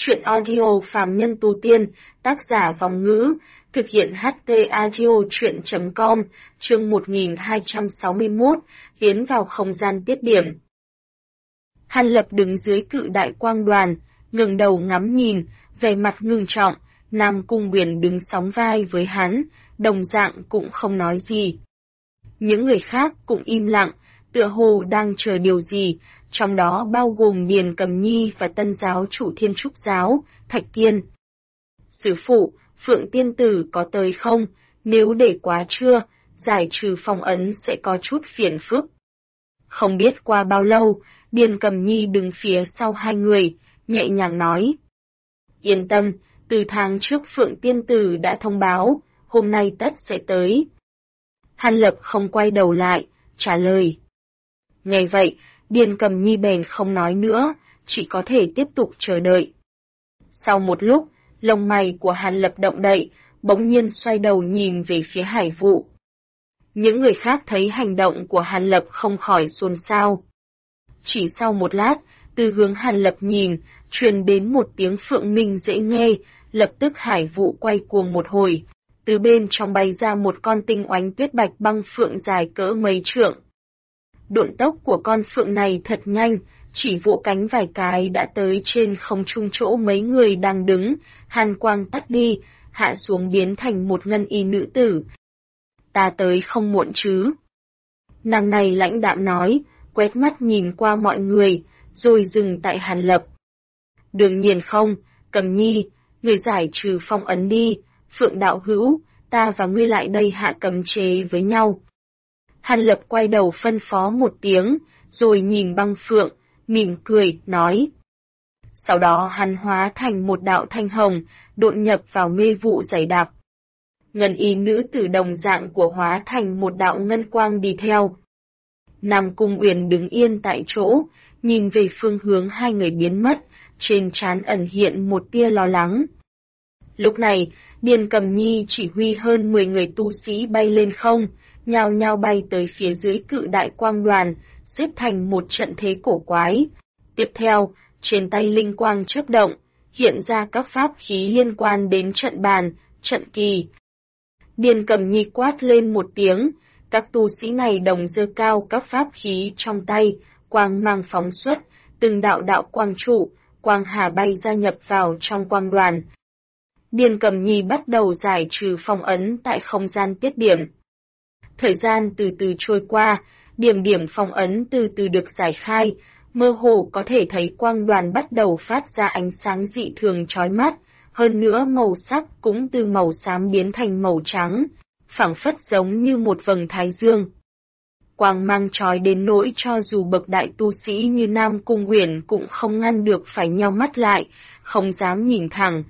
Chuyện audio phàm nhân tu tiên, tác giả Vòng Ngữ, thực hiện HT Audio Chuyện.com, chương 1261, tiến vào không gian tiết điểm. Hàn Lập đứng dưới cự đại quang đoàn, ngẩng đầu ngắm nhìn, vẻ mặt ngưng trọng. Nam Cung Uyển đứng sóng vai với hắn, đồng dạng cũng không nói gì. Những người khác cũng im lặng, tựa hồ đang chờ điều gì, trong đó bao gồm Điền Cầm Nhi và tân giáo chủ Thiên Trúc Giáo, Thạch Kiên. Sư phụ, Phượng Tiên Tử có tới không? Nếu để quá trưa, giải trừ phong ấn sẽ có chút phiền phức. Không biết qua bao lâu, Điền Cầm Nhi đứng phía sau hai người, nhẹ nhàng nói. Yên tâm, từ tháng trước Phượng Tiên Tử đã thông báo, hôm nay tất sẽ tới. Hàn Lập không quay đầu lại, trả lời. Nghe vậy, Điền Cầm Nhi bèn không nói nữa, chỉ có thể tiếp tục chờ đợi. Sau một lúc, lông mày của Hàn Lập động đậy, bỗng nhiên xoay đầu nhìn về phía Hải Vụ. Những người khác thấy hành động của Hàn Lập không khỏi xôn xao. Chỉ sau một lát, từ hướng Hàn Lập nhìn, truyền đến một tiếng phượng minh dễ nghe, lập tức Hải Vụ quay cuồng một hồi, từ bên trong bay ra một con tinh oánh tuyết bạch băng phượng dài cỡ mấy trượng. Độn tốc của con phượng này thật nhanh, chỉ vỗ cánh vài cái đã tới trên không trung chỗ mấy người đang đứng, hàn quang tắt đi, hạ xuống biến thành một ngân y nữ tử. Ta tới không muộn chứ? Nàng này lãnh đạm nói, quét mắt nhìn qua mọi người, rồi dừng tại Hàn Lập. Đương nhiên không, Cầm Nhi, người giải trừ phong ấn đi, Phượng đạo hữu, ta và ngươi lại đây hạ cấm chế với nhau. Hàn Lập quay đầu phân phó một tiếng, rồi nhìn băng phượng, mỉm cười, nói. Sau đó hắn hóa thành một đạo thanh hồng, độn nhập vào mê vụ dày đặc. Ngân y nữ tử đồng dạng của hóa thành một đạo ngân quang đi theo. Nam Cung Uyển đứng yên tại chỗ, nhìn về phương hướng hai người biến mất, trên trán ẩn hiện một tia lo lắng. Lúc này, Điền Cầm Nhi chỉ huy hơn 10 người tu sĩ bay lên không, nhao nhao bay tới phía dưới cự đại quang đoàn, xếp thành một trận thế cổ quái. Tiếp theo, trên tay linh quang chớp động, hiện ra các pháp khí liên quan đến trận bàn, trận kỳ. Điền Cầm Nhi quát lên một tiếng, các tu sĩ này đồng giơ cao các pháp khí trong tay, quang mang phóng xuất, từng đạo đạo quang trụ, quang hà bay gia nhập vào trong quang đoàn. Điền Cầm Nhi bắt đầu giải trừ phong ấn tại không gian tiết điểm. Thời gian từ từ trôi qua, điểm điểm phong ấn từ từ được giải khai, mơ hồ có thể thấy quang đoàn bắt đầu phát ra ánh sáng dị thường chói mắt, hơn nữa màu sắc cũng từ màu xám biến thành màu trắng, phảng phất giống như một vầng thái dương. Quang mang chói đến nỗi cho dù bậc đại tu sĩ như Nam Cung Uyển cũng không ngăn được phải nheo mắt lại, không dám nhìn thẳng.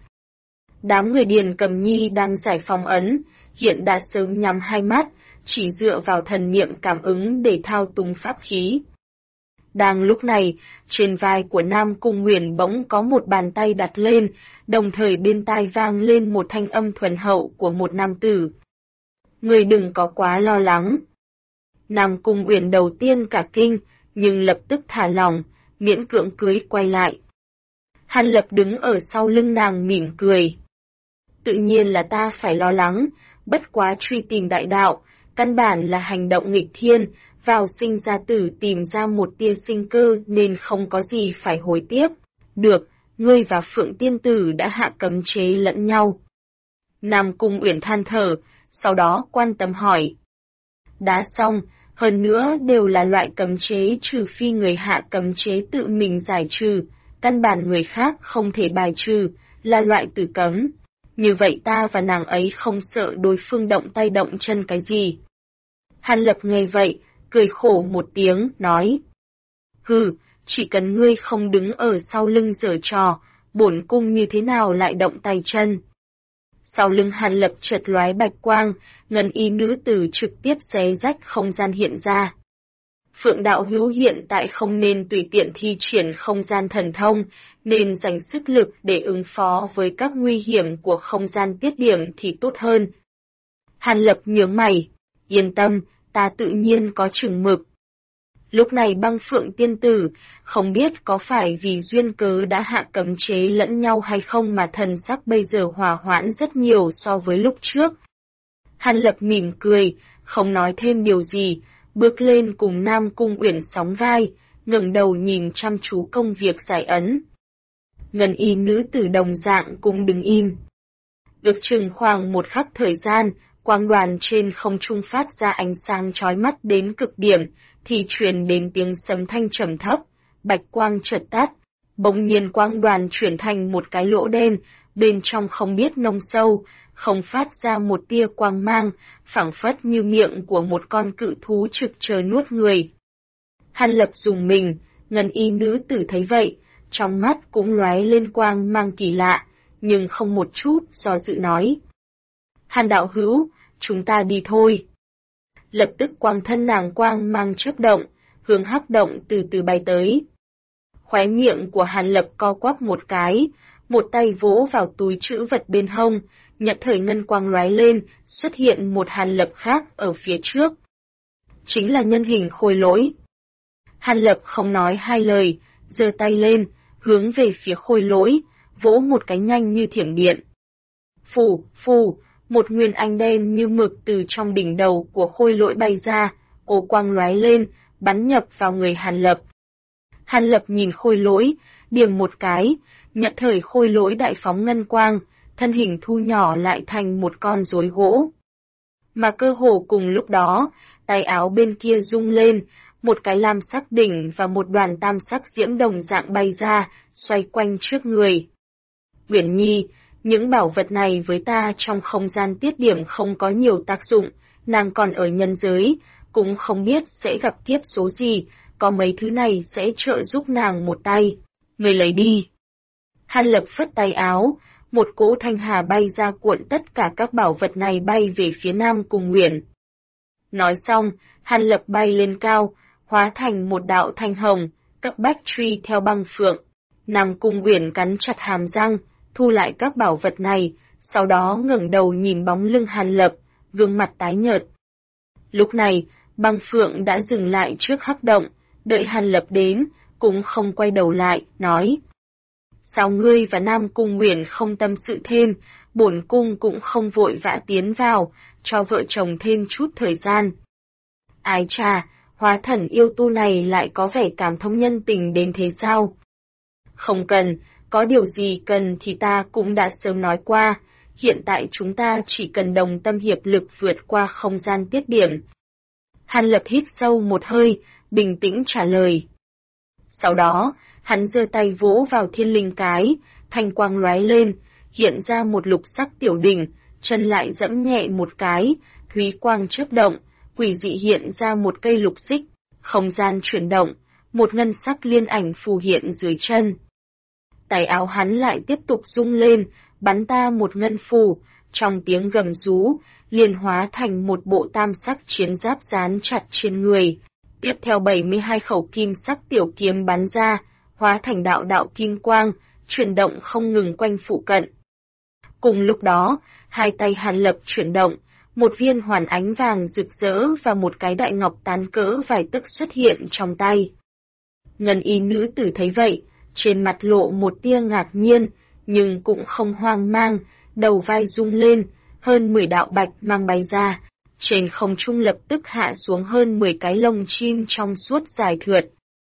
Đám người Điền Cầm Nhi đang giải phong ấn, hiện đã sớm nhắm hai mắt, chỉ dựa vào thần niệm cảm ứng để thao túng pháp khí. Đang lúc này, trên vai của Nam Cung Uyển bỗng có một bàn tay đặt lên, đồng thời bên tai vang lên một thanh âm thuần hậu của một nam tử. Người đừng có quá lo lắng. Nam Cung Uyển đầu tiên cả kinh, nhưng lập tức thả lỏng, miễn cưỡng cưới quay lại. Hàn Lập đứng ở sau lưng nàng mỉm cười. Tự nhiên là ta phải lo lắng, bất quá truy tìm đại đạo, căn bản là hành động nghịch thiên, vào sinh ra tử tìm ra một tia sinh cơ nên không có gì phải hối tiếc. Được, ngươi và Phượng Tiên Tử đã hạ cấm chế lẫn nhau. Nam Cung Uyển than thở, sau đó quan tâm hỏi. Đã xong, hơn nữa đều là loại cấm chế trừ phi người hạ cấm chế tự mình giải trừ, căn bản người khác không thể bài trừ, là loại tử cấm. Như vậy ta và nàng ấy không sợ đối phương động tay động chân cái gì. Hàn Lập nghe vậy, cười khổ một tiếng, nói. Hừ, chỉ cần ngươi không đứng ở sau lưng giở trò, bổn cung như thế nào lại động tay chân. Sau lưng Hàn Lập chợt lóe bạch quang, ngân y nữ tử trực tiếp xé rách không gian hiện ra. Phượng đạo hữu hiện tại không nên tùy tiện thi triển không gian thần thông, nên dành sức lực để ứng phó với các nguy hiểm của không gian tiết điểm thì tốt hơn. Hàn Lập nhướng mày, yên tâm, ta tự nhiên có chừng mực. Lúc này Băng Phượng tiên tử, không biết có phải vì duyên cớ đã hạ cấm chế lẫn nhau hay không mà thần sắc bây giờ hòa hoãn rất nhiều so với lúc trước. Hàn Lập mỉm cười, không nói thêm điều gì, bước lên cùng Nam Cung Uyển sóng vai, ngẩng đầu nhìn chăm chú công việc giải ấn. Ngân y nữ tử đồng dạng cũng đứng im. Ước chừng khoảng một khắc thời gian, quang đoàn trên không trung phát ra ánh sáng chói mắt đến cực điểm, thì truyền đến tiếng sấm thanh trầm thấp, bạch quang chợt tắt, bỗng nhiên quang đoàn chuyển thành một cái lỗ đen, bên trong không biết nông sâu, không phát ra một tia quang mang, phảng phất như miệng của một con cự thú trực chờ nuốt người. Hàn Lập dùng mình, ngân y nữ tử thấy vậy, trong mắt cũng lóe lên quang mang kỳ lạ, nhưng không một chút do dự nói. Hàn đạo hữu, chúng ta đi thôi. Lập tức quang thân nàng quang mang chớp động, hướng hắc động từ từ bay tới. Khóe miệng của Hàn Lập co quắp một cái, một tay vỗ vào túi trữ vật bên hông, nhận thời ngân quang lóe lên, xuất hiện một Hàn Lập khác ở phía trước. Chính là nhân hình khôi lỗi. Hàn Lập không nói hai lời, giơ tay lên, hướng về phía khôi lỗi, vỗ một cái nhanh như thiểm điện. Phù, phù, một nguyên anh đen như mực từ trong đỉnh đầu của khôi lỗi bay ra, ô quang lóe lên, bắn nhập vào người Hàn Lập. Hàn Lập nhìn khôi lỗi, điểm một cái, nhận thời khôi lỗi đại phóng ngân quang, thân hình thu nhỏ lại thành một con rối gỗ. Mà cơ hồ cùng lúc đó, tay áo bên kia rung lên, một cái lam sắc đỉnh và một đoàn tam sắc diễm đồng dạng bay ra, xoay quanh trước người. Uyển Nhi, những bảo vật này với ta trong không gian tiết điểm không có nhiều tác dụng, nàng còn ở nhân giới, cũng không biết sẽ gặp kiếp số gì, có mấy thứ này sẽ trợ giúp nàng một tay. Người lấy đi. Hàn Lập phất tay áo, một cỗ thanh hà bay ra cuộn tất cả các bảo vật này bay về phía Nam Cung Uyển. Nói xong, Hàn Lập bay lên cao, hóa thành một đạo thanh hồng, cấp bách truy theo Băng Phượng. Nam Cung Uyển cắn chặt hàm răng, thu lại các bảo vật này, sau đó ngẩng đầu nhìn bóng lưng Hàn Lập, gương mặt tái nhợt. Lúc này, Băng Phượng đã dừng lại trước hắc động, đợi Hàn Lập đến, cũng không quay đầu lại, nói. Sao ngươi và Nam Cung Uyển không tâm sự thêm, bổn cung cũng không vội vã tiến vào, cho vợ chồng thêm chút thời gian. Ái chà, hóa thần yêu tu này lại có vẻ cảm thông nhân tình đến thế sao? Không cần, có điều gì cần thì ta cũng đã sớm nói qua, hiện tại chúng ta chỉ cần đồng tâm hiệp lực vượt qua không gian tiết điểm. Hàn Lập hít sâu một hơi, bình tĩnh trả lời. Sau đó, hắn giơ tay vỗ vào thiên linh cái, thanh quang lóe lên, hiện ra một lục sắc tiểu đỉnh, chân lại giẫm nhẹ một cái, thúy quang chớp động, quỷ dị hiện ra một cây lục xích, không gian chuyển động, một ngân sắc liên ảnh phù hiện dưới chân. Tay áo hắn lại tiếp tục rung lên, bắn ta một ngân phù, trong tiếng gầm rú, liền hóa thành một bộ tam sắc chiến giáp dán chặt trên người. Tiếp theo 72 khẩu kim sắc tiểu kiếm bắn ra, hóa thành đạo đạo kim quang, chuyển động không ngừng quanh phụ cận. Cùng lúc đó, hai tay Hàn Lập chuyển động, một viên hoàn ánh vàng rực rỡ và một cái đại ngọc tán cỡ vài tấc xuất hiện trong tay. Ngân y nữ tử thấy vậy, trên mặt lộ một tia ngạc nhiên, nhưng cũng không hoang mang, đầu vai rung lên, hơn 10 đạo bạch mang bay ra. Trên không trung lập tức hạ xuống hơn 10 cái lông chim trong suốt dài thượt.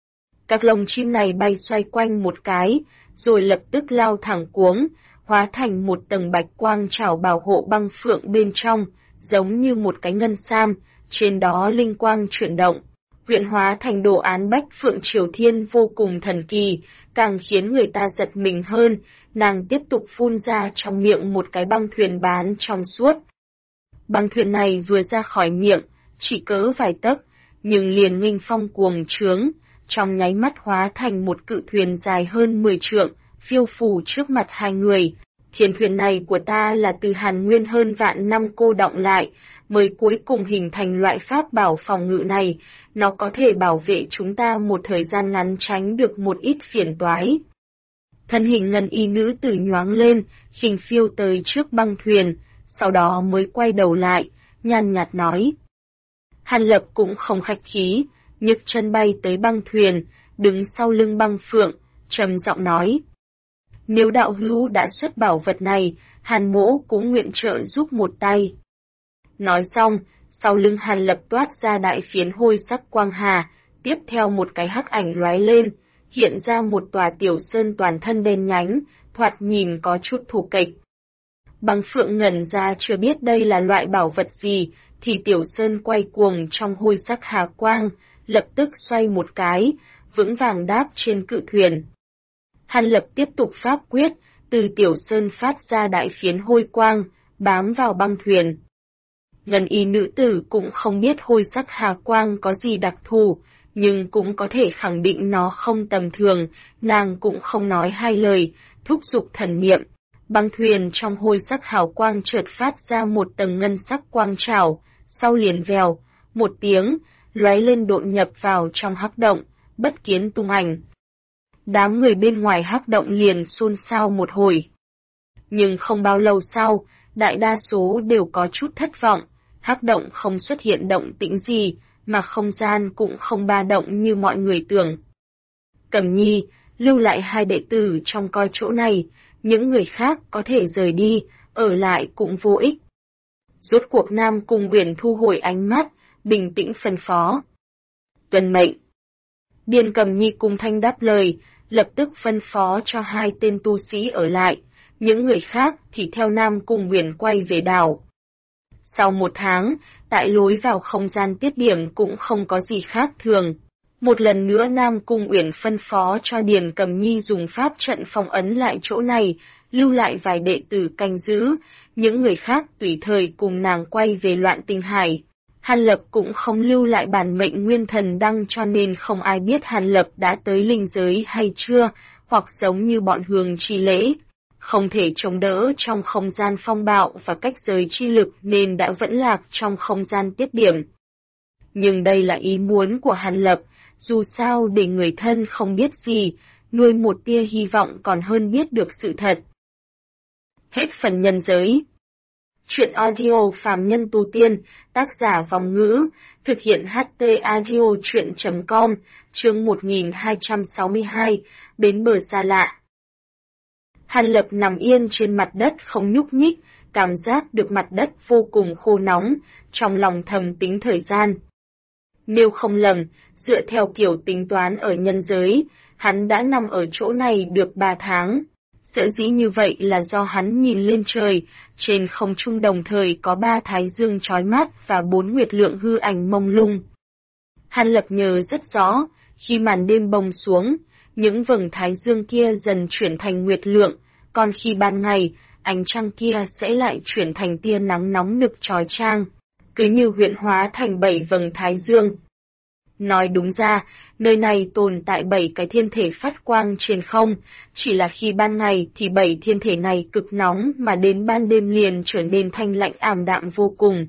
Các lông chim này bay xoay quanh một cái, rồi lập tức lao thẳng cuống, hóa thành một tầng bạch quang trảo bảo hộ Băng Phượng bên trong, giống như một cái ngân sam, trên đó linh quang chuyển động, huyện hóa thành đồ án Bách Phượng Triều Thiên vô cùng thần kỳ, càng khiến người ta giật mình hơn, nàng tiếp tục phun ra trong miệng một cái băng thuyền bán trong suốt. Băng thuyền này vừa ra khỏi miệng, chỉ cỡ vài tấc, nhưng liền nghênh phong cuồng trướng, trong nháy mắt hóa thành một cự thuyền dài hơn 10 trượng, phiêu phù trước mặt hai người. Thiên thuyền này của ta là từ Hàn Nguyên hơn vạn năm cô đọng lại, mới cuối cùng hình thành loại pháp bảo phòng ngự này, nó có thể bảo vệ chúng ta một thời gian ngắn tránh được một ít phiền toái. Thân hình ngân y nữ tử nhoáng lên, khinh phiêu tới trước băng thuyền, sau đó mới quay đầu lại, nhàn nhạt nói. Hàn Lập cũng không khách khí, nhấc chân bay tới băng thuyền, đứng sau lưng băng phượng, trầm giọng nói. Nếu đạo hữu đã xuất bảo vật này, Hàn mỗ cũng nguyện trợ giúp một tay. Nói xong, sau lưng Hàn Lập toát ra đại phiến hôi sắc quang hà, tiếp theo một cái hắc ảnh lóe lên, hiện ra một tòa tiểu sơn toàn thân đen nhánh, thoạt nhìn có chút thù kịch. Băng phượng ngẩn ra chưa biết đây là loại bảo vật gì, thì tiểu sơn quay cuồng trong hôi sắc hà quang, lập tức xoay một cái, vững vàng đáp trên cự thuyền. Hàn Lập tiếp tục pháp quyết, từ tiểu sơn phát ra đại phiến hôi quang, bám vào băng thuyền. Ngân y nữ tử cũng không biết hôi sắc hà quang có gì đặc thù, nhưng cũng có thể khẳng định nó không tầm thường, nàng cũng không nói hai lời, thúc giục thần niệm. Băng thuyền trong hôi sắc hào quang chợt phát ra một tầng ngân sắc quang trảo, sau liền vèo, một tiếng, lóe lên độn nhập vào trong hắc động, bất kiến tung ảnh. Đám người bên ngoài hắc động liền xôn xao một hồi. Nhưng không bao lâu sau, đại đa số đều có chút thất vọng, hắc động không xuất hiện động tĩnh gì, mà không gian cũng không ba động như mọi người tưởng. Cẩm Nhi, lưu lại hai đệ tử trong coi chỗ này, những người khác có thể rời đi, ở lại cũng vô ích. Rốt cuộc Nam Cung Uyển thu hồi ánh mắt, bình tĩnh phân phó. Tuân mệnh. Điền Cẩm Nhi cùng thanh đáp lời, lập tức phân phó cho hai tên tu sĩ ở lại, những người khác thì theo Nam Cung Uyển quay về đảo. Sau một tháng, tại lối vào không gian tiết điểm cũng không có gì khác thường. Một lần nữa Nam Cung Uyển phân phó cho Điền Cẩm Nhi dùng pháp trận phong ấn lại chỗ này, lưu lại vài đệ tử canh giữ, những người khác tùy thời cùng nàng quay về Loạn Tinh Hải. Hàn Lập cũng không lưu lại bản mệnh nguyên thần đăng cho nên không ai biết Hàn Lập đã tới linh giới hay chưa, hoặc giống như bọn Hường Chi Lễ, không thể chống đỡ trong không gian phong bạo và cách giới chi lực nên đã vẫn lạc trong không gian tiết điểm. Nhưng đây là ý muốn của Hàn Lập, dù sao để người thân không biết gì, nuôi một tia hy vọng còn hơn biết được sự thật. Hết phần nhân giới. Chuyện audio phàm nhân tu tiên, tác giả Vòng Ngữ, thực hiện HT audio chuyện.com, chương 1262, bến bờ xa lạ. Hàn Lập nằm yên trên mặt đất không nhúc nhích, cảm giác được mặt đất vô cùng khô nóng, trong lòng thầm tính thời gian. Nếu không lầm, dựa theo kiểu tính toán ở nhân giới, hắn đã nằm ở chỗ này được 3 tháng. Sở dĩ như vậy là do hắn nhìn lên trời, trên không trung đồng thời có 3 thái dương chói mắt và 4 nguyệt lượng hư ảnh mông lung. Hàn Lập nhớ rất rõ, khi màn đêm bông xuống, những vầng thái dương kia dần chuyển thành nguyệt lượng, còn khi ban ngày, ánh trăng kia sẽ lại chuyển thành tia nắng nóng nực chói chang, cứ như huyễn hóa thành 7 vầng thái dương. Nói đúng ra, nơi này tồn tại 7 cái thiên thể phát quang trên không, chỉ là khi ban ngày thì 7 thiên thể này cực nóng mà đến ban đêm liền trở nên thanh lạnh ảm đạm vô cùng.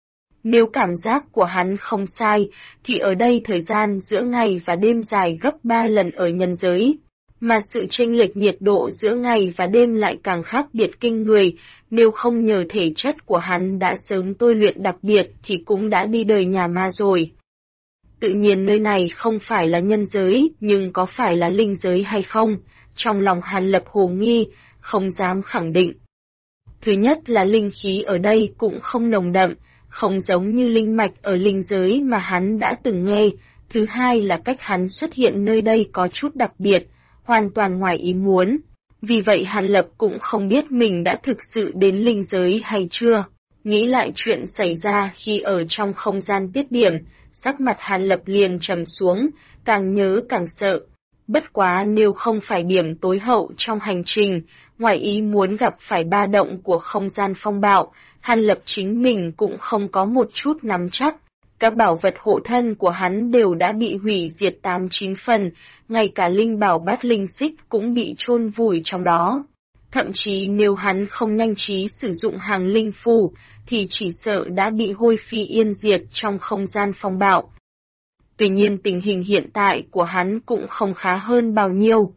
Nếu cảm giác của hắn không sai, thì ở đây thời gian giữa ngày và đêm dài gấp 3 lần ở nhân giới. Mà sự chênh lệch nhiệt độ giữa ngày và đêm lại càng khác biệt kinh người, nếu không nhờ thể chất của hắn đã sớm tôi luyện đặc biệt thì cũng đã đi đời nhà ma rồi. Tự nhiên nơi này không phải là nhân giới, nhưng có phải là linh giới hay không? Trong lòng Hàn Lập hồ nghi, không dám khẳng định. Thứ nhất là linh khí ở đây cũng không nồng đậm, không giống như linh mạch ở linh giới mà hắn đã từng nghe. Thứ hai là cách hắn xuất hiện nơi đây có chút đặc biệt, hoàn toàn ngoài ý muốn. Vì vậy Hàn Lập cũng không biết mình đã thực sự đến linh giới hay chưa. Nghĩ lại chuyện xảy ra khi ở trong không gian tiết điểm, sắc mặt Hàn Lập liền trầm xuống, càng nhớ càng sợ. Bất quá nếu không phải điểm tối hậu trong hành trình, ngoài ý muốn gặp phải ba động của không gian phong bạo, Hàn Lập chính mình cũng không có một chút nắm chắc. Các bảo vật hộ thân của hắn đều đã bị hủy diệt 8-9 phần, ngay cả linh bảo bát linh xích cũng bị chôn vùi trong đó. Thậm chí nếu hắn không nhanh trí sử dụng hàng linh phù, thì chỉ sợ đã bị hôi phi yên diệt trong không gian phong bạo. Tuy nhiên tình hình hiện tại của hắn cũng không khá hơn bao nhiêu.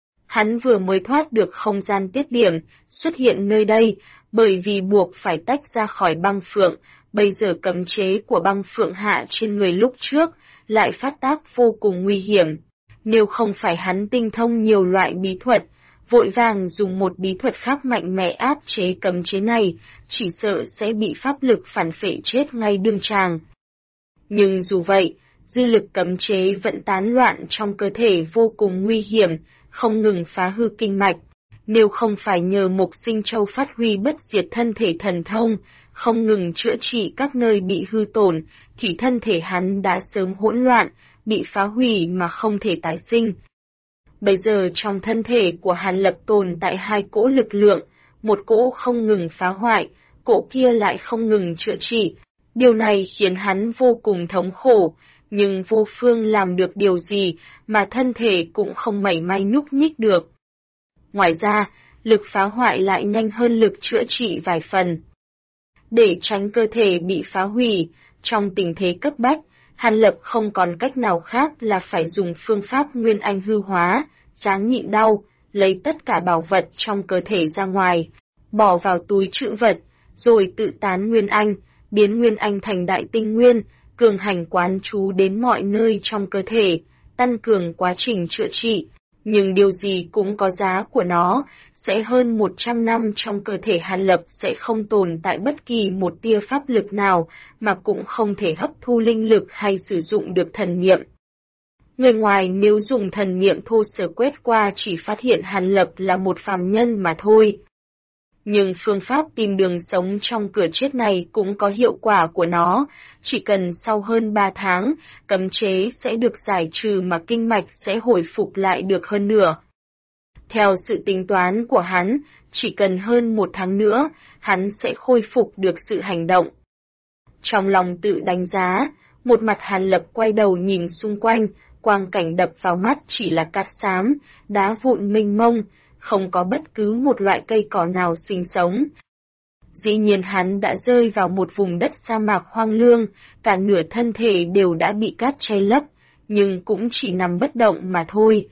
Hắn vừa mới thoát được không gian tiết điểm, xuất hiện nơi đây, bởi vì buộc phải tách ra khỏi băng phượng, bây giờ cấm chế của băng phượng hạ trên người lúc trước, lại phát tác vô cùng nguy hiểm. Nếu không phải hắn tinh thông nhiều loại bí thuật, vội vàng dùng một bí thuật khác mạnh mẽ áp chế cấm chế này, chỉ sợ sẽ bị pháp lực phản phệ chết ngay đương tràng. Nhưng dù vậy, dư lực cấm chế vẫn tán loạn trong cơ thể vô cùng nguy hiểm, không ngừng phá hư kinh mạch. Nếu không phải nhờ Mộc Sinh Châu phát huy bất diệt thân thể thần thông, không ngừng chữa trị các nơi bị hư tổn, thì thân thể hắn đã sớm hỗn loạn, bị phá hủy mà không thể tái sinh. Bây giờ trong thân thể của Hàn Lập tồn tại hai cỗ lực lượng, một cỗ không ngừng phá hoại, cỗ kia lại không ngừng chữa trị. Điều này khiến hắn vô cùng thống khổ, nhưng vô phương làm được điều gì mà thân thể cũng không mảy may nhúc nhích được. Ngoài ra, lực phá hoại lại nhanh hơn lực chữa trị vài phần. Để tránh cơ thể bị phá hủy, trong tình thế cấp bách, Hàn Lập không còn cách nào khác là phải dùng phương pháp Nguyên Anh hư hóa, ráng nhịn đau, lấy tất cả bảo vật trong cơ thể ra ngoài, bỏ vào túi trữ vật, rồi tự tán Nguyên Anh, biến Nguyên Anh thành đại tinh nguyên, cường hành quán chú đến mọi nơi trong cơ thể, tăng cường quá trình chữa trị. Nhưng điều gì cũng có giá của nó, sẽ hơn 100 năm trong cơ thể Hàn Lập sẽ không tồn tại bất kỳ một tia pháp lực nào, mà cũng không thể hấp thu linh lực hay sử dụng được thần niệm. Người ngoài nếu dùng thần niệm thô sơ quét qua chỉ phát hiện Hàn Lập là một phàm nhân mà thôi. Nhưng phương pháp tìm đường sống trong cửa chết này cũng có hiệu quả của nó, chỉ cần sau hơn 3 tháng, cấm chế sẽ được giải trừ mà kinh mạch sẽ hồi phục lại được hơn nửa. Theo sự tính toán của hắn, chỉ cần hơn 1 tháng nữa, hắn sẽ khôi phục được sự hành động. Trong lòng tự đánh giá, một mặt Hàn Lập quay đầu nhìn xung quanh, quang cảnh đập vào mắt chỉ là cát xám, đá vụn mênh mông, không có bất cứ một loại cây cỏ nào sinh sống. Dĩ nhiên hắn đã rơi vào một vùng đất sa mạc hoang lương, cả nửa thân thể đều đã bị cát che lấp, nhưng cũng chỉ nằm bất động mà thôi.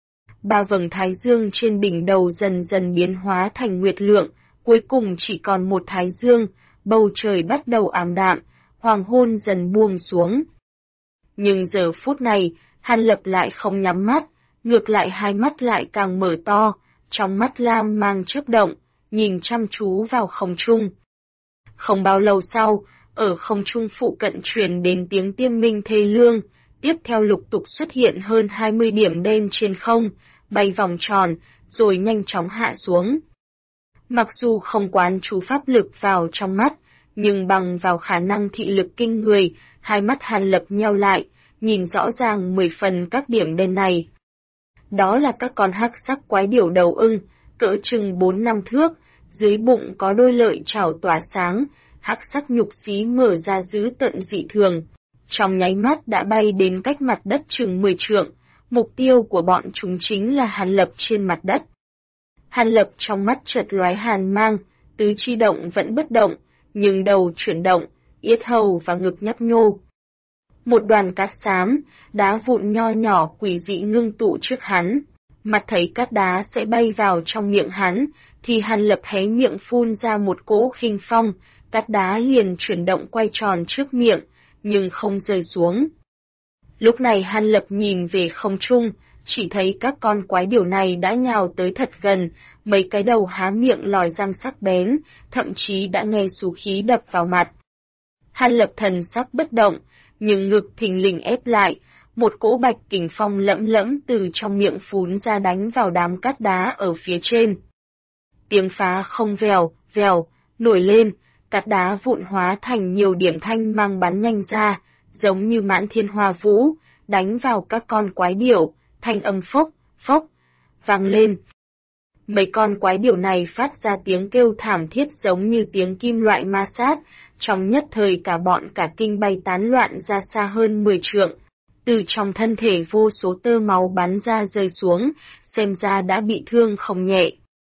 3 vầng thái dương trên đỉnh đầu dần dần biến hóa thành nguyệt lượng, cuối cùng chỉ còn một thái dương, bầu trời bắt đầu ảm đạm, hoàng hôn dần buông xuống. Nhưng giờ phút này, Hàn Lập lại không nhắm mắt, ngược lại hai mắt lại càng mở to, trong mắt lam mang chớp động, nhìn chăm chú vào không trung. Không bao lâu sau, ở không trung phụ cận truyền đến tiếng tiêm minh thê lương, tiếp theo lục tục xuất hiện hơn 20 điểm đen trên không, bay vòng tròn, rồi nhanh chóng hạ xuống. Mặc dù không quán chú pháp lực vào trong mắt, nhưng bằng vào khả năng thị lực kinh người, hai mắt Hàn Lập nheo lại, nhìn rõ ràng 10 phần các điểm đen này. Đó là các con hắc sắc quái điểu đầu ưng, cỡ chừng 4-5 thước, dưới bụng có đôi lợi chảo tỏa sáng, hắc sắc nhục xí mở ra dữ tợn dị thường. Trong nháy mắt đã bay đến cách mặt đất chừng 10 trượng, mục tiêu của bọn chúng chính là Hàn Lập trên mặt đất. Hàn Lập trong mắt chợt lóe hàn mang, tứ chi động vẫn bất động, nhưng đầu chuyển động, yết hầu và ngực nhấp nhô. Một đoàn cát xám, đá vụn nho nhỏ quỷ dị ngưng tụ trước hắn. Mặt thấy cát đá sẽ bay vào trong miệng hắn, thì Hàn Lập hé miệng phun ra một cỗ khinh phong, cát đá liền chuyển động quay tròn trước miệng, nhưng không rơi xuống. Lúc này Hàn Lập nhìn về không trung, chỉ thấy các con quái điểu này đã nhào tới thật gần, mấy cái đầu há miệng lòi răng sắc bén, thậm chí đã nghe xú khí đập vào mặt. Hàn Lập thần sắc bất động, nhưng ngực thình lình ép lại, một cỗ bạch kình phong lẫm lẫm từ trong miệng phún ra đánh vào đám cát đá ở phía trên. Tiếng phá không vèo, vèo, nổi lên, cát đá vụn hóa thành nhiều điểm thanh mang bắn nhanh ra, giống như mãn thiên hoa vũ, đánh vào các con quái điểu, thanh âm phốc, phốc, vang lên. Mấy con quái điểu này phát ra tiếng kêu thảm thiết giống như tiếng kim loại ma sát, trong nhất thời cả bọn cả kinh bay tán loạn ra xa hơn 10 trượng. Từ trong thân thể vô số tơ máu bắn ra rơi xuống, xem ra đã bị thương không nhẹ.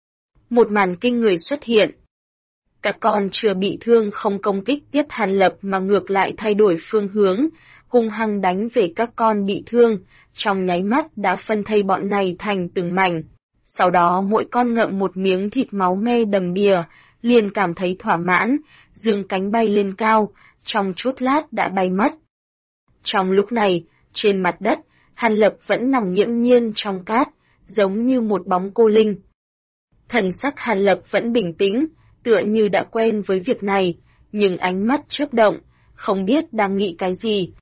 Một màn kinh người xuất hiện. Các con chưa bị thương không công kích tiếp Hàn Lập mà ngược lại thay đổi phương hướng, hung hăng đánh về các con bị thương, trong nháy mắt đã phân thây bọn này thành từng mảnh. Sau đó mỗi con ngậm một miếng thịt máu me đầm đìa, liền cảm thấy thỏa mãn, dương cánh bay lên cao, trong chốc lát đã bay mất. Trong lúc này, Trên mặt đất, Hàn Lập vẫn nằm nghiễm nhiên trong cát, giống như một bóng cô linh. Thần sắc Hàn Lập vẫn bình tĩnh, tựa như đã quen với việc này, nhưng ánh mắt chớp động, không biết đang nghĩ cái gì.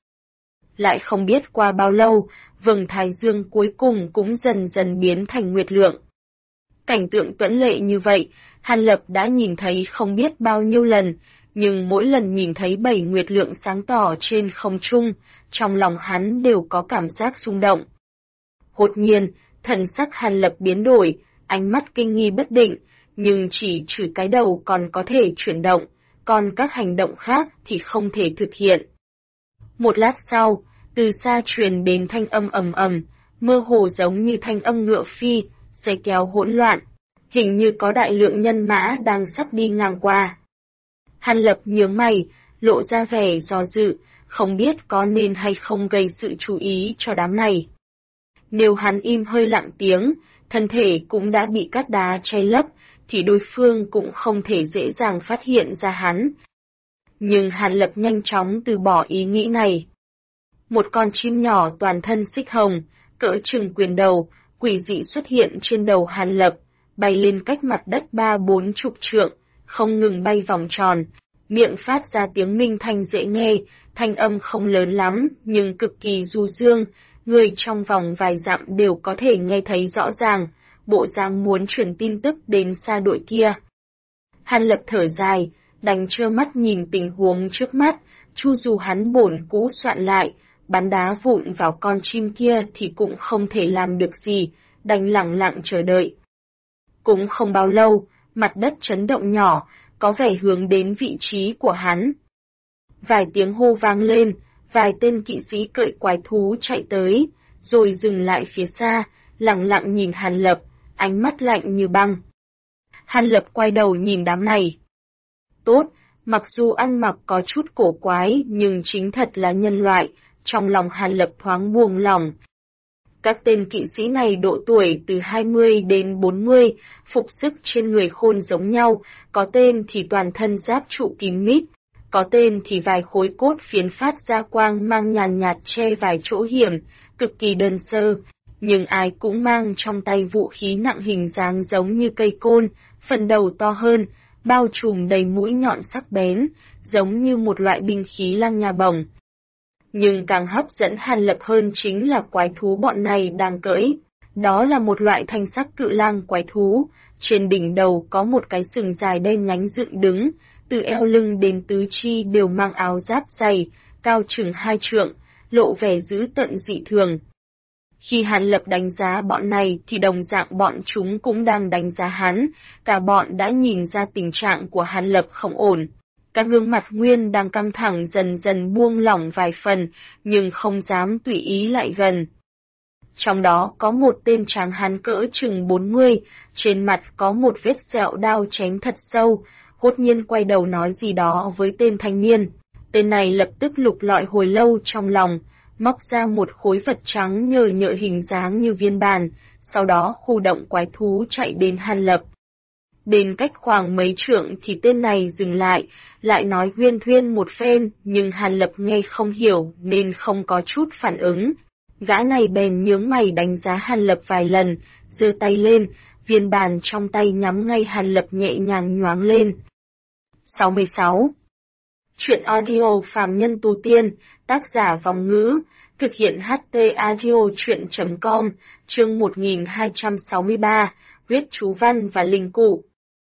Lại không biết qua bao lâu, vầng thái dương cuối cùng cũng dần dần biến thành nguyệt lượng. Cảnh tượng tuẫn lệ như vậy, Hàn Lập đã nhìn thấy không biết bao nhiêu lần, nhưng mỗi lần nhìn thấy 7 nguyệt lượng sáng tỏ trên không trung, trong lòng hắn đều có cảm giác rung động. Đột nhiên, thần sắc Hàn Lập biến đổi, ánh mắt kinh nghi bất định, nhưng chỉ trừ cái đầu còn có thể chuyển động, còn các hành động khác thì không thể thực hiện. Một lát sau, từ xa truyền đến thanh âm ầm ầm, mơ hồ giống như thanh âm ngựa phi, xe kéo hỗn loạn, hình như có đại lượng nhân mã đang sắp đi ngang qua. Hàn Lập nhướng mày, lộ ra vẻ do dự, không biết có nên hay không gây sự chú ý cho đám này. Nếu hắn im hơi lặng tiếng, thân thể cũng đã bị cát đá che lấp, thì đối phương cũng không thể dễ dàng phát hiện ra hắn. Nhưng Hàn Lập nhanh chóng từ bỏ ý nghĩ này. Một con chim nhỏ toàn thân xích hồng, cỡ chừng quyền đầu, quỷ dị xuất hiện trên đầu Hàn Lập, bay lên cách mặt đất 30-40 trượng, không ngừng bay vòng tròn, miệng phát ra tiếng minh thanh dễ nghe, thanh âm không lớn lắm, nhưng cực kỳ du dương, người trong vòng vài dặm đều có thể nghe thấy rõ ràng, bộ dáng muốn truyền tin tức đến xa đội kia. Hàn Lập thở dài, đành trơ mắt nhìn tình huống trước mắt, chu dù hắn bổn cũ soạn lại, bắn đá vụn vào con chim kia thì cũng không thể làm được gì, đành lặng lặng chờ đợi. Cũng không bao lâu, mặt đất chấn động nhỏ, có vẻ hướng đến vị trí của hắn. Vài tiếng hô vang lên, vài tên kỵ sĩ cưỡi quái thú chạy tới, rồi dừng lại phía xa, lặng lặng nhìn Hàn Lập, ánh mắt lạnh như băng. Hàn Lập quay đầu nhìn đám này. Tốt, mặc dù ăn mặc có chút cổ quái nhưng chính thật là nhân loại, trong lòng Hàn Lập thoáng buông lòng. Các tên kỵ sĩ này độ tuổi từ 20 đến 40, phục sức trên người khôn giống nhau, có tên thì toàn thân giáp trụ kín mít, có tên thì vài khối cốt phiến phát ra quang mang nhàn nhạt che vài chỗ hiểm, cực kỳ đơn sơ, nhưng ai cũng mang trong tay vũ khí nặng hình dáng giống như cây côn, phần đầu to hơn, bao trùm đầy mũi nhọn sắc bén, giống như một loại binh khí lăng nhà bổng. Nhưng càng hấp dẫn Hàn Lập hơn chính là quái thú bọn này đang cưỡi. Đó là một loại thanh sắc cự lang quái thú, trên đỉnh đầu có một cái sừng dài đen nhánh dựng đứng, từ eo lưng đến tứ chi đều mang áo giáp dày, cao chừng 2 trượng, lộ vẻ dữ tợn dị thường. Khi Hàn Lập đánh giá bọn này thì đồng dạng bọn chúng cũng đang đánh giá hắn, cả bọn đã nhìn ra tình trạng của Hàn Lập không ổn. Các gương mặt nguyên đang căng thẳng dần dần buông lỏng vài phần, nhưng không dám tùy ý lại gần. Trong đó có một tên tráng hán cỡ chừng 40, trên mặt có một vết sẹo đao chém thật sâu, hốt nhiên quay đầu nói gì đó với tên thanh niên. Tên này lập tức lục lọi hồi lâu trong lòng, móc ra một khối vật trắng nhờ nhợ hình dáng như viên bàn, sau đó khu động quái thú chạy đến Hàn Lập. Đến cách khoảng mấy trượng thì tên này dừng lại nói huyên thuyên một phen, nhưng Hàn Lập nghe không hiểu nên không có chút phản ứng. Gã này bèn nhướng mày đánh giá Hàn Lập vài lần, giơ tay lên, viên bàn trong tay nhắm ngay Hàn Lập nhẹ nhàng nhoáng lên. 66. Chuyện audio phàm nhân tu tiên, tác giả Vòng Ngữ, thực hiện HT Audio Chuyện.com, chương 1263, huyết chú văn và linh cụ.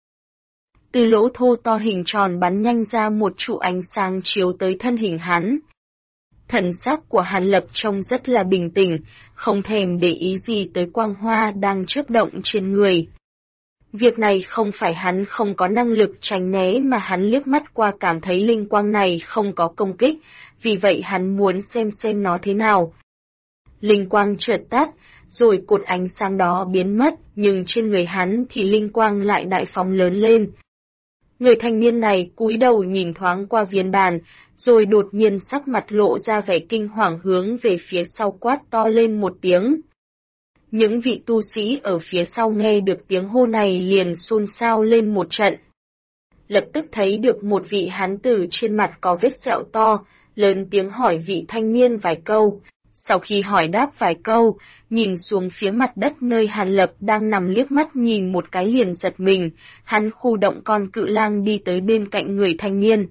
Từ lỗ thô to hình tròn bắn nhanh ra một trụ ánh sáng chiếu tới thân hình hắn. Thần sắc của Hàn Lập trông rất là bình tĩnh, không thèm để ý gì tới quang hoa đang chớp động trên người. Việc này không phải hắn không có năng lực tránh né mà hắn liếc mắt qua cảm thấy linh quang này không có công kích, vì vậy hắn muốn xem nó thế nào. Linh quang chợt tắt, rồi cột ánh sáng đó biến mất, nhưng trên người hắn thì linh quang lại đại phóng lớn lên. Người thanh niên này cúi đầu nhìn thoáng qua viên bàn, rồi đột nhiên sắc mặt lộ ra vẻ kinh hoàng hướng về phía sau quát to lên một tiếng. Những vị tu sĩ ở phía sau nghe được tiếng hô này liền xôn xao lên một trận. Lập tức thấy được một vị hán tử trên mặt có vết sẹo to, lớn tiếng hỏi vị thanh niên vài câu, Sau khi hỏi đáp vài câu, nhìn xuống phía mặt đất nơi Hàn Lập đang nằm liếc mắt nhìn một cái liền giật mình, hắn khu động con cự lang đi tới bên cạnh người thanh niên.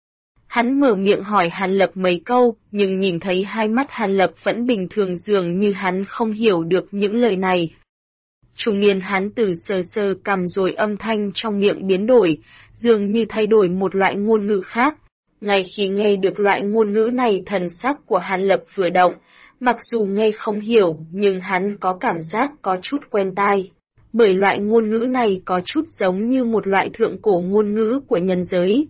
Hắn mở miệng hỏi Hàn Lập mấy câu, nhưng nhìn thấy hai mắt Hàn Lập vẫn bình thường dường như hắn không hiểu được những lời này. Trung niên hắn từ sờ sờ cằm rồi âm thanh trong miệng biến đổi, dường như thay đổi một loại ngôn ngữ khác. Ngay khi nghe được loại ngôn ngữ này thần sắc của Hàn Lập vừa động, mặc dù nghe không hiểu nhưng hắn có cảm giác có chút quen tai. Bởi loại ngôn ngữ này có chút giống như một loại thượng cổ ngôn ngữ của nhân giới.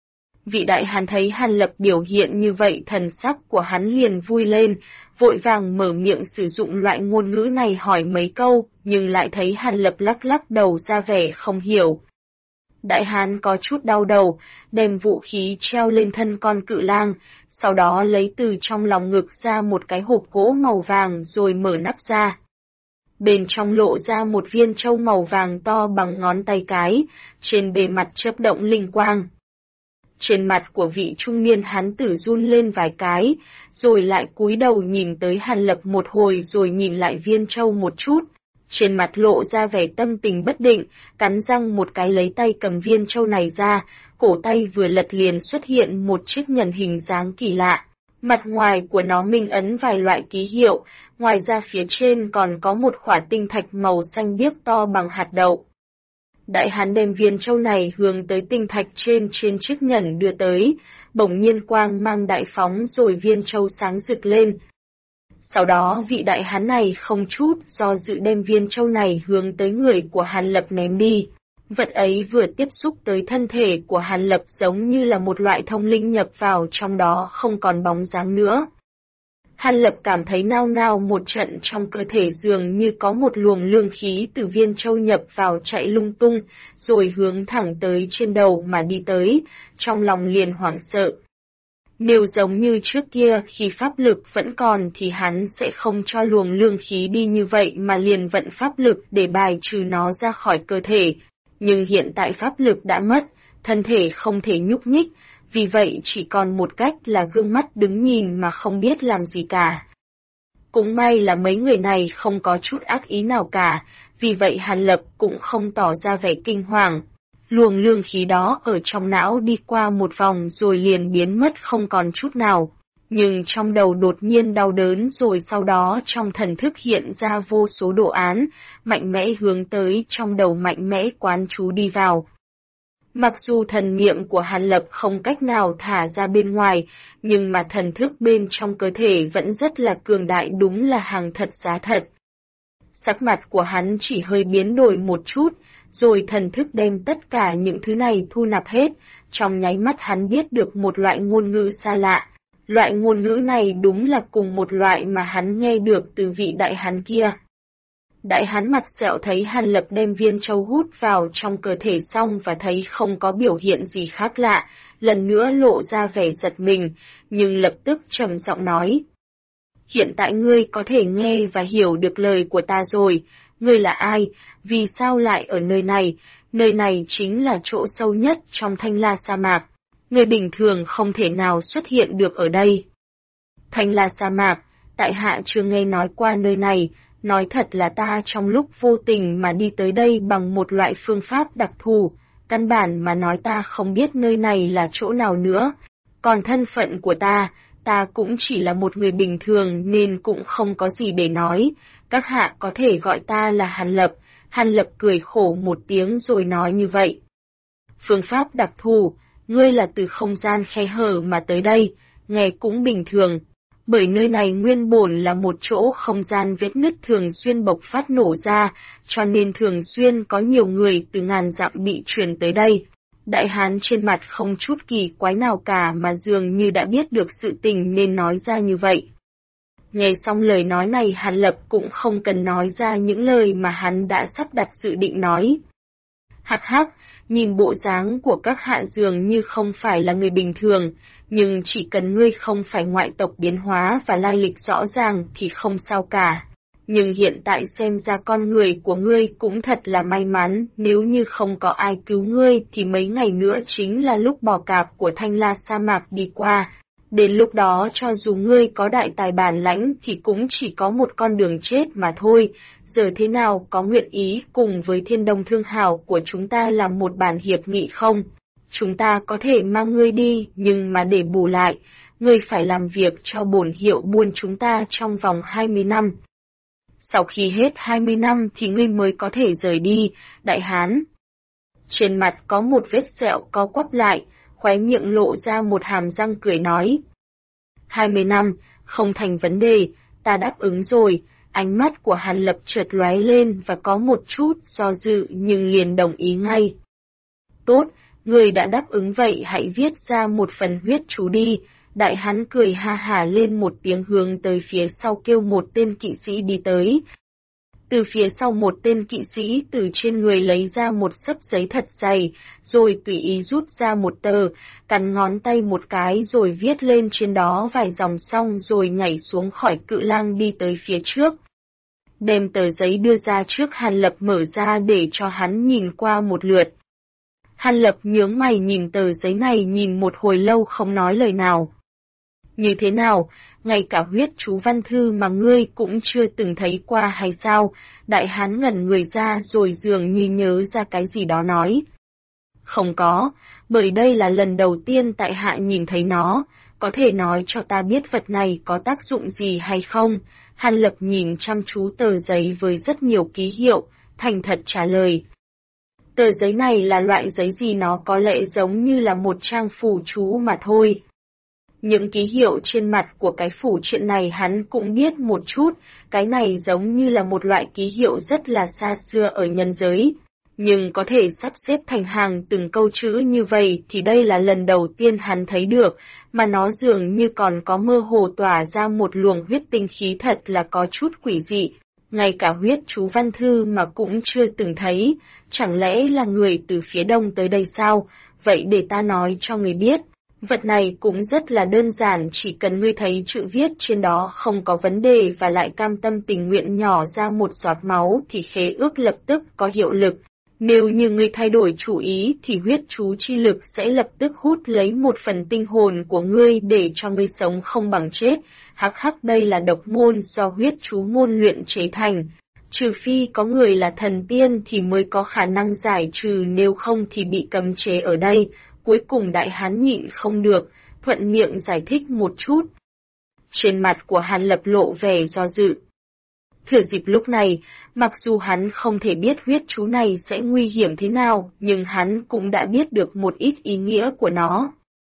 Vị đại hán thấy Hàn Lập biểu hiện như vậy thần sắc của hắn liền vui lên, vội vàng mở miệng sử dụng loại ngôn ngữ này hỏi mấy câu, nhưng lại thấy Hàn Lập lắc lắc đầu ra vẻ không hiểu. Đại hán có chút đau đầu, đem vũ khí treo lên thân con cự lang, sau đó lấy từ trong lòng ngực ra một cái hộp gỗ màu vàng rồi mở nắp ra. Bên trong lộ ra một viên châu màu vàng to bằng ngón tay cái, trên bề mặt chớp động linh quang. Trên mặt của vị trung niên hán tử run lên vài cái, rồi lại cúi đầu nhìn tới Hàn Lập một hồi rồi nhìn lại viên châu một chút. Trên mặt lộ ra vẻ tâm tình bất định, cắn răng một cái lấy tay cầm viên châu này ra, cổ tay vừa lật liền xuất hiện một chiếc nhẫn hình dáng kỳ lạ. Mặt ngoài của nó minh ấn vài loại ký hiệu, ngoài ra phía trên còn có một khỏa tinh thạch màu xanh biếc to bằng hạt đậu. Đại hán đem viên châu này hướng tới tinh thạch trên chiếc nhẫn đưa tới, bỗng nhiên quang mang đại phóng rồi viên châu sáng rực lên. Sau đó vị đại hán này không chút do dự đem viên châu này hướng tới người của Hàn Lập ném đi. Vật ấy vừa tiếp xúc tới thân thể của Hàn Lập giống như là một loại thông linh nhập vào trong đó không còn bóng dáng nữa. Hàn Lập cảm thấy nao nao một trận trong cơ thể dường như có một luồng lương khí từ viên châu nhập vào chạy lung tung, rồi hướng thẳng tới trên đầu mà đi tới, trong lòng liền hoảng sợ. Nếu giống như trước kia khi pháp lực vẫn còn thì hắn sẽ không cho luồng lương khí đi như vậy mà liền vận pháp lực để bài trừ nó ra khỏi cơ thể. Nhưng hiện tại pháp lực đã mất, thân thể không thể nhúc nhích, vì vậy chỉ còn một cách là gương mắt đứng nhìn mà không biết làm gì cả. Cũng may là mấy người này không có chút ác ý nào cả, vì vậy Hàn Lập cũng không tỏ ra vẻ kinh hoàng. Luồng lương khí đó ở trong não đi qua một vòng rồi liền biến mất không còn chút nào. Nhưng trong đầu đột nhiên đau đớn rồi sau đó trong thần thức hiện ra vô số đồ án, mạnh mẽ hướng tới trong đầu mạnh mẽ quán chú đi vào. Mặc dù thần niệm của Hàn Lập không cách nào thả ra bên ngoài, nhưng mà thần thức bên trong cơ thể vẫn rất là cường đại, đúng là hàng thật giá thật. Sắc mặt của hắn chỉ hơi biến đổi một chút, rồi thần thức đem tất cả những thứ này thu nạp hết, trong nháy mắt hắn biết được một loại ngôn ngữ xa lạ. Loại ngôn ngữ này đúng là cùng một loại mà hắn nghe được từ vị đại hán kia. Đại hán mặt sẹo thấy Hàn Lập đem viên châu hút vào trong cơ thể xong và thấy không có biểu hiện gì khác lạ, lần nữa lộ ra vẻ giật mình, nhưng lập tức trầm giọng nói. Hiện tại ngươi có thể nghe và hiểu được lời của ta rồi, ngươi là ai, vì sao lại ở nơi này chính là chỗ sâu nhất trong Thanh La sa mạc, người bình thường không thể nào xuất hiện được ở đây. Thanh La sa mạc, tại hạ chưa nghe nói qua nơi này, nói thật là ta trong lúc vô tình mà đi tới đây bằng một loại phương pháp đặc thù, căn bản mà nói ta không biết nơi này là chỗ nào nữa, còn thân phận của ta cũng chỉ là một người bình thường nên cũng không có gì để nói, các hạ có thể gọi ta là Hàn Lập. Hàn Lập cười khổ một tiếng rồi nói như vậy. Phương pháp đặc thù, ngươi là từ không gian khe hở mà tới đây, nghe cũng bình thường, bởi nơi này nguyên bổn là một chỗ không gian vết nứt thường xuyên bộc phát nổ ra, cho nên thường xuyên có nhiều người từ ngàn dặm bị truyền tới đây. Đại hán trên mặt không chút kỳ quái nào cả mà dường như đã biết được sự tình nên nói ra như vậy. Nghe xong lời nói này Hàn Lập cũng không cần nói ra những lời mà hắn đã sắp đặt dự định nói. Hắc hắc, nhìn bộ dáng của các hạ dường như không phải là người bình thường, nhưng chỉ cần ngươi không phải ngoại tộc biến hóa và lai lịch rõ ràng thì không sao cả. Nhưng hiện tại xem ra con người của ngươi cũng thật là may mắn, nếu như không có ai cứu ngươi thì mấy ngày nữa chính là lúc bò cạp của Thanh La sa mạc đi qua. Đến lúc đó cho dù ngươi có đại tài bản lãnh thì cũng chỉ có một con đường chết mà thôi. Giờ thế nào, có nguyện ý cùng với Thiên Đông Thương Hào của chúng ta làm một bản hiệp nghị không? Chúng ta có thể mang ngươi đi, nhưng mà để bù lại, ngươi phải làm việc cho bổn hiệu buôn chúng ta trong vòng 20 năm. Sau khi hết 20 năm thì ngươi mới có thể rời đi, đại hán. Trên mặt có một vết sẹo co quắp lại, khóe miệng lộ ra một hàm răng cười nói. 20 năm, không thành vấn đề, ta đáp ứng rồi. Ánh mắt của Hàn Lập chợt lóe lên và có một chút do dự nhưng liền đồng ý ngay. Tốt, người đã đáp ứng vậy hãy viết ra một phần huyết chú đi. Đại hán cười ha hả lên một tiếng hướng tới phía sau kêu một tên kỵ sĩ đi tới. Từ phía sau một tên kỵ sĩ từ trên người lấy ra một xấp giấy thật dày, rồi tùy ý rút ra một tờ, cắn ngón tay một cái rồi viết lên trên đó vài dòng xong rồi nhảy xuống khỏi cự lang đi tới phía trước. Đem tờ giấy đưa ra trước Hàn Lập mở ra để cho hắn nhìn qua một lượt. Hàn Lập nhướng mày nhìn tờ giấy này nhìn một hồi lâu không nói lời nào. Như thế nào, ngay cả huyết chú văn thư mà ngươi cũng chưa từng thấy qua hay sao? Đại hán ngẩn người ra rồi dường như nhớ ra cái gì đó nói. Không có, bởi đây là lần đầu tiên tại hạ nhìn thấy nó, có thể nói cho ta biết vật này có tác dụng gì hay không? Hàn Lập nhìn chăm chú tờ giấy với rất nhiều ký hiệu, thành thật trả lời. Tờ giấy này là loại giấy gì, nó có lẽ giống như là một trang phù chú mà thôi. Những ký hiệu trên mặt của cái phù triện này hắn cũng biết một chút, cái này giống như là một loại ký hiệu rất là xa xưa ở nhân giới. Nhưng có thể sắp xếp thành hàng từng câu chữ như vậy thì đây là lần đầu tiên hắn thấy được, mà nó dường như còn có mơ hồ tỏa ra một luồng huyết tinh khí thật là có chút quỷ dị. Ngay cả huyết chú văn thư mà cũng chưa từng thấy, chẳng lẽ là người từ phía đông tới đây sao? Vậy để ta nói cho người biết. Vật này cũng rất là đơn giản, chỉ cần ngươi thấy chữ viết trên đó không có vấn đề và lại cam tâm tình nguyện nhỏ ra một giọt máu thì khế ước lập tức có hiệu lực. Nếu như ngươi thay đổi chủ ý thì huyết chú chi lực sẽ lập tức hút lấy một phần tinh hồn của ngươi để cho ngươi sống không bằng chết. Hắc hắc, đây là độc môn do huyết chú môn luyện chế thành. Trừ phi có người là thần tiên thì mới có khả năng giải trừ, nếu không thì bị cấm chế ở đây. Cuối cùng đại hán nhịn không được, thuận miệng giải thích một chút. Trên mặt của Hàn Lập lộ vẻ do dự. Thừa dịp lúc này, mặc dù hắn không thể biết huyết chú này sẽ nguy hiểm thế nào, nhưng hắn cũng đã biết được một ít ý nghĩa của nó.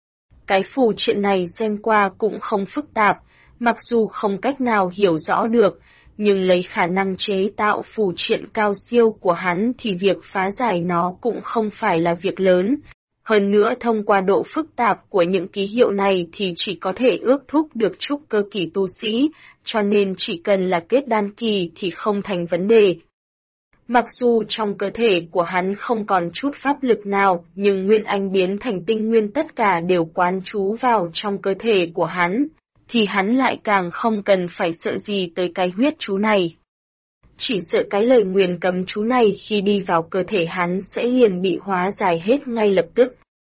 Cái phù triện này xem qua cũng không phức tạp, mặc dù không cách nào hiểu rõ được, nhưng lấy khả năng chế tạo phù triện cao siêu của hắn thì việc phá giải nó cũng không phải là việc lớn. Hơn nữa thông qua độ phức tạp của những ký hiệu này thì chỉ có thể ước thúc được trúc cơ kỳ tu sĩ, cho nên chỉ cần là kết đan kỳ thì không thành vấn đề. Mặc dù trong cơ thể của hắn không còn chút pháp lực nào, nhưng nguyên anh biến thành tinh nguyên tất cả đều quán trú vào trong cơ thể của hắn, thì hắn lại càng không cần phải sợ gì tới cái huyết chú này. Chỉ sợ cái lời nguyền cấm chú này khi đi vào cơ thể hắn sẽ liền bị hóa giải hết ngay lập tức.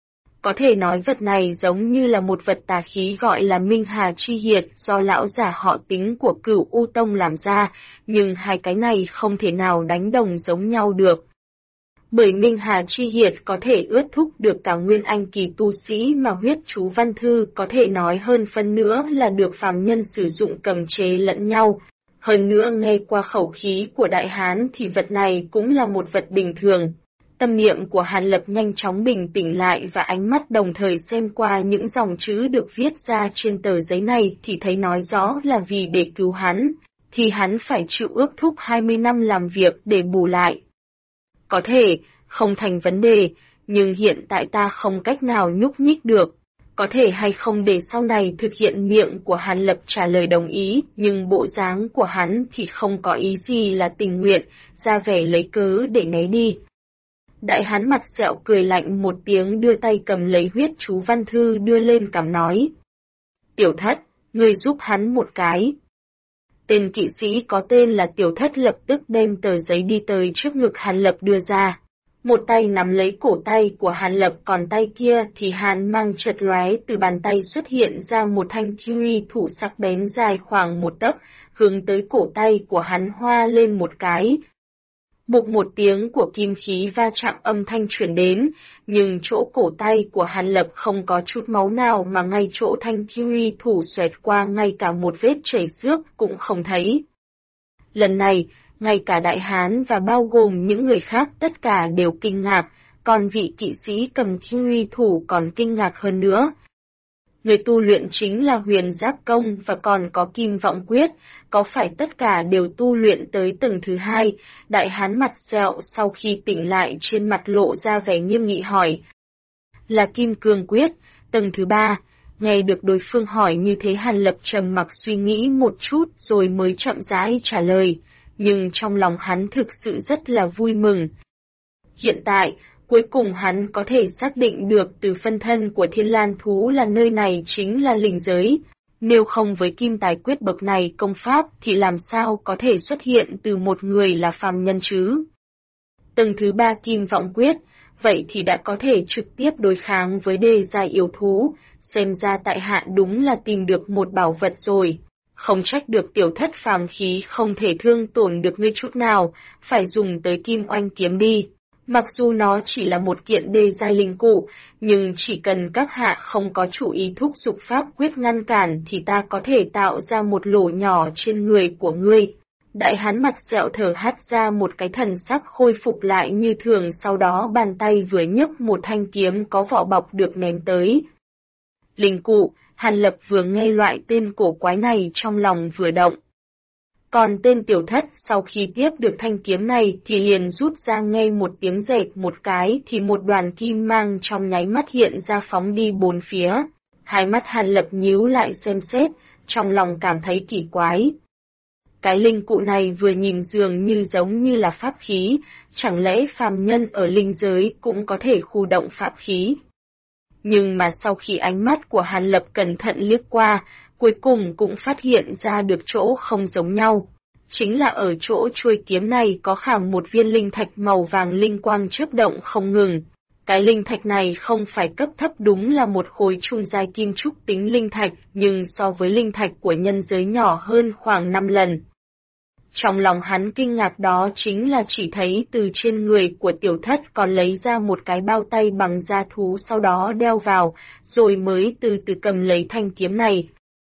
Có thể nói vật này giống như là một vật tà khí gọi là Minh Hà Chi Hiệt do lão giả họ Tính của Cửu U Tông làm ra, nhưng hai cái này không thể nào đánh đồng giống nhau được. Bởi Minh Hà Chi Hiệt có thể ước thúc được cả nguyên anh kỳ tu sĩ, mà huyết chú văn thư có thể nói hơn phân nữa là được phàm nhân sử dụng cầm chế lẫn nhau. Hơn nữa nghe qua khẩu khí của đại hán thì vật này cũng là một vật bình thường. Tâm niệm của Hàn Lập nhanh chóng bình tĩnh lại và ánh mắt đồng thời xem qua những dòng chữ được viết ra trên tờ giấy này thì thấy nói rõ là vì để cứu hắn, thì hắn phải chịu ước thúc 20 năm làm việc để bù lại. Có thể, không thành vấn đề, nhưng hiện tại ta không cách nào nhúc nhích được. Có thể hay không để sau này thực hiện? Miệng của Hàn Lập trả lời đồng ý, nhưng bộ dáng của hắn thì không có ý gì là tình nguyện, ra vẻ lấy cớ để né đi. Đại hán mặt sẹo cười lạnh một tiếng đưa tay cầm lấy huyết chú văn thư đưa lên cằm nói. Tiểu Thất, ngươi giúp hắn một cái. Tên kỵ sĩ có tên là Tiểu Thất lập tức đem tờ giấy đi tới trước ngực Hàn Lập đưa ra. Một tay nắm lấy cổ tay của Hàn Lập, còn tay kia thì hàn mang chợt lóe, từ bàn tay xuất hiện ra một thanh truy thủ sắc bén dài khoảng 1 tấc, hướng tới cổ tay của hắn hoa lên một cái. Bụp một tiếng của kim khí va chạm âm thanh truyền đến, nhưng chỗ cổ tay của Hàn Lập không có chút máu nào, mà ngay chỗ thanh truy thủ xoẹt qua ngay cả một vết chảy xước cũng không thấy. Lần này, ngay cả đại hán và bao gồm những người khác tất cả đều kinh ngạc, còn vị kỵ sĩ cầm truy thủ còn kinh ngạc hơn nữa. Người tu luyện chính là huyền giáp công và còn có kim vọng quyết, có phải tất cả đều tu luyện tới tầng thứ 2? Đại hán mặt sẹo sau khi tỉnh lại trên mặt lộ ra vẻ nghiêm nghị hỏi. Là kim cương quyết, tầng thứ 3. Nghe được đối phương hỏi như thế, Hàn Lập trầm mặc suy nghĩ một chút rồi mới chậm rãi trả lời, nhưng trong lòng hắn thực sự rất là vui mừng. Hiện tại, cuối cùng hắn có thể xác định được từ phân thân của Thiên Lan thú là nơi này chính là linh giới. Nếu không với kim tài quyết bậc này công pháp thì làm sao có thể xuất hiện từ một người là phàm nhân chứ? Tầng thứ 3 kim vọng quyết, vậy thì đã có thể trực tiếp đối kháng với đê giai yêu thú, xem ra tại hạ đúng là tìm được một bảo vật rồi. Không trách được tiểu thất phàm khí không thể thương tổn được ngươi chút nào, phải dùng tới kim oanh kiếm đi. Mặc dù nó chỉ là một kiện đê giai linh cụ, nhưng chỉ cần các hạ không có chủ ý thúc giục pháp quyết ngăn cản thì ta có thể tạo ra một lỗ nhỏ trên người của ngươi. Đại hán mặt sẹo thở hắt ra một cái, thần sắc khôi phục lại như thường, sau đó bàn tay vừa nhấc một thanh kiếm có vỏ bọc được ném tới. Linh cụ, Hàn Lập vừa nghe loại tên cổ quái này trong lòng vừa động. Còn tên tiểu thất sau khi tiếp được thanh kiếm này thì liền rút ra, ngay một tiếng rệt một cái thì một đoàn kim mang trong nháy mắt hiện ra phóng đi bốn phía. Hai mắt Hàn Lập nhíu lại xem xét, trong lòng cảm thấy kỳ quái. Cái linh cụ này vừa nhìn dường như giống như là pháp khí, chẳng lẽ phàm nhân ở linh giới cũng có thể khu động pháp khí? Nhưng mà sau khi ánh mắt của Hàn Lập cẩn thận liếc qua, cuối cùng cũng phát hiện ra được chỗ không giống nhau. Chính là ở chỗ chuôi kiếm này có khảm một viên linh thạch màu vàng linh quang chớp động không ngừng. Cái linh thạch này không phải cấp thấp, đúng là một khối trung giai kim trúc tính linh thạch, nhưng so với linh thạch của nhân giới nhỏ hơn khoảng 5 lần. Trong lòng hắn kinh ngạc đó chính là chỉ thấy từ trên người của tiểu thất còn lấy ra một cái bao tay bằng da thú, sau đó đeo vào, rồi mới từ từ cầm lấy thanh kiếm này.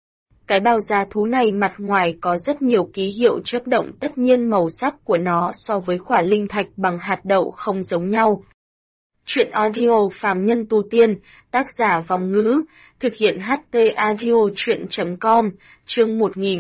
Cái bao da thú này mặt ngoài có rất nhiều ký hiệu chớp động, tất nhiên màu sắc của nó so với khỏa linh thạch bằng hạt đậu không giống nhau. Chuyện audio phàm nhân tu tiên, tác giả Vòng Ngữ, thực hiện HT audio chuyện.com, chương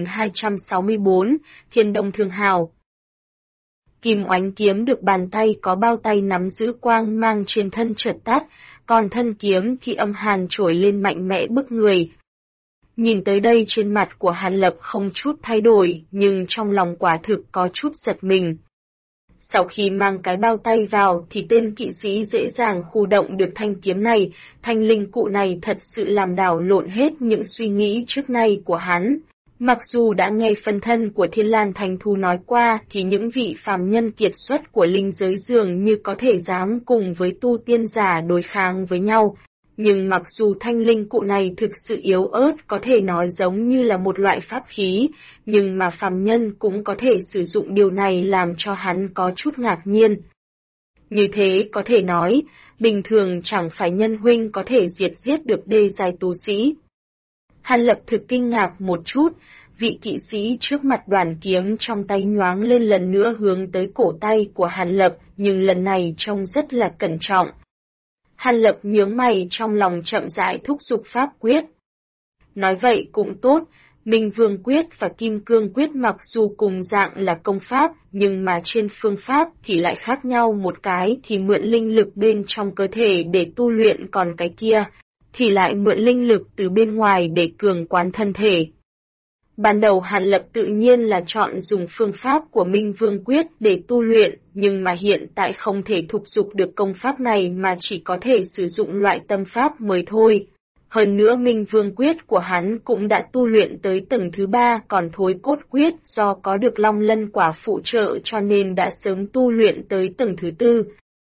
1264, Thiên Đông Thương Hào. Kim oánh kiếm được bàn tay có bao tay nắm giữ quang mang trên thân chợt tắt, còn thân kiếm thì âm hàn trồi lên mạnh mẽ bức người. Nhìn tới đây trên mặt của Hàn Lập không chút thay đổi, nhưng trong lòng quả thực có chút giật mình. Sau khi mang cái bao tay vào thì tên kỵ sĩ dễ dàng khu động được thanh kiếm này, thanh linh cụ này thật sự làm đảo lộn hết những suy nghĩ trước nay của hắn. Mặc dù đã nghe phân thân của Thiên Lan Thành Thú nói qua thì những vị phàm nhân kiệt xuất của linh giới dường như có thể dám cùng với tu tiên giả đối kháng với nhau. Nhưng mặc dù thanh linh cụ này thực sự yếu ớt, có thể nói giống như là một loại pháp khí, nhưng mà phàm nhân cũng có thể sử dụng, điều này làm cho hắn có chút ngạc nhiên. Như thế có thể nói, bình thường chẳng phải nhân huynh có thể giết được đê giai tu sĩ. Hàn Lập thực kinh ngạc một chút, vị kỵ sĩ trước mặt đoàn kiếm trong tay nhoáng lên lần nữa hướng tới cổ tay của Hàn Lập, nhưng lần này trông rất là cẩn trọng. Hàn Lập nhướng mày, trong lòng chậm rãi thúc giục pháp quyết. Nói vậy cũng tốt, Minh Vương quyết và Kim Cương quyết mặc dù cùng dạng là công pháp, nhưng mà trên phương pháp thì lại khác nhau, một cái thì mượn linh lực bên trong cơ thể để tu luyện, còn cái kia thì lại mượn linh lực từ bên ngoài để cường quán thân thể. Ban đầu Hàn Lập tự nhiên là chọn dùng phương pháp của Minh Vương quyết để tu luyện, nhưng mà hiện tại không thể thúc giục được công pháp này mà chỉ có thể sử dụng loại tâm pháp mới thôi. Hơn nữa Minh Vương quyết của hắn cũng đã tu luyện tới tầng thứ 3, còn Thối Cốt quyết do có được Long Lân quả phụ trợ cho nên đã sớm tu luyện tới tầng thứ 4.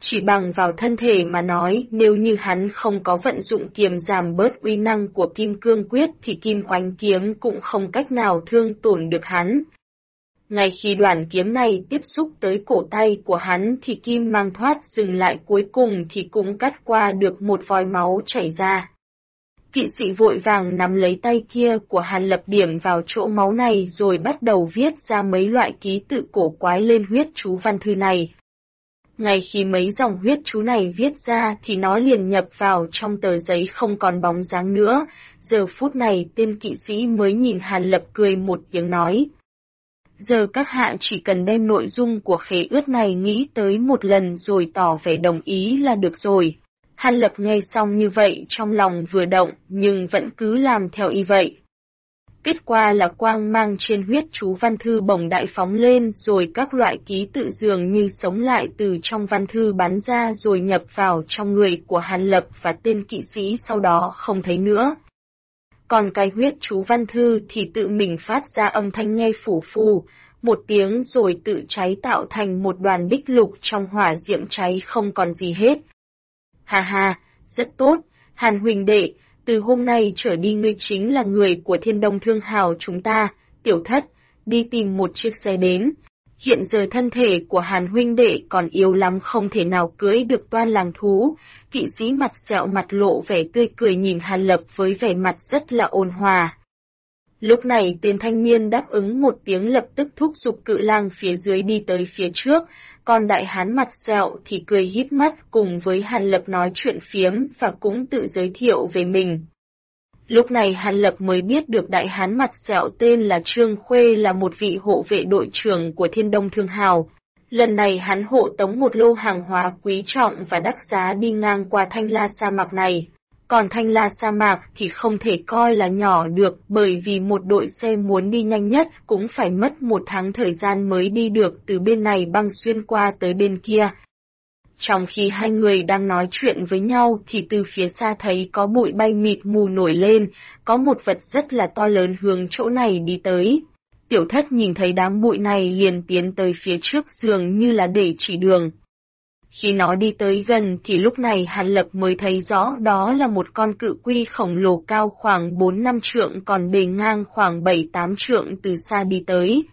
Chỉ bằng vào thân thể mà nói, nếu như hắn không có vận dụng kiếm giảm bớt uy năng của Kim Cương Quyết thì Kim Oánh Kiếm cũng không cách nào thương tổn được hắn. Ngay khi đoạn kiếm này tiếp xúc tới cổ tay của hắn thì kim mang thoát dừng lại, cuối cùng thì cũng cắt qua được một vòi máu chảy ra. Kỵ sĩ vội vàng nắm lấy tay kia của Hàn Lập điểm vào chỗ máu này rồi bắt đầu viết ra mấy loại ký tự cổ quái lên huyết chú văn thư này. Ngay khi mấy dòng huyết chú này viết ra thì nó liền nhập vào trong tờ giấy không còn bóng dáng nữa. Giờ phút này tên kỵ sĩ mới nhìn Hàn Lập cười một tiếng nói. Giờ các hạ chỉ cần đem nội dung của khế ước này nghĩ tới một lần rồi tỏ vẻ đồng ý là được rồi. Hàn Lập nghe xong như vậy trong lòng vừa động nhưng vẫn cứ làm theo y vậy. Kết quả là quang mang trên huyết chú văn thư bỗng đại phóng lên rồi các loại ký tự dường như sống lại từ trong văn thư bắn ra rồi nhập vào trong người của Hàn Lập và tên kỵ sĩ sau đó không thấy nữa. Còn cái huyết chú văn thư thì tự mình phát ra âm thanh nghe phù phù, một tiếng rồi tự cháy tạo thành một đoàn bích lục trong hỏa diệm cháy không còn gì hết. Ha ha, rất tốt, Hàn huynh đệ, từ hôm nay trở đi ngươi chính là người của Thiên Đông Thương Hào chúng ta. Tiểu Thất, đi tìm một chiếc xe đến. Hiện giờ thân thể của Hàn huynh đệ còn yếu lắm, không thể nào cưỡi được toan làng thú. Kỵ sĩ mặt sẹo mặt lộ vẻ tươi cười nhìn Hàn Lập với vẻ mặt rất là ôn hòa. Lúc này tên thanh niên đáp ứng một tiếng lập tức thúc giục cự lang phía dưới đi tới phía trước, còn đại hán mặt sẹo thì cười híp mắt cùng với Hàn Lập nói chuyện phiếm và cũng tự giới thiệu về mình. Lúc này Hàn Lập mới biết được đại hán mặt sẹo tên là Trương Khuê là một vị hộ vệ đội trưởng của Thiên Đông Thương Hào. Lần này hắn hộ tống một lô hàng hóa quý trọng và đắt giá đi ngang qua Thanh La sa mạc này. Còn Thanh La sa mạc thì không thể coi là nhỏ được bởi vì một đội xe muốn đi nhanh nhất cũng phải mất 1 tháng thời gian mới đi được từ bên này băng xuyên qua tới bên kia. Trong khi hai người đang nói chuyện với nhau thì từ phía xa thấy có bụi bay mịt mù nổi lên, có một vật rất là to lớn hướng chỗ này đi tới. Tiểu Thất nhìn thấy đám bụi này liền tiến tới phía trước dường như là để chỉ đường. Khi nó đi tới gần thì lúc này Hàn Lập mới thấy rõ đó là một con cự quy khổng lồ cao khoảng 4-5 trượng còn bề ngang khoảng 7-8 trượng từ xa đi tới.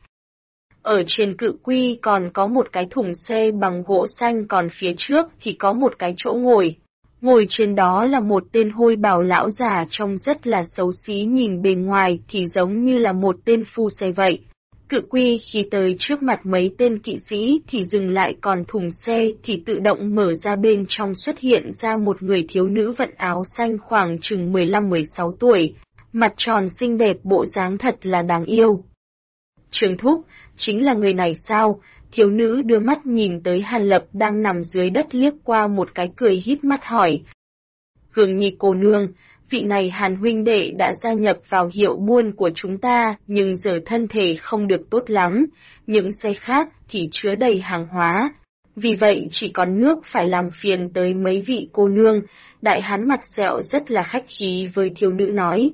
Ở trên cự quy còn có một cái thùng xe bằng gỗ xanh, còn phía trước thì có một cái chỗ ngồi. Ngồi trên đó là một tên hôi bào lão già trông rất là xấu xí, nhìn bề ngoài thì giống như là một tên phu xe vậy. Cự quy khi tới trước mặt mấy tên kỵ sĩ thì dừng lại, còn thùng xe thì tự động mở ra, bên trong xuất hiện ra một người thiếu nữ vận áo xanh khoảng chừng 15-16 tuổi, mặt tròn xinh đẹp, bộ dáng thật là đáng yêu. Trương thúc, chính là người này sao? Thiếu nữ đưa mắt nhìn tới Hàn Lập đang nằm dưới đất liếc qua một cái cười híp mắt hỏi. Gương Nhi cô nương, vị này Hàn huynh đệ đã gia nhập vào hiệu buôn của chúng ta nhưng giờ thân thể không được tốt lắm, những xe khác thì chứa đầy hàng hóa. Vì vậy chỉ còn nước phải làm phiền tới mấy vị cô nương. Đại hán mặt sẹo rất là khách khí với thiếu nữ nói.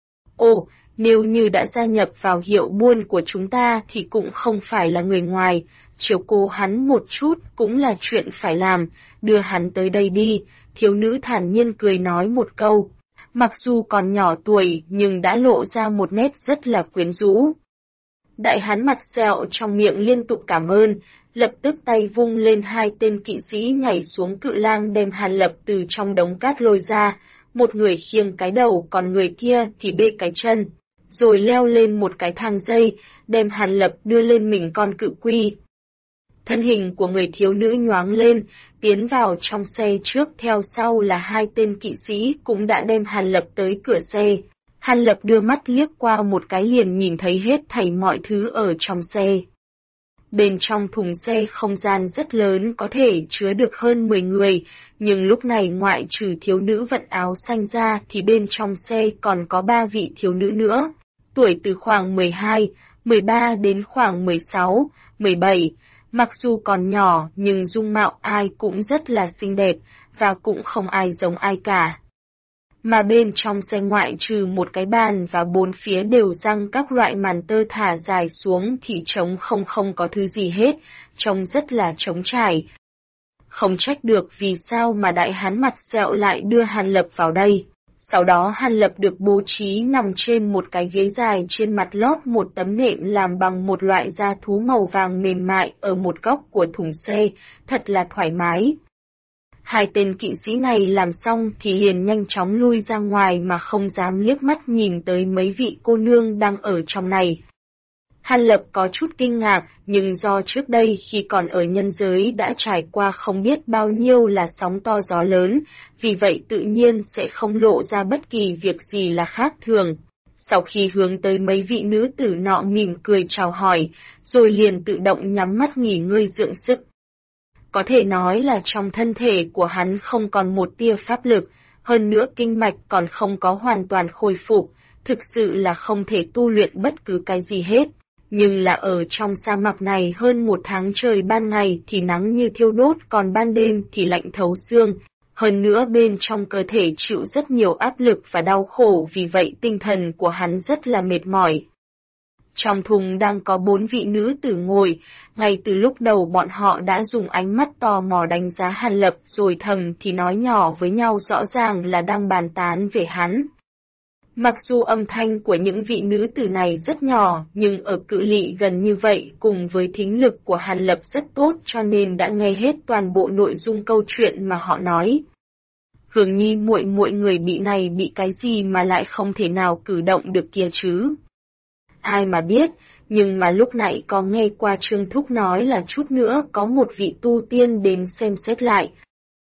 Ồ, nếu như đã gia nhập vào hiệu buôn của chúng ta thì cũng không phải là người ngoài, chiếu cố hắn một chút cũng là chuyện phải làm, đưa hắn tới đây đi. Thiếu nữ thản nhiên cười nói một câu, mặc dù còn nhỏ tuổi nhưng đã lộ ra một nét rất là quyến rũ. Đại hán mặt sẹo trong miệng liên tục cảm ơn, lập tức tay vung lên, hai tên kỵ sĩ nhảy xuống cự lang đem Hàn Lập từ trong đống cát lôi ra, một người khiêng cái đầu còn người kia thì bê cái chân, rồi leo lên một cái thang dây, đem Hàn Lập đưa lên mình con cự quy. Thân hình của người thiếu nữ nhoáng lên, tiến vào trong xe, trước theo sau là hai tên kỵ sĩ cũng đã đem Hàn Lập tới cửa xe. Hàn Lập đưa mắt liếc qua một cái liền nhìn thấy hết thảy mọi thứ ở trong xe. Bên trong thùng xe không gian rất lớn, có thể chứa được hơn 10 người, nhưng lúc này ngoại trừ thiếu nữ vận áo xanh ra thì bên trong xe còn có 3 vị thiếu nữ nữa, tuổi từ khoảng 12, 13 đến khoảng 16, 17. Mặc dù còn nhỏ nhưng dung mạo ai cũng rất là xinh đẹp và cũng không ai giống ai cả. Mà bên trong xe ngoại trừ một cái bàn và bốn phía đều răng các loại màn tơ thả dài xuống thì trống không có thứ gì hết, trông rất là trống trải. Không trách được vì sao mà đại hán mặt sẹo lại đưa Hàn Lập vào đây. Sau đó Hàn Lập được bố trí nằm trên một cái ghế dài, trên mặt lót một tấm nệm làm bằng một loại da thú màu vàng mềm mại ở một góc của thùng xe, thật là thoải mái. Hai tên kỵ sĩ này làm xong thì liền nhanh chóng lui ra ngoài mà không dám liếc mắt nhìn tới mấy vị cô nương đang ở trong này. Hàn Lập có chút kinh ngạc, nhưng do trước đây khi còn ở nhân giới đã trải qua không biết bao nhiêu là sóng to gió lớn, vì vậy tự nhiên sẽ không lộ ra bất kỳ việc gì là khác thường. Sau khi hướng tới mấy vị nữ tử nọ mỉm cười chào hỏi, rồi liền tự động nhắm mắt nghỉ ngơi dưỡng sức. Có thể nói là trong thân thể của hắn không còn một tia pháp lực, hơn nữa kinh mạch còn không có hoàn toàn khôi phục, thực sự là không thể tu luyện bất cứ cái gì hết. Nhưng là ở trong sa mạc này hơn một tháng trời, ban ngày thì nắng như thiêu đốt, còn ban đêm thì lạnh thấu xương. Hơn nữa bên trong cơ thể chịu rất nhiều áp lực và đau khổ, vì vậy tinh thần của hắn rất là mệt mỏi. Trong thùng đang có 4 vị nữ tử ngồi, ngay từ lúc đầu bọn họ đã dùng ánh mắt tò mò đánh giá Hàn Lập, rồi thầm thì nói nhỏ với nhau, rõ ràng là đang bàn tán về hắn. Mặc dù âm thanh của những vị nữ tử này rất nhỏ, nhưng ở cự ly gần như vậy cùng với thính lực của Hàn Lập rất tốt, cho nên đã nghe hết toàn bộ nội dung câu chuyện mà họ nói. Hương Nhi muội muội, người bị này bị cái gì mà lại không thể nào cử động được kia chứ? Ai mà biết, nhưng mà lúc nãy có nghe qua Trương Thúc nói là chút nữa có một vị tu tiên đến xem xét lại.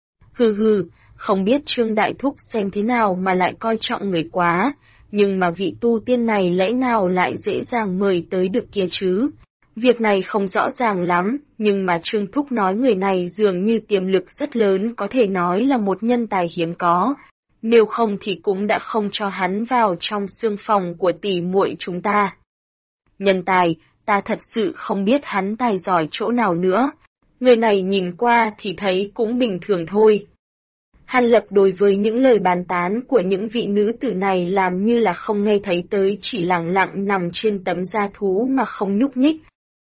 Hừ, không biết Trương Đại Thúc xem thế nào mà lại coi trọng người quá, nhưng mà vị tu tiên này lẽ nào lại dễ dàng mời tới được kia chứ? Việc này không rõ ràng lắm, nhưng mà Trương Thúc nói người này dường như tiềm lực rất lớn, có thể nói là một nhân tài hiếm có. Nếu không thì cũng đã không cho hắn vào trong xương phòng của tỷ muội chúng ta. Nhân tài, ta thật sự không biết hắn tài giỏi chỗ nào nữa. Người này nhìn qua thì thấy cũng bình thường thôi. Hàn Lập đối với những lời bàn tán của những vị nữ tử này làm như là không nghe thấy tới, chỉ lặng lặng nằm trên tấm da thú mà không nhúc nhích.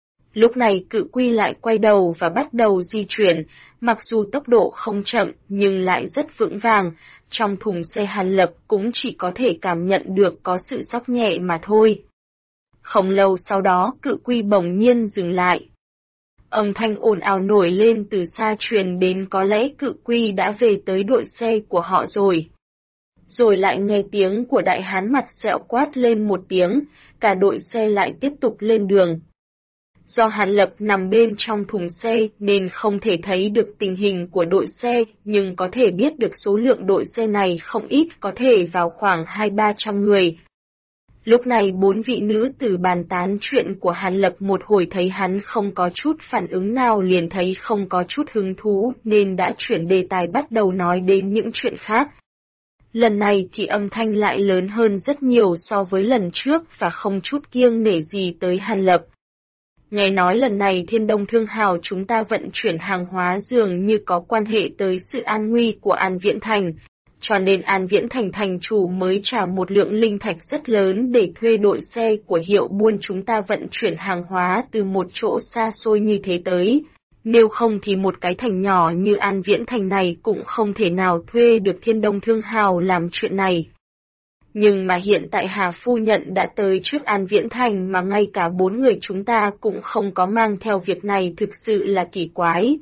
Lúc này cự quy lại quay đầu và bắt đầu di chuyển, mặc dù tốc độ không chậm nhưng lại rất vững vàng, trong thùng xe Hàn Lập cũng chỉ có thể cảm nhận được có sự xóc nhẹ mà thôi. Không lâu sau đó cự quy bỗng nhiên dừng lại. Âm thanh ồn ào nổi lên từ xa truyền đến, có lẽ cự quy đã về tới đội xe của họ rồi. Rồi lại nghe tiếng của đại hán mặt sẹo quát lên một tiếng, cả đội xe lại tiếp tục lên đường. Do Hàn Lập nằm bên trong thùng xe nên không thể thấy được tình hình của đội xe, nhưng có thể biết được số lượng đội xe này không ít, có thể vào khoảng 200-300 người. Lúc này 4 vị nữ tử bàn tán chuyện của Hàn Lập một hồi, thấy hắn không có chút phản ứng nào liền thấy không có chút hứng thú nên đã chuyển đề tài bắt đầu nói đến những chuyện khác. Lần này thì âm thanh lại lớn hơn rất nhiều so với lần trước và không chút kiêng nể gì tới Hàn Lập. Nghe nói lần này Thiên Đông Thương Hào chúng ta vận chuyển hàng hóa dường như có quan hệ tới sự an nguy của An Viễn Thành, cho nên An Viễn Thành thành chủ mới trả một lượng linh thạch rất lớn để thuê đội xe của hiệu buôn chúng ta vận chuyển hàng hóa từ một chỗ xa xôi như thế tới. Nếu không thì một cái thành nhỏ như An Viễn Thành này cũng không thể nào thuê được Thiên Đông Thương Hào làm chuyện này. Nhưng mà hiện tại Hà Phu Nhân đã tới trước An Viễn Thành mà ngay cả 4 người chúng ta cũng không có mang theo, việc này thực sự là kỳ quái.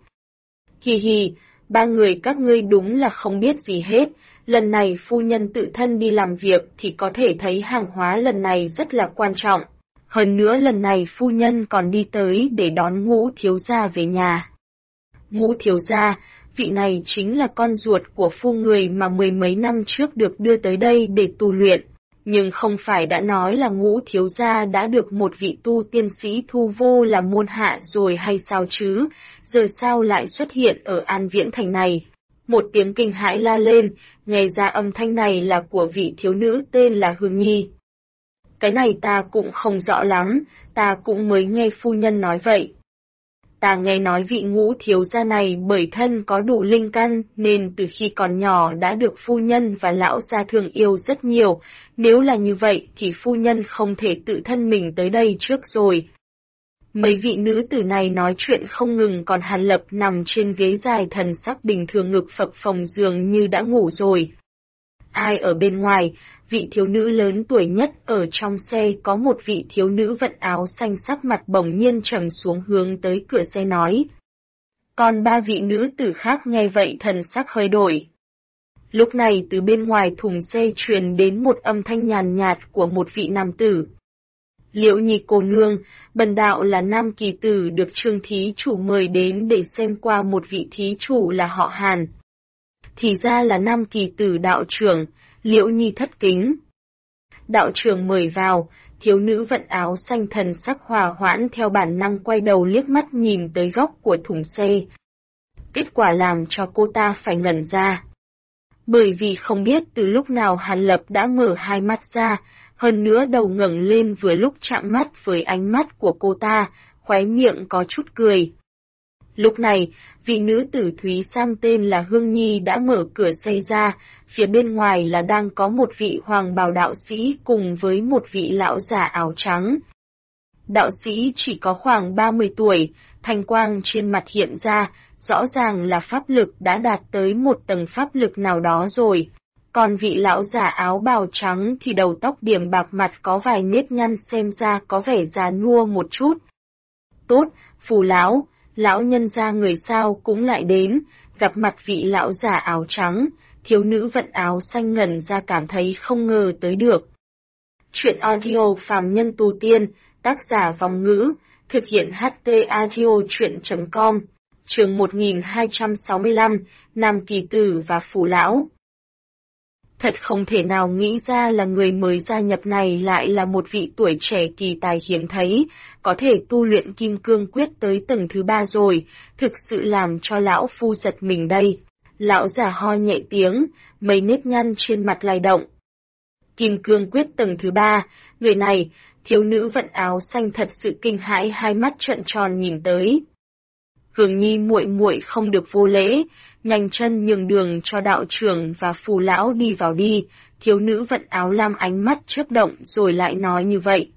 Hi hi, 3 người các ngươi đúng là không biết gì hết, lần này phu nhân tự thân đi làm việc thì có thể thấy hàng hóa lần này rất là quan trọng. Hơn nữa lần này phu nhân còn đi tới để đón Ngũ thiếu gia về nhà. Ngũ thiếu gia, vị này chính là con ruột của phu người mà 10 mấy năm trước được đưa tới đây để tu luyện. Nhưng không phải đã nói là Ngũ thiếu gia đã được một vị tu tiên sĩ thu vô là môn hạ rồi hay sao chứ, giờ sao lại xuất hiện ở An Viễn Thành này? Một tiếng kinh hãi la lên, nghe ra âm thanh này là của vị thiếu nữ tên là Hương Nhi. Cái này ta cũng không rõ lắm, ta cũng mới nghe phu nhân nói vậy. Ta nghe nói vị Ngũ thiếu gia này bởi thân có đủ linh căn nên từ khi còn nhỏ đã được phu nhân và lão gia thương yêu rất nhiều, nếu là như vậy thì phu nhân không thể tự thân mình tới đây trước rồi. Mấy vị nữ tử này nói chuyện không ngừng, còn Hàn Lập nằm trên ghế dài thần sắc bình thường, ngực phập phồng dường như đã ngủ rồi. Ai ở bên ngoài? Vị thiếu nữ lớn tuổi nhất ở trong xe, có một vị thiếu nữ vận áo xanh sắc mặt bỗng nhiên trầm xuống hướng tới cửa xe nói. Còn ba vị nữ tử khác nghe vậy thần sắc hơi đổi. Lúc này từ bên ngoài thùng xe truyền đến một âm thanh nhàn nhạt của một vị nam tử. Liễu Nhi cô nương, bần đạo là nam kỳ tử được Trương thí chủ mời đến để xem qua một vị thí chủ là họ Hàn. Thì ra là nam kỳ tử đạo trưởng, Liễu Nhi thất kính. Đạo trưởng mời vào, thiếu nữ vận áo xanh thần sắc hòa hoãn theo bản năng quay đầu liếc mắt nhìn tới góc của thùng xe. Kết quả làm cho cô ta phải ngẩn ra. Bởi vì không biết từ lúc nào Hàn Lập đã mở hai mắt ra, hơn nữa đầu ngẩng lên vừa lúc chạm mắt với ánh mắt của cô ta, khóe miệng có chút cười. Lúc này, vị nữ tử Thúy Sam tên là Hương Nhi đã mở cửa xe ra, phía bên ngoài là đang có một vị hoàng bào đạo sĩ cùng với một vị lão giả áo trắng. Đạo sĩ chỉ có khoảng 30 tuổi, thanh quang trên mặt hiện ra, rõ ràng là pháp lực đã đạt tới một tầng pháp lực nào đó rồi. Còn vị lão giả áo bào trắng thì đầu tóc điểm bạc, mặt có vài nếp nhăn, xem ra có vẻ già nua một chút. Tốt, Phù lão, lão nhân gia người sao cũng lại đến, gặp mặt vị lão giả áo trắng, thiếu nữ vận áo xanh ngẩn ra, cảm thấy không ngờ tới được. Chuyện audio phàm nhân tu tiên, tác giả Vong Ngữ, thực hiện HT audio chuyện.com, chương 1265, Nam Kỳ Tử và Phù lão. Thật không thể nào nghĩ ra là người mới gia nhập này lại là một vị tuổi trẻ kỳ tài hiếm thấy, có thể tu luyện kim cương quyết tới tầng thứ 3 rồi, thực sự làm cho lão phu giật mình đây. Lão già ho nhẹ tiếng, mấy nếp nhăn trên mặt lay động. Kim cương quyết tầng thứ 3, người này, thiếu nữ vận áo xanh thật sự kinh hãi, hai mắt trợn tròn nhìn tới. Hương Nhi muội muội không được vô lễ, nhanh chân nhường đường cho đạo trưởng và Phù lão đi vào đi, thiếu nữ vận áo lam ánh mắt chớp động rồi lại nói như vậy.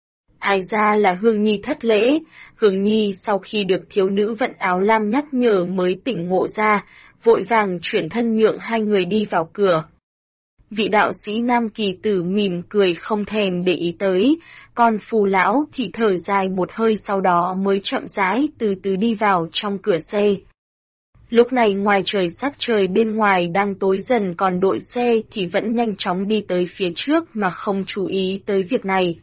Ai ra là Hương Nhi thất lễ, Hương Nhi sau khi được thiếu nữ vận áo lam nhắc nhở mới tỉnh ngộ ra, vội vàng chuyển thân nhượng hai người đi vào cửa. Vị đạo sĩ Nam Kỳ Tử mỉm cười không thèm để ý tới, còn Phù lão thì thở dài một hơi, sau đó mới chậm rãi từ từ đi vào trong cửa xe. Lúc này ngoài trời sắc trời bên ngoài đang tối dần, còn đội xe thì vẫn nhanh chóng đi tới phía trước mà không chú ý tới việc này.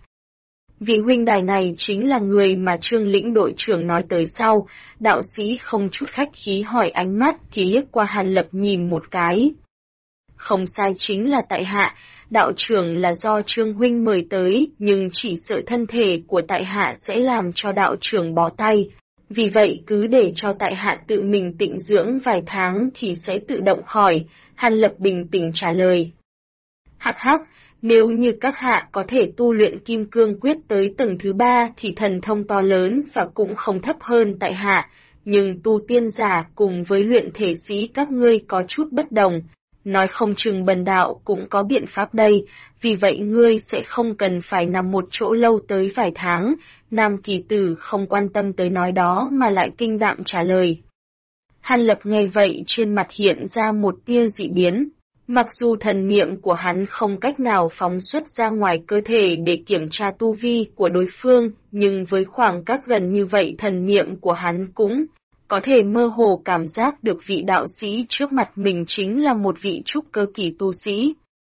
Vị huynh đài này chính là người mà Trương lĩnh đội trưởng nói tới sau, đạo sĩ không chút khách khí hỏi, ánh mắt thì liếc qua Hàn Lập nhìn một cái. Không sai, chính là tại hạ, đạo trưởng là do Trương huynh mời tới, nhưng chỉ sợ thân thể của tại hạ sẽ làm cho đạo trưởng bó tay. Vì vậy cứ để cho tại hạ tự mình tịnh dưỡng vài tháng thì sẽ tự động khỏi, Hàn Lập bình tĩnh trả lời. Hắc hắc, nếu như các hạ có thể tu luyện kim cương quyết tới tầng thứ 3 thì thần thông to lớn và cũng không thấp hơn tại hạ, nhưng tu tiên giả cùng với luyện thể sĩ các ngươi có chút bất đồng. Nói không chừng bần đạo cũng có biện pháp đây, vì vậy ngươi sẽ không cần phải nằm một chỗ lâu tới vài tháng. Nam Kỳ Tử không quan tâm tới nói đó mà lại kinh đạm trả lời. Hàn Lập nghe vậy trên mặt hiện ra một tia dị biến. Mặc dù thần niệm của hắn không cách nào phóng xuất ra ngoài cơ thể để kiểm tra tu vi của đối phương, nhưng với khoảng cách gần như vậy thần niệm của hắn cũng có thể mơ hồ cảm giác được vị đạo sĩ trước mặt mình chính là một vị trúc cơ kỳ tu sĩ.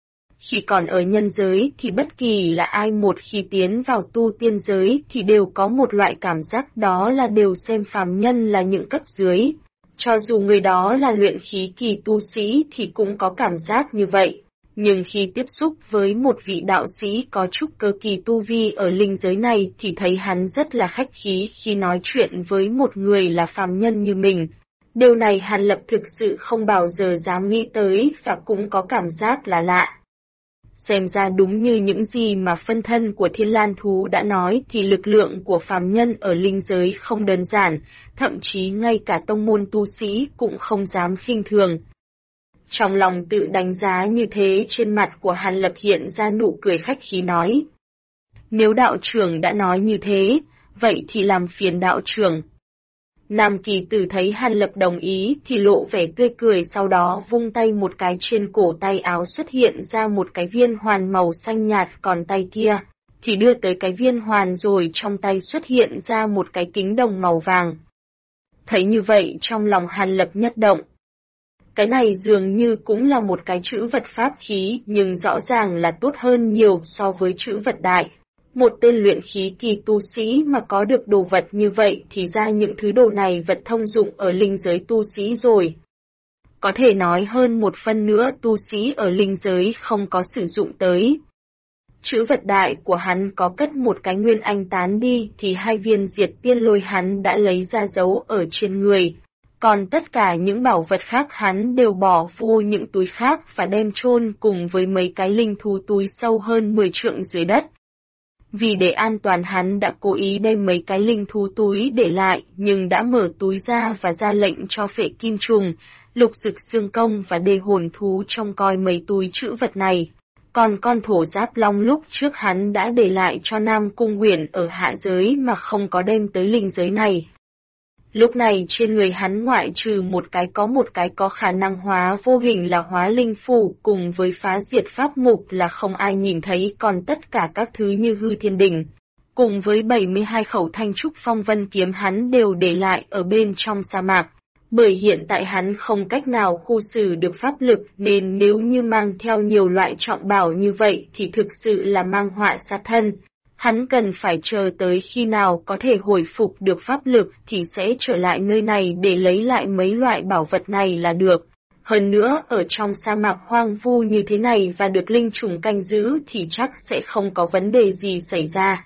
Khi còn ở nhân giới thì bất kỳ là ai một khi tiến vào tu tiên giới thì đều có một loại cảm giác, đó là đều xem phàm nhân là những cấp dưới. Cho dù người đó là luyện khí kỳ tu sĩ thì cũng có cảm giác như vậy. Nhưng khi tiếp xúc với một vị đạo sĩ có trúc cơ kỳ tu vi ở linh giới này thì thấy hắn rất là khách khí khi nói chuyện với một người là phàm nhân như mình. Điều này Hàn Lập thực sự không bao giờ dám nghĩ tới và cũng có cảm giác là lạ. Xem ra đúng như những gì mà phân thân của Thiên Lan Thú đã nói thì lực lượng của phàm nhân ở linh giới không đơn giản, thậm chí ngay cả tông môn tu sĩ cũng không dám khinh thường. Trong lòng tự đánh giá như thế, trên mặt của Hàn Lập hiện ra nụ cười khách khí nói. Nếu đạo trưởng đã nói như thế, vậy thì làm phiền đạo trưởng. Nam Kỳ Tử thấy Hàn Lập đồng ý thì lộ vẻ tươi cười, sau đó vung tay một cái, trên cổ tay áo xuất hiện ra một cái viên hoàn màu xanh nhạt, còn tay kia thì đưa tới cái viên hoàn, rồi trong tay xuất hiện ra một cái kính đồng màu vàng. Thấy như vậy trong lòng Hàn Lập nhất động. Cái này dường như cũng là một cái trữ vật pháp khí, nhưng rõ ràng là tốt hơn nhiều so với trữ vật đại. Một tên luyện khí kỳ tu sĩ mà có được đồ vật như vậy thì ra những thứ đồ này vật thông dụng ở linh giới tu sĩ rồi. Có thể nói hơn một phân nữa tu sĩ ở linh giới không có sử dụng tới. Trữ vật đại của hắn có cất một cái nguyên anh tán đi thì 2 viên diệt tiên lôi hắn đã lấy ra giấu ở trên người. Còn tất cả những bảo vật khác hắn đều bỏ vô những túi khác và đem chôn cùng với mấy cái linh thú túi sâu hơn 10 trượng dưới đất. Vì để an toàn hắn đã cố ý đem mấy cái linh thú túi để lại, nhưng đã mở túi ra và ra lệnh cho Phệ Kim Trùng, Lục Dực Xương Công và Đê Hồn Thú trông coi mấy túi trữ vật này. Còn con thổ giáp long lúc trước hắn đã để lại cho Nam Cung Uyển ở hạ giới mà không có đem tới linh giới này. Lúc này trên người hắn ngoại trừ một cái có khả năng hóa vô hình là hóa linh phù cùng với phá diệt pháp mục là không ai nhìn thấy, còn tất cả các thứ như hư thiên đỉnh. Cùng với 72 khẩu thanh trúc phong vân kiếm hắn đều để lại ở bên trong sa mạc. Bởi hiện tại hắn không cách nào khu xử được pháp lực nên nếu như mang theo nhiều loại trọng bảo như vậy thì thực sự là mang họa sát thân. Hắn cần phải chờ tới khi nào có thể hồi phục được pháp lực thì sẽ trở lại nơi này để lấy lại mấy loại bảo vật này là được. Hơn nữa ở trong sa mạc hoang vu như thế này và được linh trùng canh giữ thì chắc sẽ không có vấn đề gì xảy ra.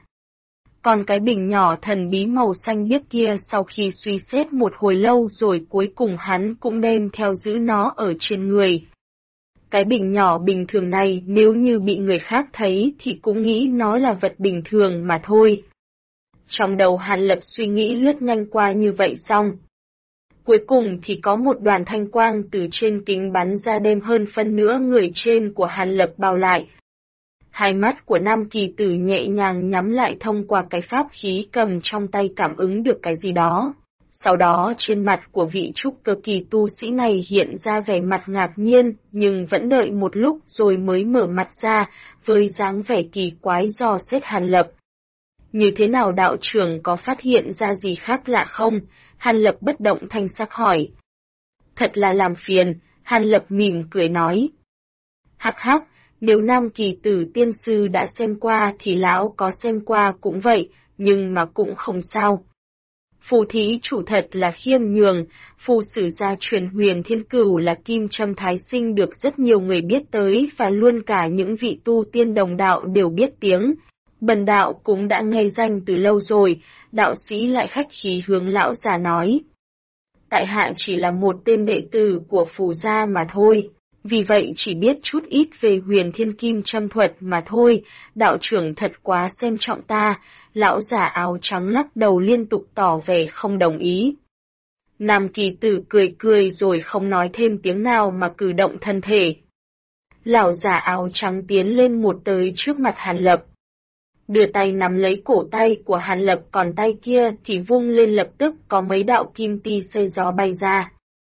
Còn cái bình nhỏ thần bí màu xanh biếc kia sau khi suy xét một hồi lâu rồi cuối cùng hắn cũng đem theo giữ nó ở trên người. Cái bình nhỏ bình thường này nếu như bị người khác thấy thì cũng nghĩ nó là vật bình thường mà thôi. Trong đầu Hàn Lập suy nghĩ lướt nhanh qua như vậy xong. Cuối cùng thì có một đoàn thanh quang từ trên kính bắn ra đem hơn phân nửa người trên của Hàn Lập bao lại. Hai mắt của Nam Kỳ Tử nhẹ nhàng nhắm lại thông qua cái pháp khí cầm trong tay cảm ứng được cái gì đó. Sau đó trên mặt của vị trúc cơ kỳ tu sĩ này hiện ra vẻ mặt ngạc nhiên, nhưng vẫn đợi một lúc rồi mới mở mặt ra, với dáng vẻ kỳ quái dò xét Hàn Lập. Như thế nào đạo trưởng có phát hiện ra gì khác lạ không? Hàn Lập bất động thanh sắc hỏi. Thật là làm phiền, Hàn Lập mỉm cười nói. Hắc hắc, nếu Nam Kỳ Tử tiên sư đã xem qua thì lão có xem qua cũng vậy, nhưng mà cũng không sao. Phù thí chủ thật là khiêm nhường, phù sử gia truyền Huyền Thiên Cửu là kim châm thái sinh được rất nhiều người biết tới và luôn cả những vị tu tiên đồng đạo đều biết tiếng. Bần đạo cũng đã nghe danh từ lâu rồi, đạo sĩ lại khách khí hướng lão già nói. Tại hạ chỉ là một tên đệ tử của phù gia mà thôi, vì vậy chỉ biết chút ít về Huyền Thiên Kim châm thuật mà thôi, đạo trưởng thật quá xem trọng ta. Lão giả áo trắng lắc đầu liên tục tỏ vẻ không đồng ý. Nam Kỳ Tử cười cười rồi không nói thêm tiếng nào mà cử động thân thể. Lão giả áo trắng tiến lên một tới trước mặt Hàn Lập. Đưa tay nắm lấy cổ tay của Hàn Lập, còn tay kia thì vung lên, lập tức có mấy đạo kim ti xơi gió bay ra.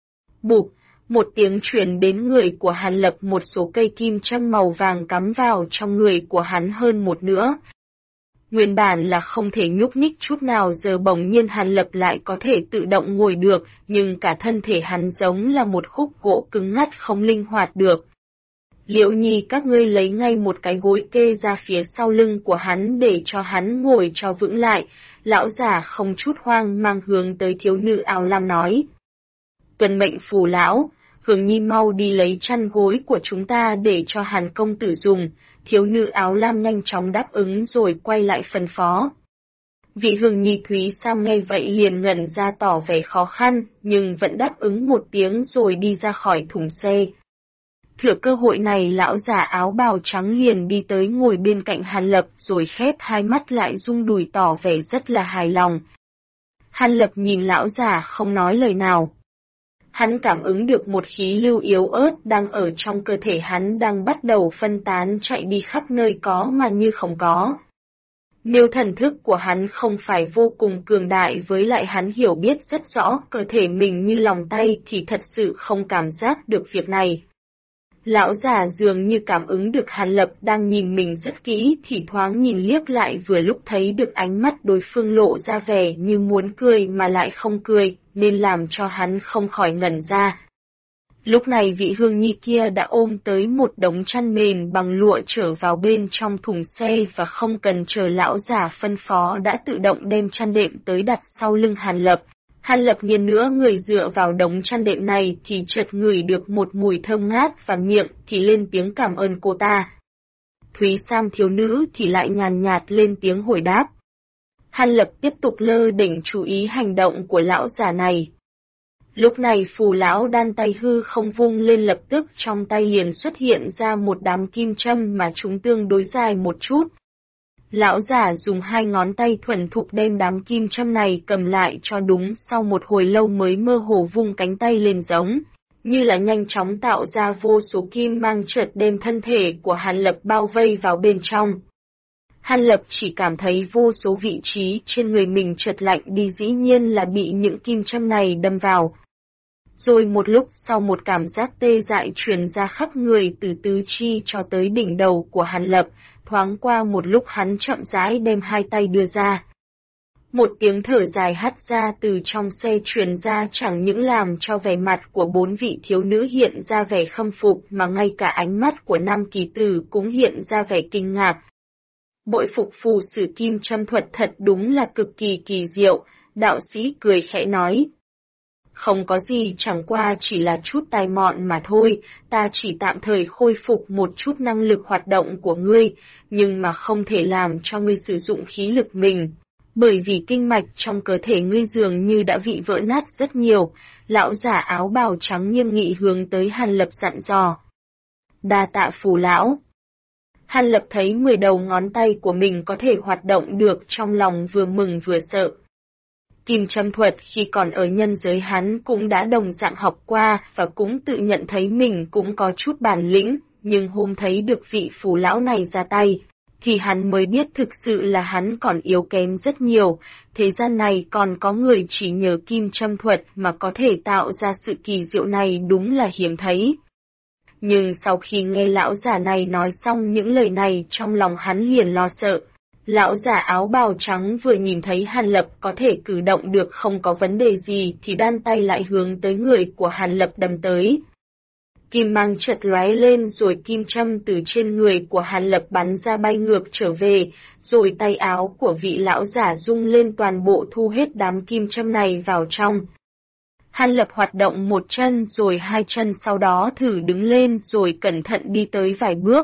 Bụp, một tiếng truyền đến người của Hàn Lập, một số cây kim châm màu vàng cắm vào trong người của hắn hơn một nửa. Nguyên bản là không thể nhúc nhích chút nào, giờ bỗng nhiên Hàn Lập lại có thể tự động ngồi được, nhưng cả thân thể hắn giống là một khúc gỗ cứng ngắt không linh hoạt được. Liễu Nhi, các ngươi lấy ngay một cái gối kê ra phía sau lưng của hắn để cho hắn ngồi cho vững lại, lão già không chút hoang mang hướng tới thiếu nữ áo lam nói. Tuân mệnh phù lão, Hương Nhi mau đi lấy chăn gối của chúng ta để cho Hàn công tử dùng. Thiếu nữ áo lam nhanh chóng đáp ứng rồi quay lại phân phó. Vị Hương Nhi Thúy Sam nghe vậy liền ngẩn ra tỏ vẻ khó khăn, nhưng vẫn đáp ứng một tiếng rồi đi ra khỏi thùng xe. Thừa cơ hội này lão già áo bào trắng liền đi tới ngồi bên cạnh Hàn Lập rồi khép hai mắt lại rung đùi tỏ vẻ rất là hài lòng. Hàn Lập nhìn lão già không nói lời nào. Hắn cảm ứng được một khí lưu yếu ớt đang ở trong cơ thể hắn đang bắt đầu phân tán chạy đi khắp nơi có mà như không có. Nếu thần thức của hắn không phải vô cùng cường đại với lại hắn hiểu biết rất rõ cơ thể mình như lòng tay thì thật sự không cảm giác được việc này. Lão già dường như cảm ứng được Hàn Lập đang nhìn mình rất kỹ, thì thoáng nhìn liếc lại vừa lúc thấy được ánh mắt đối phương lộ ra vẻ như muốn cười mà lại không cười, nên làm cho hắn không khỏi ngẩn ra. Lúc này vị Hương Nhi kia đã ôm tới một đống chăn mền bằng lụa trở vào bên trong thùng xe và không cần chờ lão già phân phó đã tự động đem chăn đệm tới đặt sau lưng Hàn Lập. Hàn Lập nghiêng nữa người dựa vào đống chăn đệm này thì chợt ngửi được một mùi thơm ngát và miệng thì lên tiếng cảm ơn cô ta. Thúy Sam thiếu nữ thì lại nhàn nhạt lên tiếng hồi đáp. Hàn Lập tiếp tục lơ đỉnh chú ý hành động của lão già này. Lúc này phù lão đan tay hư không vung lên, lập tức trong tay liền xuất hiện ra một đám kim châm mà chúng tương đối dài một chút. Lão giả dùng 2 ngón tay thuần thục đem đám kim châm này cầm lại cho đúng, sau một hồi lâu mới mơ hồ vung cánh tay lên giống, như là nhanh chóng tạo ra vô số kim mang chợt đem thân thể của Hàn Lập bao vây vào bên trong. Hàn Lập chỉ cảm thấy vô số vị trí trên người mình chợt lạnh đi, dĩ nhiên là bị những kim châm này đâm vào. Rồi một lúc sau một cảm giác tê dại truyền ra khắp người từ tứ chi cho tới đỉnh đầu của Hàn Lập, thoáng qua một lúc hắn chậm rãi đem 2 tay đưa ra. Một tiếng thở dài hắt ra từ trong xe truyền ra, chẳng những làm cho vẻ mặt của 4 vị thiếu nữ hiện ra vẻ khâm phục mà ngay cả ánh mắt của Nam Kỳ Tử cũng hiện ra vẻ kinh ngạc. Bội phục phù sử kim châm thuật thật đúng là cực kỳ kỳ diệu, đạo sĩ cười khẽ nói. Không có gì, chẳng qua chỉ là chút tai mọn mà thôi, ta chỉ tạm thời khôi phục một chút năng lực hoạt động của ngươi, nhưng mà không thể làm cho ngươi sử dụng khí lực mình. Bởi vì kinh mạch trong cơ thể ngươi dường như đã bị vỡ nát rất nhiều, lão giả áo bào trắng nghiêm nghị hướng tới Hàn Lập dặn dò. Đa tạ phù lão. Hàn Lập thấy 10 đầu ngón tay của mình có thể hoạt động được, trong lòng vừa mừng vừa sợ. Kim châm thuật khi còn ở nhân giới hắn cũng đã đồng dạng học qua và cũng tự nhận thấy mình cũng có chút bản lĩnh, nhưng hôm thấy được vị phù lão này ra tay, thì hắn mới biết thực sự là hắn còn yếu kém rất nhiều, thế gian này còn có người chỉ nhờ kim châm thuật mà có thể tạo ra sự kỳ diệu này đúng là hiếm thấy. Nhưng sau khi nghe lão giả này nói xong những lời này, trong lòng hắn liền lo sợ. Lão giả áo bào trắng vừa nhìn thấy Hàn Lập có thể cử động được không có vấn đề gì thì đan tay lại hướng tới người của Hàn Lập đâm tới. Kim mang chợt lóe lên rồi kim châm từ trên người của Hàn Lập bắn ra bay ngược trở về, rồi tay áo của vị lão giả rung lên, toàn bộ thu hết đám kim châm này vào trong. Hàn Lập hoạt động một chân rồi 2 chân, sau đó thử đứng lên rồi cẩn thận đi tới vài bước.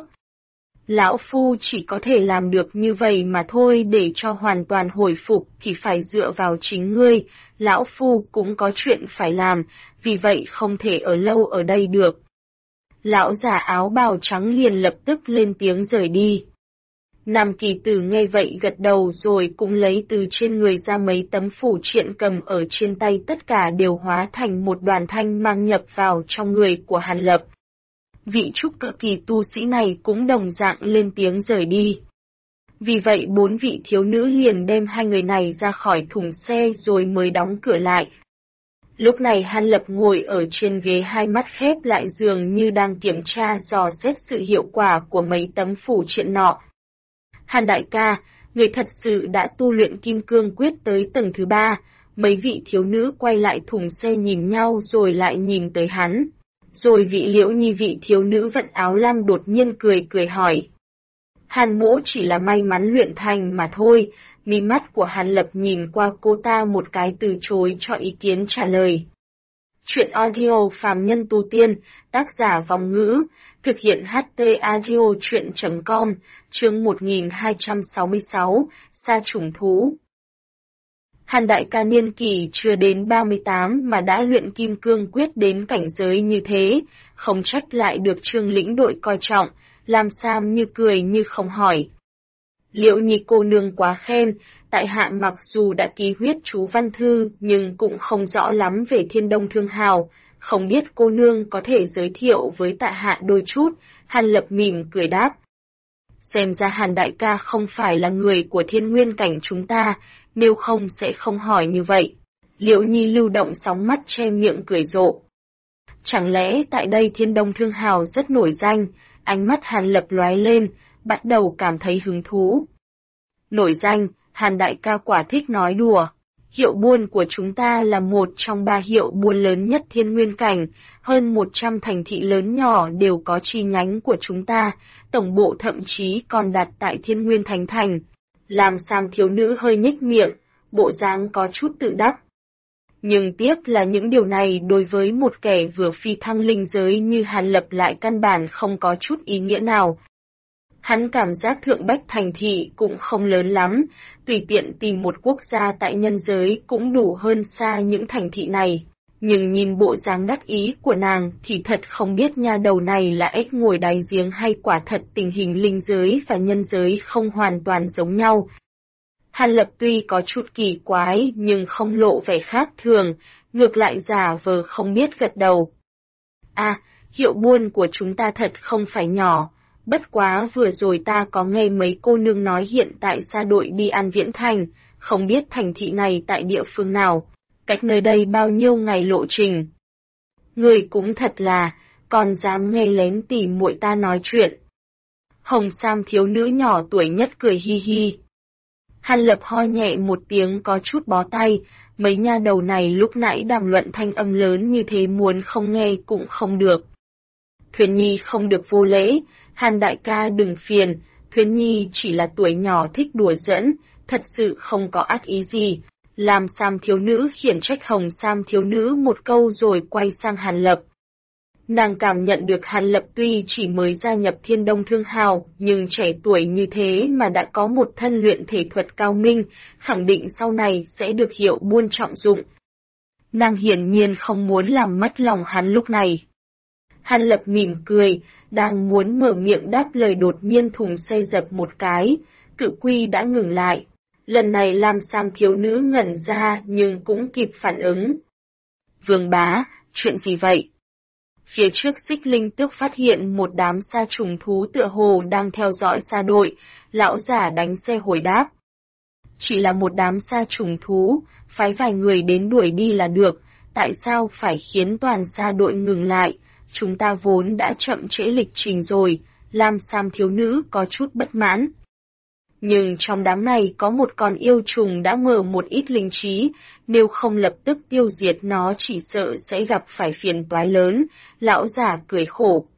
Lão Phu chỉ có thể làm được như vậy mà thôi, để cho hoàn toàn hồi phục thì phải dựa vào chính ngươi, Lão Phu cũng có chuyện phải làm, vì vậy không thể ở lâu ở đây được. Lão già áo bào trắng liền lập tức lên tiếng rời đi. Nam Kỳ Tử nghe vậy gật đầu rồi cũng lấy từ trên người ra mấy tấm phủ triện cầm ở trên tay, tất cả đều hóa thành một đoàn thanh mang nhập vào trong người của Hàn Lập. Vị trúc cơ kỳ tu sĩ này cũng đồng dạng lên tiếng rời đi. Vì vậy 4 vị thiếu nữ liền đem 2 người này ra khỏi thùng xe rồi mới đóng cửa lại. Lúc này Hàn Lập ngồi ở trên ghế, 2 mắt khép lại dường như đang kiểm tra dò xét sự hiệu quả của mấy tấm phủ triện nọ. Hàn đại ca, người thật sự đã tu luyện kim cương quyết tới tầng thứ 3, mấy vị thiếu nữ quay lại thùng xe nhìn nhau rồi lại nhìn tới hắn. Rồi vị Liễu Nhi, vị thiếu nữ vận áo lam đột nhiên cười hỏi. Hàn mỗ chỉ là may mắn luyện thành mà thôi, mí mắt của Hàn Lập nhìn qua cô ta một cái từ chối cho ý kiến trả lời. Chuyện audio phàm nhân tu tiên, tác giả Vong Ngữ, thực hiện HT audio chuyện.com, chương 1266, Sa Trùng Thú. Hàn đại ca niên kỷ chưa đến 38 mà đã luyện kim cương quyết đến cảnh giới như thế, không trách lại được Trương lĩnh đội coi trọng, làm Sam như cười như không hỏi. Liễu Nhi cô nương quá khen, tại hạ mặc dù đã ký huyết chú văn thư nhưng cũng không rõ lắm về Thiên Đông Thương Hào, không biết cô nương có thể giới thiệu với tại hạ đôi chút, Hàn Lập mỉm cười đáp. Xem ra Hàn đại ca không phải là người của thiên nguyên cảnh chúng ta, nếu không sẽ không hỏi như vậy. Liễu Nhi lưu động sóng mắt che miệng cười rộ. Chẳng lẽ tại đây Thiên Đông Thương Hào rất nổi danh, ánh mắt Hàn Lập lóe lên, bắt đầu cảm thấy hứng thú. Nổi danh, Hàn đại ca quả thích nói đùa. Hiệu buôn của chúng ta là một trong 3 hiệu buôn lớn nhất thiên nguyên cảnh, hơn 100 thành thị lớn nhỏ đều có chi nhánh của chúng ta, tổng bộ thậm chí còn đặt tại Thiên Nguyên Thánh Thành. Làm Sam thiếu nữ hơi nhếch miệng, bộ dáng có chút tự đắc. Nhưng tiếc là những điều này đối với một kẻ vừa phi thăng linh giới như Hàn Lập lại căn bản không có chút ý nghĩa nào. Hắn cảm giác thượng bách thành thị cũng không lớn lắm, tùy tiện tìm một quốc gia tại nhân giới cũng đủ hơn xa những thành thị này. Nhưng nhìn bộ dáng đắc ý của nàng thì thật không biết nha đầu này là ếch ngồi đáy giếng hay quả thật tình hình linh giới và nhân giới không hoàn toàn giống nhau. Hàn Lập tuy có chút kỳ quái nhưng không lộ vẻ khác thường, ngược lại giả vờ không biết gật đầu. À, hiệu buôn của chúng ta thật không phải nhỏ. Bất quá vừa rồi ta có nghe mấy cô nương nói hiện tại xa đội đi An Viễn Thành, không biết thành thị này tại địa phương nào, cách nơi đây bao nhiêu ngày lộ trình. Người cũng thật là, còn dám nghe lén tỉ muội ta nói chuyện. Hồng Sam thiếu nữ nhỏ tuổi nhất cười hi hi. Hàn Lập ho nhẹ một tiếng có chút bó tay, mấy nha đầu này lúc nãy đàm luận thanh âm lớn như thế muốn không nghe cũng không được. Thuyền Nhi không được vô lễ, Hàn đại ca đừng phiền, Thuyền Nhi chỉ là tuổi nhỏ thích đùa giỡn, thật sự không có ác ý gì. Làm Sam thiếu nữ khiển trách Hồng Sam thiếu nữ một câu rồi quay sang Hàn Lập. Nàng cảm nhận được Hàn Lập tuy chỉ mới gia nhập Thiên Đông Thương Hào, nhưng trẻ tuổi như thế mà đã có một thân luyện thể thuật cao minh, khẳng định sau này sẽ được hiệu buôn trọng dụng. Nàng hiển nhiên không muốn làm mất lòng hắn lúc này. Hàn Lập mỉm cười, đang muốn mở miệng đáp lời đột nhiên thùng xe dập một cái, cự quy đã ngừng lại. Lần này làm Sam thiếu nữ ngẩn ra nhưng cũng kịp phản ứng. Vương bá, chuyện gì vậy? Phía trước Xích Linh Tước phát hiện một đám sa trùng thú tựa hồ đang theo dõi sa đội, lão giả đánh xe hồi đáp. Chỉ là một đám sa trùng thú, phái vài người đến đuổi đi là được, tại sao phải khiến toàn sa đội ngừng lại, chúng ta vốn đã chậm trễ lịch trình rồi, Lam Sam thiếu nữ có chút bất mãn. Nhưng trong đám này có một con yêu trùng đã mở một ít linh trí, nếu không lập tức tiêu diệt nó chỉ sợ sẽ gặp phải phiền toái lớn, lão giả cười khổ.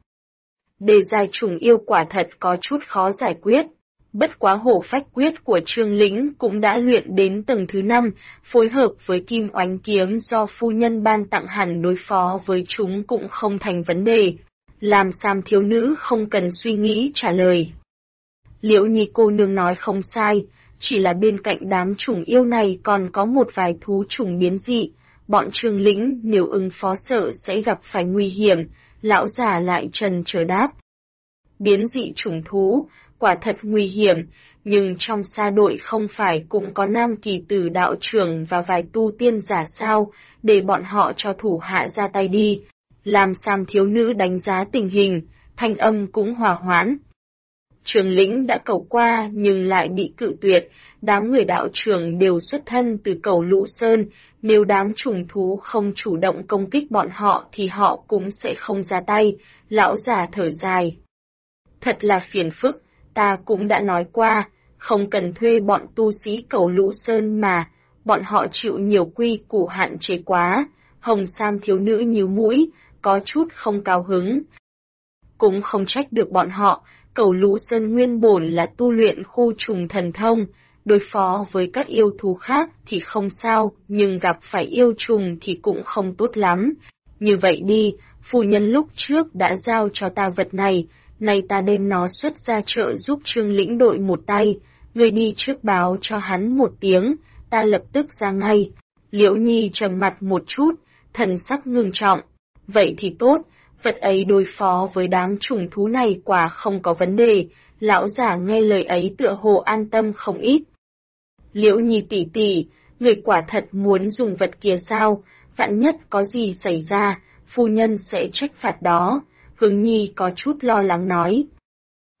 Đề giai trùng yêu quả thật có chút khó giải quyết. Bất quá hổ phách quyết của Trương Lĩnh cũng đã luyện đến tầng thứ 5, phối hợp với kim oánh kiếm do phu nhân ban tặng hẳn đối phó với chúng cũng không thành vấn đề. Làm Sam thiếu nữ không cần suy nghĩ trả lời. Liễu Nhi cô nương nói không sai, chỉ là bên cạnh đám trùng yêu này còn có một vài thú trùng biến dị, bọn Trương Lĩnh nếu ứng phó sợ sẽ gặp phải nguy hiểm, lão già lại trần chờ đáp. Biến dị trùng thú, quả thật nguy hiểm, nhưng trong sa đội không phải cũng có Nam Kỳ Tử đạo trưởng và vài tu tiên giả sao, để bọn họ cho thủ hạ ra tay đi. Làm Sam thiếu nữ đánh giá tình hình, thanh âm cũng hòa hoãn. Trường Lĩnh đã cầu qua nhưng lại bị cự tuyệt, đám người đạo trưởng đều xuất thân từ Cẩu Lũ Sơn, nếu đám trùng thú không chủ động công kích bọn họ thì họ cũng sẽ không ra tay, lão già thở dài. Thật là phiền phức, ta cũng đã nói qua, không cần thuê bọn tu sĩ Cẩu Lũ Sơn mà, bọn họ chịu nhiều quy củ hạn chế quá, Hồng Sam thiếu nữ nhíu mũi, có chút không cao hứng. Cũng không trách được bọn họ, Cẩu Lũ Sơn nguyên bổn là tu luyện khu trùng thần thông, đối phó với các yêu thú khác thì không sao, nhưng gặp phải yêu trùng thì cũng không tốt lắm. Như vậy đi, phu nhân lúc trước đã giao cho ta vật này, nay ta đem nó xuất ra chợ giúp Trương Lĩnh đội một tay, người đi trước báo cho hắn một tiếng, ta lập tức ra ngay. Liễu Nhi trầm mặt một chút, thần sắc ngưng trọng. Vậy thì tốt, vật ấy đối phó với đám trùng thú này quả không có vấn đề, lão giả nghe lời ấy tựa hồ an tâm không ít. Liễu Nhi tỷ tỷ, người quả thật muốn dùng vật kia sao, vạn nhất có gì xảy ra, phu nhân sẽ trách phạt đó, Hướng Nhi có chút lo lắng nói.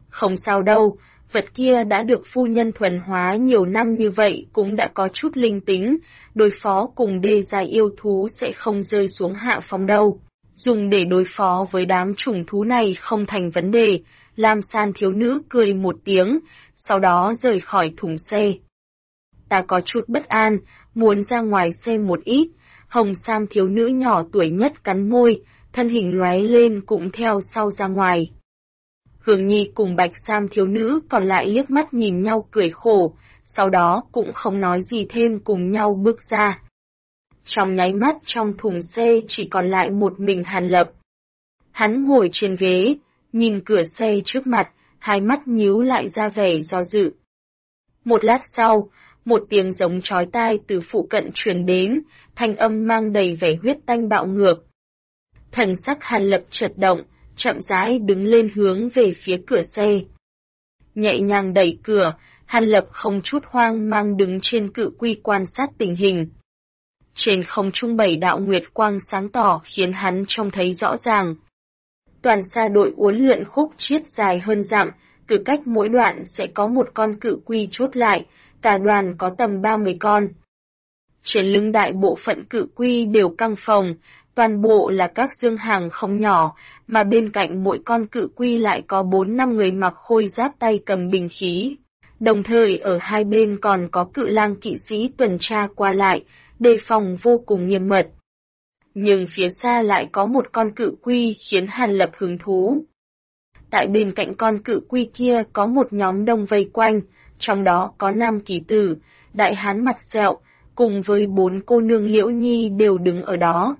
Không sao đâu, vật kia đã được phu nhân thuần hóa nhiều năm như vậy cũng đã có chút linh tính, đối phó cùng đê giai yêu thú sẽ không rơi xuống hạ phong đâu. Dùng để đối phó với đám trùng thú này không thành vấn đề. Lam San thiếu nữ cười một tiếng, sau đó rời khỏi thùng xe. Ta có chút bất an, muốn ra ngoài xem một ít. Hồng Sam thiếu nữ nhỏ tuổi nhất cắn môi, thân hình lóe lên cũng theo sau ra ngoài. Hương Nhi cùng Bạch Sam thiếu nữ còn lại liếc mắt nhìn nhau cười khổ, sau đó cũng không nói gì thêm cùng nhau bước ra. Trong nháy mắt trong thùng xe chỉ còn lại một mình Hàn Lập. Hắn ngồi trên ghế, nhìn cửa xe trước mặt, hai mắt nhíu lại ra vẻ do dự. Một lát sau, một tiếng giống chói tai từ phụ cận truyền đến, thanh âm mang đầy vẻ huyết tanh bạo ngược. Thần sắc Hàn Lập chợt động, chậm rãi đứng lên hướng về phía cửa xe. Nhẹ nhàng đẩy cửa, Hàn Lập không chút hoang mang đứng trên cự quy quan sát tình hình. Trên không trung 7 đạo nguyệt quang sáng tỏ khiến hắn trông thấy rõ ràng. Toàn xa đội uốn lượn khúc chiết dài hơn dặm, cứ cách mỗi đoạn sẽ có một con cự quy chốt lại, cả đoàn có tầm 30 con. Trên lưng đại bộ phận cự quy đều căng phồng, toàn bộ là các dương hàng không nhỏ, mà bên cạnh mỗi con cự quy lại có 4-5 người mặc khôi giáp tay cầm binh khí. Đồng thời ở hai bên còn có cự lang kỵ sĩ tuần tra qua lại, đề phòng vô cùng nghiêm mật. Nhưng phía xa lại có một con cự quy khiến Hàn Lập hứng thú. Tại bên cạnh con cự quy kia có một nhóm đông vây quanh, trong đó có 5 kỳ tử, đại hán mặt sẹo, cùng với 4 cô nương Liễu Nhi đều đứng ở đó.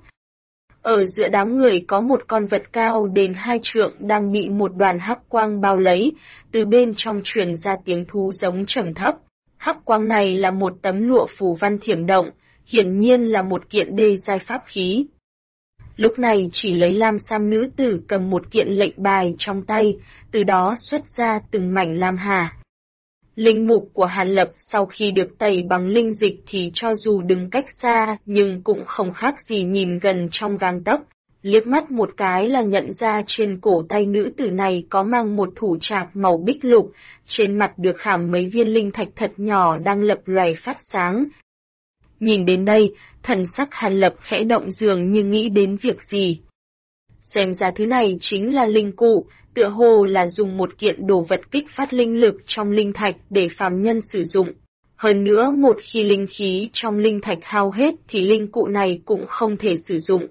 Ở giữa đám người có một con vật cao đến 2 trượng đang bị một đoàn hắc quang bao lấy, từ bên trong truyền ra tiếng thú giống trầm thấp. Hắc quang này là một tấm lụa phù văn thiểm động, hiển nhiên là một kiện đê giai pháp khí. Lúc này chỉ lấy lam sam nữ tử cầm một kiện lệnh bài trong tay, từ đó xuất ra từng mảnh lam hà. Linh mục của Hàn Lập sau khi được tẩy bằng linh dịch thì cho dù đứng cách xa nhưng cũng không khác gì nhìn gần trong gang tấc. Liếc mắt một cái là nhận ra trên cổ tay nữ tử này có mang một thủ trạc màu bích lục, trên mặt được khảm mấy viên linh thạch thật nhỏ đang lập lòe phát sáng. Nhìn đến đây, thần sắc Hàn Lập khẽ động dường như nghĩ đến việc gì. Xem ra thứ này chính là linh cụ, tựa hồ là dùng một kiện đồ vật kích phát linh lực trong linh thạch để phàm nhân sử dụng. Hơn nữa một khi linh khí trong linh thạch hao hết thì linh cụ này cũng không thể sử dụng.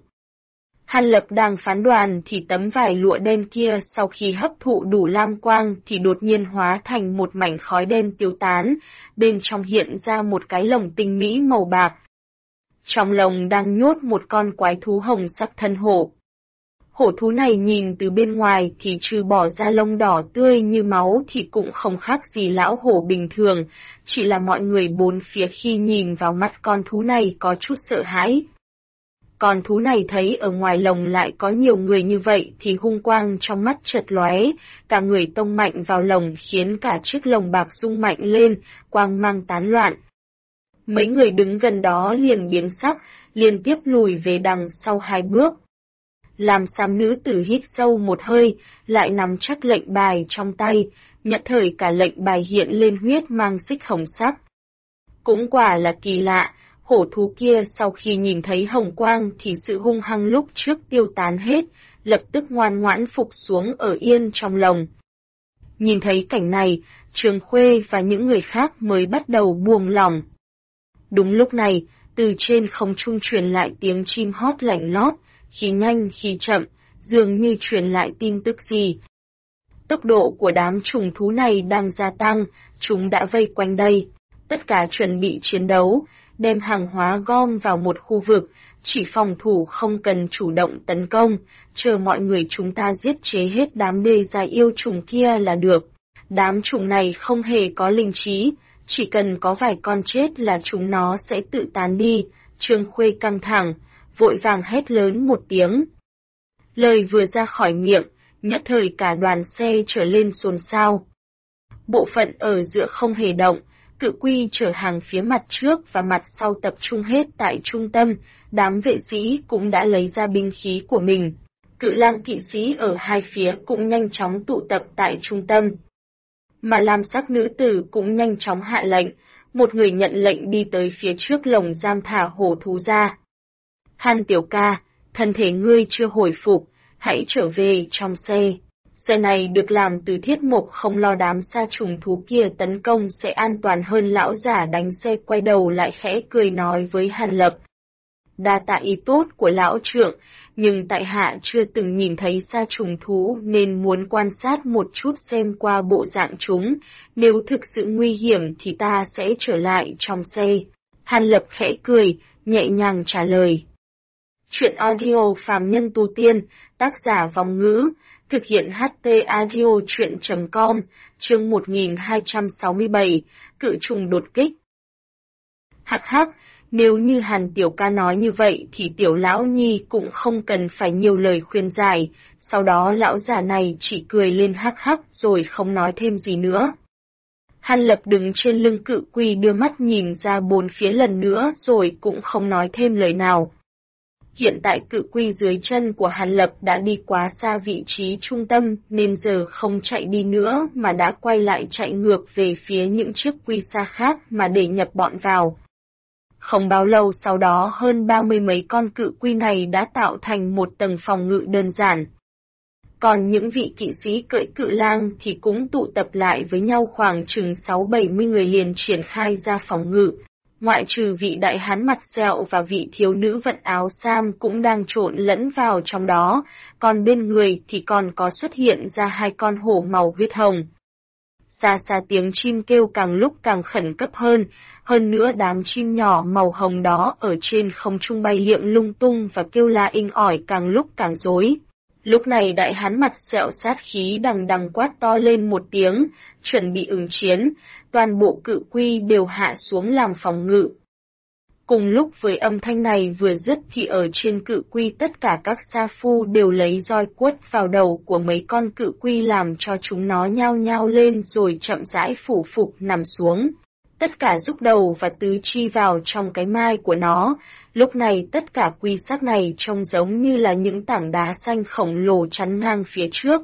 Hàn Lập đang phán đoán thì tấm vải lụa đen kia sau khi hấp thụ đủ lam quang thì đột nhiên hóa thành một mảnh khói đen tiêu tán, bên trong hiện ra một cái lồng tinh mỹ màu bạc. Trong lồng đang nhốt một con quái thú hồng sắc thân hổ. Hổ thú này nhìn từ bên ngoài thì trừ bỏ ra lông đỏ tươi như máu thì cũng không khác gì lão hổ bình thường, chỉ là mọi người bốn phía khi nhìn vào mắt con thú này có chút sợ hãi. Con thú này thấy ở ngoài lồng lại có nhiều người như vậy thì hung quang trong mắt chợt lóe, cả người tông mạnh vào lồng khiến cả chiếc lồng bạc rung mạnh lên, quang mang tán loạn. Mấy người đứng gần đó liền biến sắc, liên tiếp lùi về đằng sau 2 bước. Làm xám nữ tử hít sâu một hơi, lại nắm chắc lệnh bài trong tay, nhất thời cả lệnh bài hiện lên huyết mang xích hồng sắc. Cũng quả là kỳ lạ, hổ thú kia sau khi nhìn thấy hồng quang thì sự hung hăng lúc trước tiêu tán hết, lập tức ngoan ngoãn phục xuống ở yên trong lồng. Nhìn thấy cảnh này, Trường Khuê và những người khác mới bắt đầu buông lỏng. Đúng lúc này, từ trên không trung truyền lại tiếng chim hót lạnh lót, khi nhanh khi chậm, dường như truyền lại tin tức gì. Tốc độ của đám trùng thú này đang gia tăng, chúng đã vây quanh đây. Tất cả chuẩn bị chiến đấu, đem hàng hóa gom vào một khu vực, chỉ phòng thủ không cần chủ động tấn công, chờ mọi người chúng ta giết chế hết đám đê giai yêu trùng kia là được. Đám trùng này không hề có linh trí, chỉ cần có vài con chết là chúng nó sẽ tự tán đi. Trương Khuê căng thẳng, vội vàng hét lớn một tiếng. Lời vừa ra khỏi miệng, nhất thời cả đoàn xe trở lên xôn xao. Bộ phận ở giữa không hề động, cự quy chở hàng phía mặt trước và mặt sau tập trung hết tại trung tâm, đám vệ sĩ cũng đã lấy ra binh khí của mình. Cự lang kỵ sĩ ở hai phía cũng nhanh chóng tụ tập tại trung tâm. Mà lam sắc nữ tử cũng nhanh chóng hạ lệnh, một người nhận lệnh đi tới phía trước lồng giam thả hổ thú ra. Hàn tiểu ca, thân thể ngươi chưa hồi phục, hãy trở về trong xe. Xe này được làm từ thiết mộc, không lo đám sa trùng thú kia tấn công sẽ an toàn hơn. Lão giả đánh xe quay đầu lại khẽ cười nói với Hàn Lập. Đa tạ ý tốt của lão trượng, nhưng tại hạ chưa từng nhìn thấy sa trùng thú nên muốn quan sát một chút xem qua bộ dạng chúng, nếu thực sự nguy hiểm thì ta sẽ trở lại trong xe. Hàn Lập khẽ cười, nhẹ nhàng trả lời. Chuyện audio phàm nhân tu tiên, tác giả Vong Ngữ, thực hiện HT audio chuyện.com, chương 1267, cự trùng đột kích. Hắc hắc, nếu như Hàn tiểu ca nói như vậy thì tiểu lão nhi cũng không cần phải nhiều lời khuyên giải, sau đó lão già này chỉ cười lên hắc hắc rồi không nói thêm gì nữa. Hàn Lập đứng trên lưng cự quy đưa mắt nhìn ra bốn phía lần nữa rồi cũng không nói thêm lời nào. Hiện tại cự quy dưới chân của Hàn Lập đã đi quá xa vị trí trung tâm nên giờ không chạy đi nữa mà đã quay lại chạy ngược về phía những chiếc quy xa khác mà để nhập bọn vào. Không bao lâu sau đó hơn 30 mấy con cự quy này đã tạo thành một tầng phòng ngự đơn giản. Còn những vị kỵ sĩ cưỡi cự lang thì cũng tụ tập lại với nhau khoảng chừng 6-70 người liền triển khai ra phòng ngự. Ngoại trừ vị đại hán mặt sẹo và vị thiếu nữ vận áo sam cũng đang trộn lẫn vào trong đó, còn bên người thì còn có xuất hiện ra hai con hổ màu huyết hồng. Xa xa tiếng chim kêu càng lúc càng khẩn cấp hơn nữa đám chim nhỏ màu hồng đó ở trên không trung bay liệng lung tung và kêu la inh ỏi càng lúc càng rối. Lúc này đại hán mặt sẹo sát khí đằng đằng quát to lên một tiếng, chuẩn bị ứng chiến, toàn bộ cự quy đều hạ xuống làm phòng ngự. Cùng lúc với âm thanh này vừa dứt thì ở trên cự quy tất cả các sa phu đều lấy roi quất vào đầu của mấy con cự quy làm cho chúng nó nhao nhao lên rồi chậm rãi phủ phục nằm xuống. Tất cả rúc đầu và tứ chi vào trong cái mai của nó, lúc này tất cả quy xác này trông giống như là những tảng đá xanh khổng lồ chắn ngang phía trước.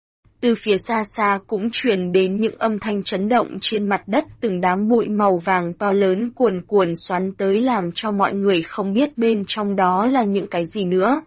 Từ phía xa xa cũng truyền đến những âm thanh chấn động trên mặt đất, từng đám bụi màu vàng to lớn cuồn cuộn xoắn tới làm cho mọi người không biết bên trong đó là những cái gì nữa.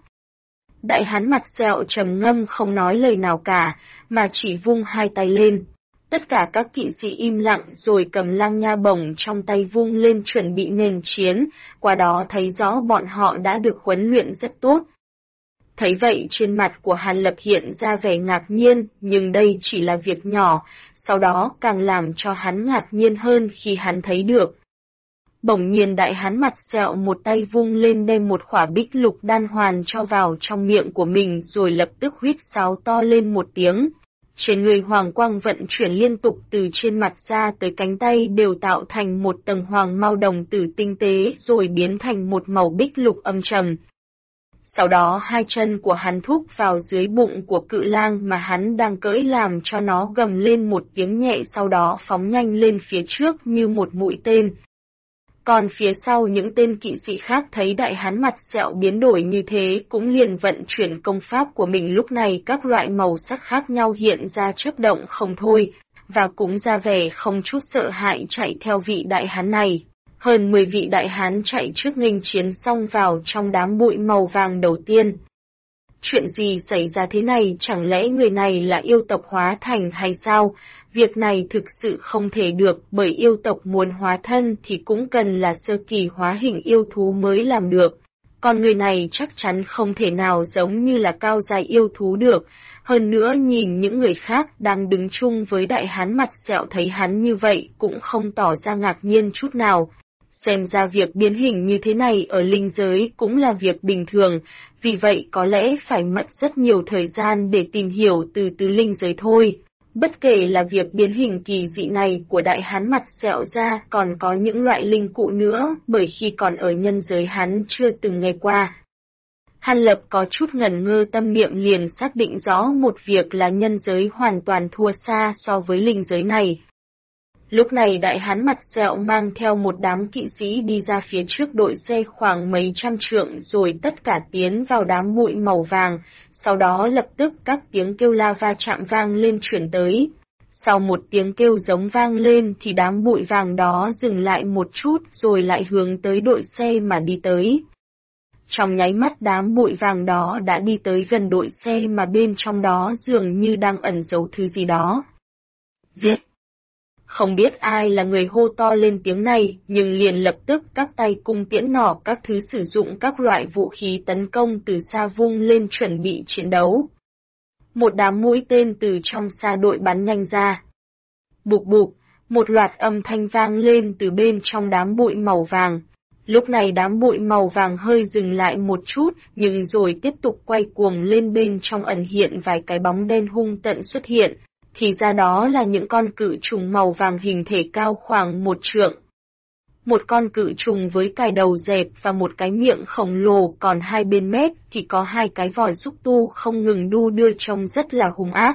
Đại hán mặt sẹo trầm ngâm không nói lời nào cả, mà chỉ vung hai tay lên. Tất cả các kỵ sĩ im lặng rồi cầm lang nha bổng trong tay vung lên chuẩn bị nền chiến, qua đó thấy rõ bọn họ đã được huấn luyện rất tốt. Thấy vậy trên mặt của Hàn Lập hiện ra vẻ ngạc nhiên, nhưng đây chỉ là việc nhỏ, sau đó càng làm cho hắn ngạc nhiên hơn khi hắn thấy được. Bỗng nhiên đại hán mặt sẹo một tay vung lên đem một khỏa bích lục đan hoàn cho vào trong miệng của mình rồi lập tức huýt sáo to lên một tiếng. Trên người hoàng quang vận chuyển liên tục từ trên mặt ra tới cánh tay đều tạo thành một tầng hoàng mao đồng tử tinh tế rồi biến thành một màu bích lục âm trầm. Sau đó hai chân của hắn thúc vào dưới bụng của cự lang mà hắn đang cưỡi làm cho nó gầm lên một tiếng nhẹ, sau đó phóng nhanh lên phía trước như một mũi tên. Còn phía sau những tên kỵ sĩ khác thấy đại hán mặt sẹo biến đổi như thế cũng liền vận chuyển công pháp của mình, lúc này các loại màu sắc khác nhau hiện ra chớp động không thôi, và cũng ra vẻ không chút sợ hãi chạy theo vị đại hán này. Hơn 10 vị đại hán chạy trước nghênh chiến xong vào trong đám bụi màu vàng đầu tiên. Chuyện gì xảy ra thế này, chẳng lẽ người này là yêu tộc hóa thành hay sao? Việc này thực sự không thể được, bởi yêu tộc muốn hóa thân thì cũng cần là sơ kỳ hóa hình yêu thú mới làm được. Còn người này chắc chắn không thể nào giống như là cao dài yêu thú được. Hơn nữa nhìn những người khác đang đứng chung với đại hán mặt sẹo thấy hắn như vậy cũng không tỏ ra ngạc nhiên chút nào. Xem ra việc biến hình như thế này ở linh giới cũng là việc bình thường, vì vậy có lẽ phải mất rất nhiều thời gian để tìm hiểu từ linh giới thôi. Bất kể là việc biến hình kỳ dị này của đại hán mặt sẹo ra còn có những loại linh cụ nữa, bởi khi còn ở nhân giới hắn chưa từng nghe qua. Hàn Lập có chút ngần ngơ, tâm niệm liền xác định rõ một việc là nhân giới hoàn toàn thua xa so với linh giới này. Lúc này đại hán mặt sẹo mang theo một đám kỵ sĩ đi ra phía trước đội xe khoảng mấy trăm trượng rồi tất cả tiến vào đám bụi màu vàng, sau đó lập tức các tiếng kêu la va chạm vang lên chuyển tới. Sau một tiếng kêu giống vang lên thì đám bụi vàng đó dừng lại một chút rồi lại hướng tới đội xe mà đi tới. Trong nháy mắt đám bụi vàng đó đã đi tới gần đội xe mà bên trong đó dường như đang ẩn giấu thứ gì đó. Giết! Không biết ai là người hô to lên tiếng này, nhưng liền lập tức các tay cung tiễn nỏ các thứ sử dụng các loại vũ khí tấn công từ xa vung lên chuẩn bị chiến đấu. Một đám mũi tên từ trong xa đội bắn nhanh ra. Bụp bụp, một loạt âm thanh vang lên từ bên trong đám bụi màu vàng. Lúc này đám bụi màu vàng hơi dừng lại một chút, nhưng rồi tiếp tục quay cuồng lên, bên trong ẩn hiện vài cái bóng đen hung tận xuất hiện. Thì ra đó là những con cự trùng màu vàng hình thể cao khoảng 1 trượng. Một con cự trùng với cái đầu dẹp và một cái miệng khổng lồ, còn hai bên mép thì có hai cái vòi xúc tu không ngừng đu đưa, trông rất là hung ác.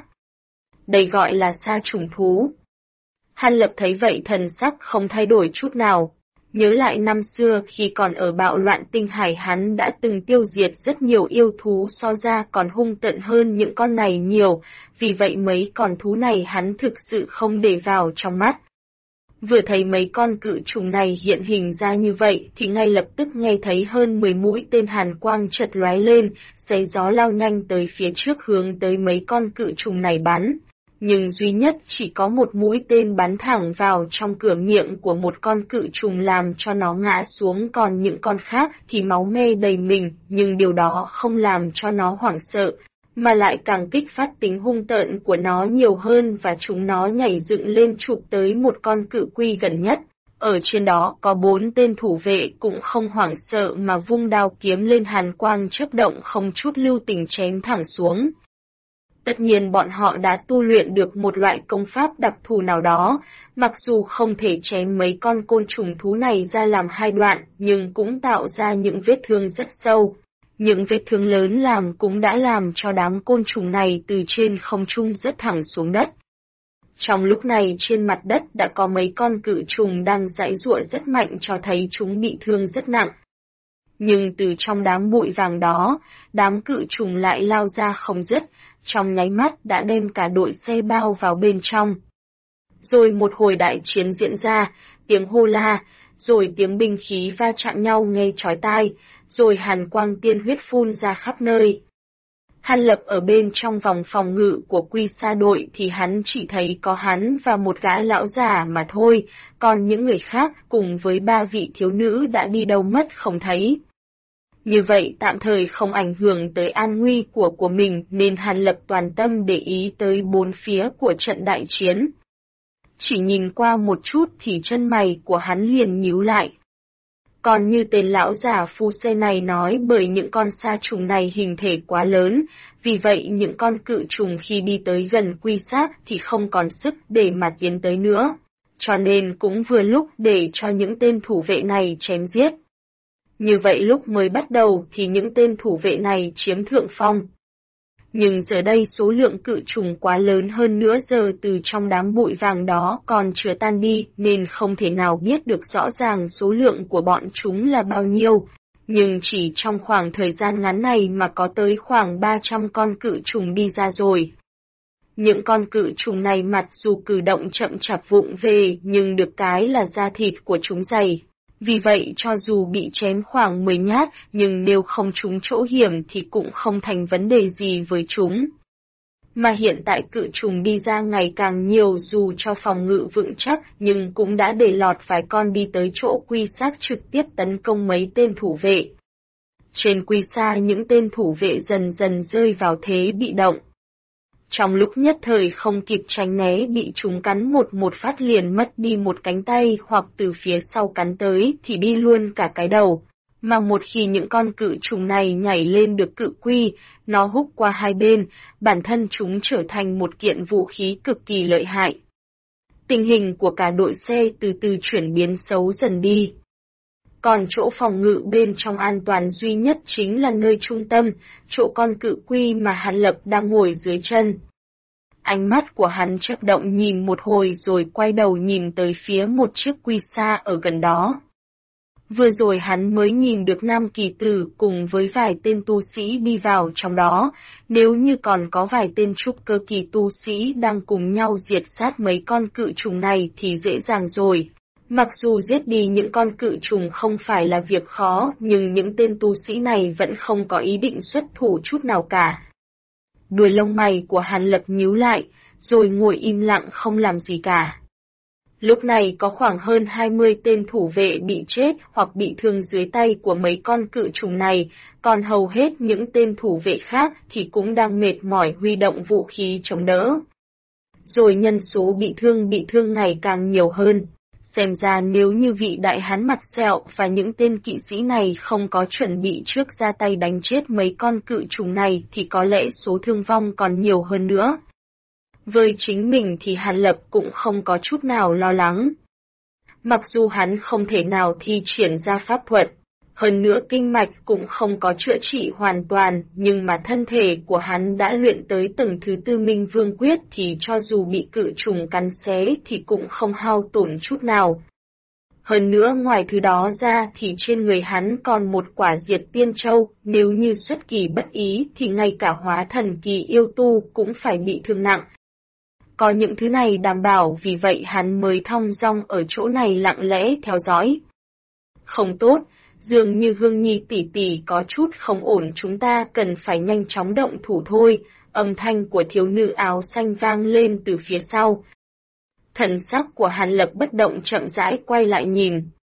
Đây gọi là sa trùng thú. Hàn Lập thấy vậy thần sắc không thay đổi chút nào. Nhớ lại năm xưa khi còn ở Bạo Loạn Tinh Hải, hắn đã từng tiêu diệt rất nhiều yêu thú so ra còn hung tận hơn những con này nhiều, vì vậy mấy con thú này hắn thực sự không để vào trong mắt. Vừa thấy mấy con cự trùng này hiện hình ra như vậy thì ngay lập tức nghe thấy hơn 10 mũi tên hàn quang chợt lóe lên, xé gió lao nhanh tới phía trước hướng tới mấy con cự trùng này bắn. Nhưng duy nhất chỉ có một mũi tên bắn thẳng vào trong cửa miệng của một con cự trùng làm cho nó ngã xuống, còn những con khác thì máu me đầy mình, nhưng điều đó không làm cho nó hoảng sợ, mà lại càng kích phát tính hung tợn của nó nhiều hơn, và chúng nó nhảy dựng lên chụp tới một con cự quy gần nhất. Ở trên đó có 4 tên thủ vệ cũng không hoảng sợ mà vung đao kiếm lên, hàn quang chớp động không chút lưu tình chém thẳng xuống. Tất nhiên bọn họ đã tu luyện được một loại công pháp đặc thù nào đó, mặc dù không thể chém mấy con côn trùng thú này ra làm hai đoạn, nhưng cũng tạo ra những vết thương rất sâu. Những vết thương lớn cũng đã làm cho đám côn trùng này từ trên không trung rớt thẳng xuống đất. Trong lúc này trên mặt đất đã có mấy con cự trùng đang giãy giụa rất mạnh, cho thấy chúng bị thương rất nặng. Nhưng từ trong đám bụi vàng đó, đám cự trùng lại lao ra không dứt, trong nháy mắt đã đem cả đội xe bao vào bên trong. Rồi một hồi đại chiến diễn ra, tiếng hô la, rồi tiếng binh khí va chạm nhau nghe chói tai, rồi hàn quang tiên huyết phun ra khắp nơi. Hàn Lập ở bên trong vòng phòng ngự của Quy Sa đội thì hắn chỉ thấy có hắn và một gã lão già mà thôi, còn những người khác cùng với 3 vị thiếu nữ đã đi đâu mất không thấy. Như vậy tạm thời không ảnh hưởng tới an nguy của mình, nên Hàn Lập toàn tâm để ý tới 4 phía của trận đại chiến. Chỉ nhìn qua một chút thì chân mày của hắn liền nhíu lại. Còn như tên lão già phu xe này nói, bởi những con sa trùng này hình thể quá lớn, vì vậy những con cự trùng khi đi tới gần Quy Sát thì không còn sức để mà tiến tới nữa, cho nên cũng vừa lúc để cho những tên thủ vệ này chém giết. Như vậy lúc mới bắt đầu thì những tên thủ vệ này chiếm thượng phong. Nhưng giờ đây số lượng cự trùng quá lớn, hơn nữa giờ từ trong đám bụi vàng đó còn chưa tan đi, nên không thể nào biết được rõ ràng số lượng của bọn chúng là bao nhiêu. Nhưng chỉ trong khoảng thời gian ngắn này mà có tới khoảng 300 con cự trùng đi ra rồi. Những con cự trùng này mặc dù cử động chậm chạp vụng về, nhưng được cái là da thịt của chúng dày. Vì vậy cho dù bị chém khoảng 10 nhát, nhưng nếu không trúng chỗ hiểm thì cũng không thành vấn đề gì với chúng. Mà hiện tại cự trùng đi ra ngày càng nhiều, dù cho phòng ngự vững chắc, nhưng cũng đã để lọt vài con đi tới chỗ Quy Sát trực tiếp tấn công mấy tên thủ vệ. Trên Quy Sa những tên thủ vệ dần dần rơi vào thế bị động. Trong lúc nhất thời không kịp tránh né, bị chúng cắn một phát liền mất đi một cánh tay, hoặc từ phía sau cắn tới thì đi luôn cả cái đầu. Mà một khi những con cự trùng này nhảy lên được cự quy, nó húc qua hai bên, bản thân chúng trở thành một kiện vũ khí cực kỳ lợi hại. Tình hình của cả đội xe từ từ chuyển biến xấu dần đi. Còn chỗ phòng ngự bên trong an toàn duy nhất chính là nơi trung tâm, chỗ con cự quy mà Hàn Lập đang ngồi dưới chân. Ánh mắt của hắn chớp động nhìn một hồi rồi quay đầu nhìn tới phía một chiếc Quy Sa ở gần đó. Vừa rồi hắn mới nhìn được Nam Kỳ Tử cùng với vài tên tu sĩ đi vào trong đó, nếu như còn có vài tên trúc cơ kỳ tu sĩ đang cùng nhau diệt sát mấy con cự trùng này thì dễ dàng rồi. Mặc dù giết đi những con cự trùng không phải là việc khó, nhưng những tên tu sĩ này vẫn không có ý định xuất thủ chút nào cả. Đuôi lông mày của Hàn Lập nhíu lại, rồi ngồi im lặng không làm gì cả. Lúc này có khoảng hơn 20 tên thủ vệ bị chết hoặc bị thương dưới tay của mấy con cự trùng này, còn hầu hết những tên thủ vệ khác thì cũng đang mệt mỏi huy động vũ khí chống đỡ. Rồi nhân số bị thương ngày càng nhiều hơn. Xem ra nếu như vị đại hán mặt sẹo và những tên kỵ sĩ này không có chuẩn bị trước ra tay đánh chết mấy con cự trùng này thì có lẽ số thương vong còn nhiều hơn nữa. Với chính mình thì Hàn Lập cũng không có chút nào lo lắng. Mặc dù hắn không thể nào thi triển ra pháp thuật, hơn nữa kinh mạch cũng không có chữa trị hoàn toàn, nhưng mà thân thể của hắn đã luyện tới tầng thứ tư Minh Vương Quyết thì cho dù bị cự trùng cắn xé thì cũng không hao tổn chút nào. Hơn nữa ngoài thứ đó ra thì trên người hắn còn một quả diệt tiên châu, nếu như xuất kỳ bất ý thì ngay cả hóa thần kỳ yêu tu cũng phải bị thương nặng. Có những thứ này đảm bảo, vì vậy hắn mới thong dong ở chỗ này lặng lẽ theo dõi. Không tốt, dường như Hương Nhi tỷ tỷ có chút không ổn, chúng ta cần phải nhanh chóng động thủ thôi, âm thanh của thiếu nữ áo xanh vang lên từ phía sau. Thần sắc của Hàn Lập bất động chậm rãi quay lại nhìn.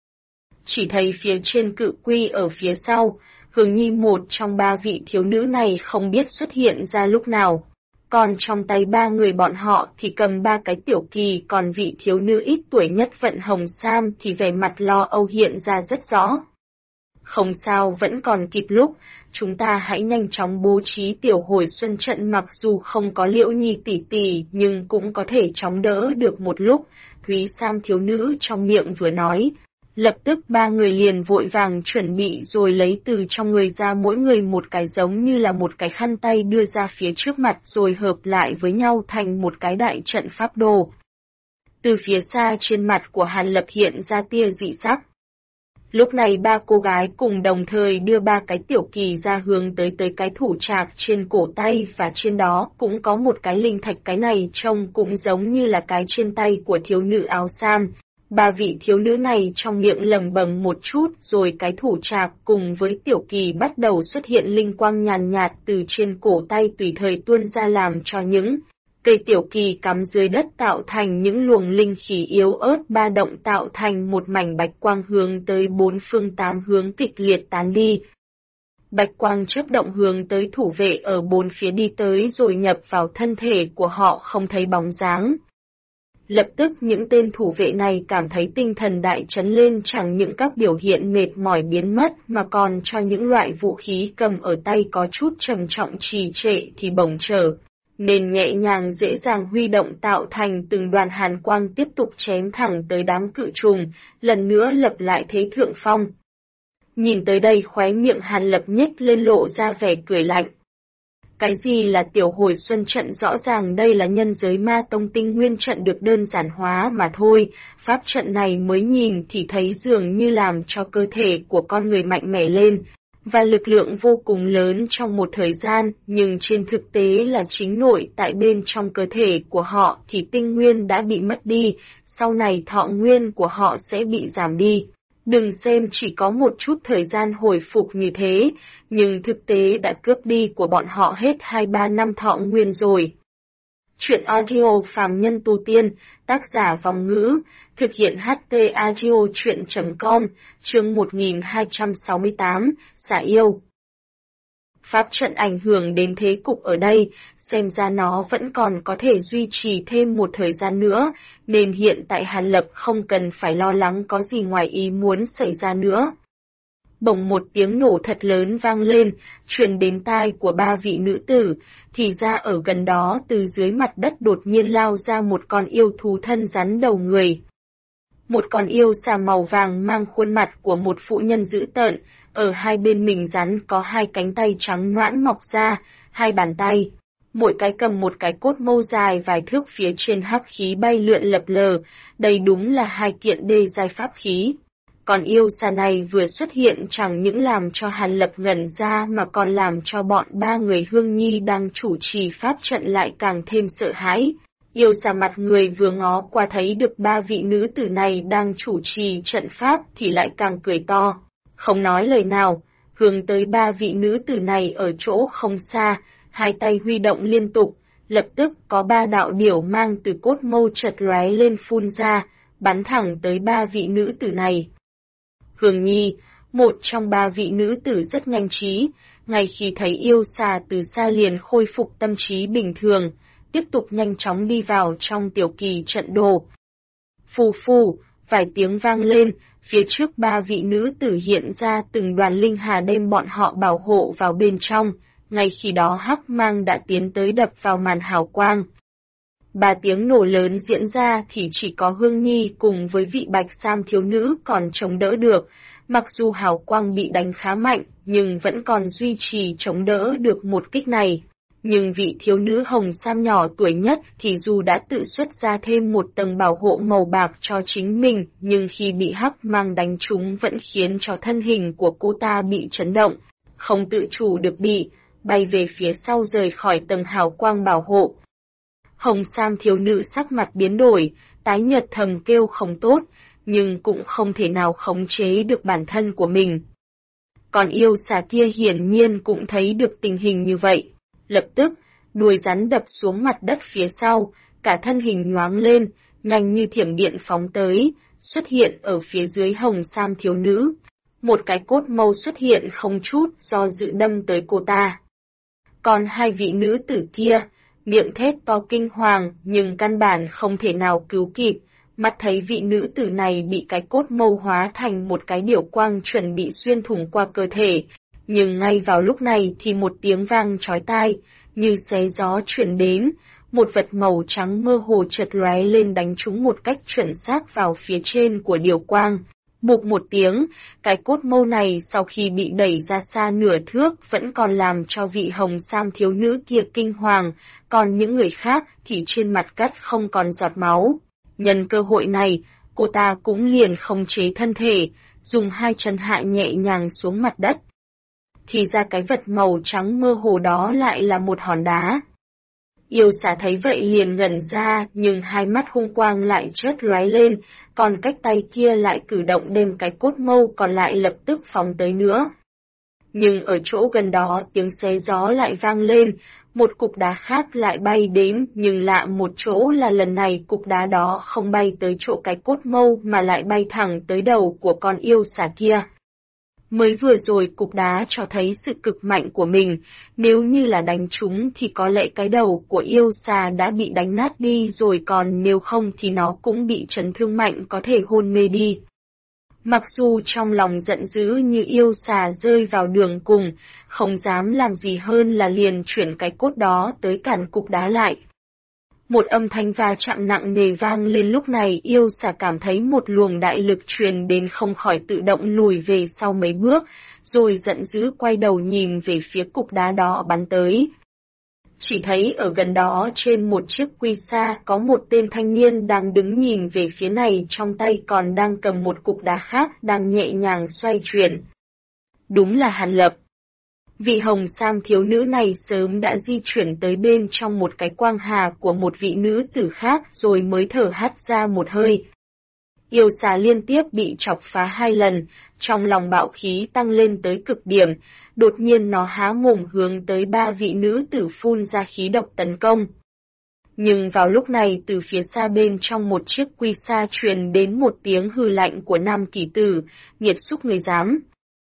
Chỉ thấy phía trên cự quy ở phía sau, Hương Nhi một trong ba vị thiếu nữ này không biết xuất hiện ra lúc nào. Còn trong tay ba người bọn họ thì cầm ba cái tiểu kỳ, còn vị thiếu nữ ít tuổi nhất Vận Hồng Sam thì vẻ mặt lo âu hiện ra rất rõ. Không sao, vẫn còn kịp lúc, chúng ta hãy nhanh chóng bố trí tiểu hồi xuân trận, mặc dù không có Liễu Nhi tỷ tỷ nhưng cũng có thể chống đỡ được một lúc, Thúy Sam thiếu nữ trong miệng vừa nói. Lập tức ba người liền vội vàng chuẩn bị rồi lấy từ trong người ra mỗi người một cái giống như là một cái khăn tay đưa ra phía trước mặt rồi hợp lại với nhau thành một cái đại trận pháp đồ. Từ phía xa trên mặt của Hàn Lập hiện ra tia dị sắc. Lúc này ba cô gái cùng đồng thời đưa ba cái tiểu kỳ ra hướng tới cái thủ trạc trên cổ tay, và trên đó cũng có một cái linh thạch, cái này trông cũng giống như là cái trên tay của thiếu nữ áo sam. Ba vị thiếu nữ này trong miệng lẩm bẩm một chút rồi cái thủ trạc cùng với tiểu kỳ bắt đầu xuất hiện linh quang nhàn nhạt từ trên cổ tay tùy thời tuôn ra, làm cho những cây tiểu kỳ cắm dưới đất tạo thành những luồng linh khí yếu ớt ba động, tạo thành một mảnh bạch quang hướng tới bốn phương tám hướng kịch liệt tán đi. Bạch quang chớp động hướng tới thủ vệ ở bốn phía đi tới rồi nhập vào thân thể của họ không thấy bóng dáng. Lập tức những tên thủ vệ này cảm thấy tinh thần đại chấn lên, chẳng những các biểu hiện mệt mỏi biến mất mà còn cho những loại vũ khí cầm ở tay có chút trầm trọng trì trệ thì bổng trở, nên nhẹ nhàng dễ dàng huy động tạo thành từng đoàn hàn quang tiếp tục chém thẳng tới đám cự trùng, lần nữa lập lại thế thượng phong. Nhìn tới đây khóe miệng Hàn Lập nhếch lên lộ ra vẻ cười lạnh. Cái gì là tiểu hồi xuân trận, rõ ràng đây là nhân giới ma tông tinh nguyên trận được đơn giản hóa mà thôi, pháp trận này mới nhìn thì thấy dường như làm cho cơ thể của con người mạnh mẽ lên, và lực lượng vô cùng lớn trong một thời gian, nhưng trên thực tế là chính nội tại bên trong cơ thể của họ thì tinh nguyên đã bị mất đi, sau này thọ nguyên của họ sẽ bị giảm đi. Đừng xem chỉ có một chút thời gian hồi phục như thế, nhưng thực tế đã cướp đi của bọn họ hết 2-3 năm thọ nguyên rồi. Chuyện audio phàm nhân tu tiên, tác giả Vong Ngữ, thực hiện HT audio chuyện.com, chương 1268, xả yêu. Pháp trận ảnh hưởng đến thế cục ở đây, xem ra nó vẫn còn có thể duy trì thêm một thời gian nữa, nên hiện tại Hàn Lập không cần phải lo lắng có gì ngoài ý muốn xảy ra nữa. Bỗng một tiếng nổ thật lớn vang lên, truyền đến tai của ba vị nữ tử, thì ra ở gần đó từ dưới mặt đất đột nhiên lao ra một con yêu thú thân rắn đầu người. Một con yêu xà màu vàng mang khuôn mặt của một phụ nhân dữ tợn, ở hai bên mình rắn có hai cánh tay trắng nõn mọc ra, hai bàn tay, mỗi cái cầm một cái cốt mâu dài vài thước, phía trên hắc khí bay lượn lập lờ, đây đúng là hai kiện đê giai pháp khí. Còn yêu xà này vừa xuất hiện chẳng những làm cho Hàn Lập ngẩn ra mà còn làm cho bọn ba người Hương Nhi đang chủ trì pháp trận lại càng thêm sợ hãi. Yêu xà mặt người vừa ngó qua thấy được ba vị nữ tử này đang chủ trì trận pháp thì lại càng cười to, không nói lời nào, hướng tới ba vị nữ tử này ở chỗ không xa, hai tay huy động liên tục, lập tức có ba đạo điểu mang từ cốt mâu chợt lóe lên phun ra, bắn thẳng tới ba vị nữ tử này. Hương Nhi, một trong ba vị nữ tử rất nhanh trí, ngay khi thấy yêu xà từ xa liền khôi phục tâm trí bình thường, tiếp tục nhanh chóng đi vào trong tiểu kỳ trận đồ. Phù phù, vài tiếng vang lên, phía trước ba vị nữ tử hiện ra từng đoàn linh hà đem bọn họ bảo hộ vào bên trong, ngay khi đó hắc mang đã tiến tới đập vào màn hào quang. Ba tiếng nổ lớn diễn ra thì chỉ có Hương Nhi cùng với vị bạch sam thiếu nữ còn chống đỡ được, mặc dù hào quang bị đánh khá mạnh nhưng vẫn còn duy trì chống đỡ được một kích này. Nhưng vị thiếu nữ hồng sam nhỏ tuổi nhất thì dù đã tự xuất ra thêm một tầng bảo hộ màu bạc cho chính mình, nhưng khi bị hắc mang đánh trúng vẫn khiến cho thân hình của cô ta bị chấn động, không tự chủ được bị bay về phía sau rời khỏi tầng hào quang bảo hộ. Hồng sam thiếu nữ sắc mặt biến đổi, tái nhợt thầm kêu không tốt, nhưng cũng không thể nào khống chế được bản thân của mình. Còn yêu xà kia hiển nhiên cũng thấy được tình hình như vậy. Lập tức, đuôi rắn đập xuống mặt đất phía sau, cả thân hình nhoáng lên, nhanh như thiểm điện phóng tới, xuất hiện ở phía dưới hồng sam thiếu nữ. Một cái cốt mâu xuất hiện không chút do dự đâm tới cô ta. Còn hai vị nữ tử kia, miệng thét to kinh hoàng nhưng căn bản không thể nào cứu kịp, mắt thấy vị nữ tử này bị cái cốt mâu hóa thành một cái điểu quang chuẩn bị xuyên thủng qua cơ thể. Nhưng ngay vào lúc này thì một tiếng vang chói tai, như xé gió chuyển đến, một vật màu trắng mơ hồ chợt lóe lên đánh trúng một cách chuẩn xác vào phía trên của điểu quang. Bụp một tiếng, cái cốt mâu này sau khi bị đẩy ra xa nửa thước vẫn còn làm cho vị hồng sam thiếu nữ kia kinh hoàng, còn những người khác thì trên mặt cắt không còn giọt máu. Nhân cơ hội này, cô ta cũng liền khống chế thân thể, dùng hai chân hạ nhẹ nhàng xuống mặt đất. Thì ra cái vật màu trắng mơ hồ đó lại là một hòn đá. Yêu xà thấy vậy liền ngẩn ra, nhưng hai mắt hung quang lại chớp lóe lên, còn cách tay kia lại cử động đem cái cốt mâu còn lại lập tức phóng tới nữa. Nhưng ở chỗ gần đó tiếng xé gió lại vang lên, một cục đá khác lại bay đến, nhưng lạ một chỗ là lần này cục đá đó không bay tới chỗ cái cốt mâu mà lại bay thẳng tới đầu của con yêu xà kia. Mới vừa rồi cục đá cho thấy sự cực mạnh của mình, nếu như là đánh trúng thì có lẽ cái đầu của yêu xà đã bị đánh nát đi rồi, còn nếu không thì nó cũng bị chấn thương mạnh có thể hôn mê đi. Mặc dù trong lòng giận dữ như yêu xà rơi vào đường cùng, không dám làm gì hơn là liền chuyển cái cốt đó tới cản cục đá lại. Một âm thanh va chạm nặng nề vang lên, lúc này yêu xà cảm thấy một luồng đại lực truyền đến không khỏi tự động lùi về sau mấy bước, rồi giận dữ quay đầu nhìn về phía cục đá đó bắn tới. Chỉ thấy ở gần đó trên một chiếc quy sa có một tên thanh niên đang đứng nhìn về phía này, trong tay còn đang cầm một cục đá khác đang nhẹ nhàng xoay chuyển. Đúng là Hàn Lập. Vị hồng sam thiếu nữ này sớm đã di chuyển tới bên trong một cái quang hà của một vị nữ tử khác rồi mới thở hắt ra một hơi. Yêu xà liên tiếp bị chọc phá 2 lần, trong lòng bạo khí tăng lên tới cực điểm, đột nhiên nó há mồm hướng tới 3 vị nữ tử phun ra khí độc tấn công. Nhưng vào lúc này từ phía xa bên trong một chiếc quy sa truyền đến một tiếng hừ lạnh của nam kỳ tử, nghiệt xúc người dám.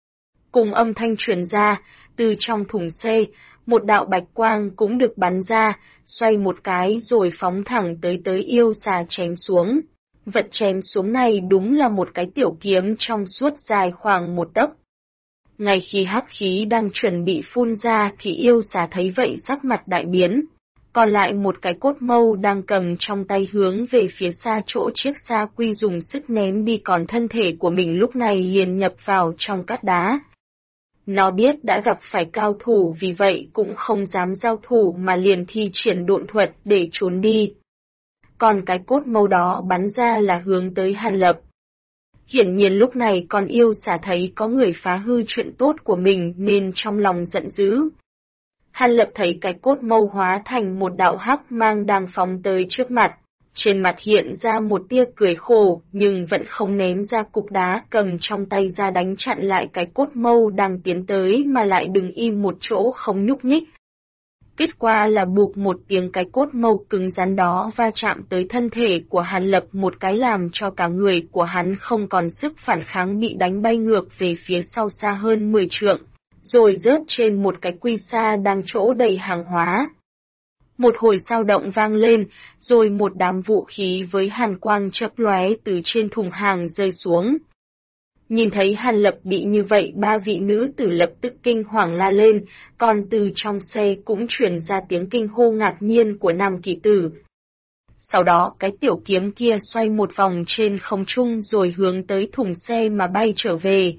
Cùng âm thanh truyền ra, từ trong thùng xe, một đạo bạch quang cũng được bắn ra, xoay một cái rồi phóng thẳng tới yêu xà chém xuống. Vật chém xuống này đúng là một cái tiểu kiếm trong suốt dài khoảng 1 tấc. Ngay khi hắc khí đang chuẩn bị phun ra thì yêu xà thấy vậy sắc mặt đại biến. Còn lại một cái cốt mâu đang cầm trong tay hướng về phía xa chỗ chiếc sa quy dùng sức ném đi, còn thân thể của mình lúc này liền nhập vào trong cát đá. Nó biết đã gặp phải cao thủ, vì vậy cũng không dám giao thủ mà liền thi triển độn thuật để trốn đi. Còn cái cốt mâu đó bắn ra là hướng tới Hàn Lập. Hiển nhiên lúc này con yêu xà thấy có người phá hư chuyện tốt của mình nên trong lòng giận dữ. Hàn Lập thấy cái cốt mâu hóa thành một đạo hắc mang đang phóng tới trước mặt. Trên mặt hiện ra một tia cười khổ, nhưng vẫn không ném ra cục đá cầm trong tay ra đánh chặn lại cái cốt mâu đang tiến tới mà lại đứng im một chỗ không nhúc nhích. Kết quả là bụp một tiếng, cái cốt mâu cứng rắn đó va chạm tới thân thể của Hàn Lập một cái làm cho cả người của hắn không còn sức phản kháng, bị đánh bay ngược về phía sau xa hơn 10 trượng, rồi rớt trên một cái quy sa đang chỗ đầy hàng hóa. Một hồi sao động vang lên, rồi một đám vũ khí với hàn quang chớp lóe từ trên thùng hàng rơi xuống. Nhìn thấy Hàn Lập bị như vậy, ba vị nữ tử lập tức kinh hoàng la lên, còn từ trong xe cũng truyền ra tiếng kinh hô ngạc nhiên của nam kỳ tử. Sau đó cái tiểu kiếm kia xoay một vòng trên không trung rồi hướng tới thùng xe mà bay trở về.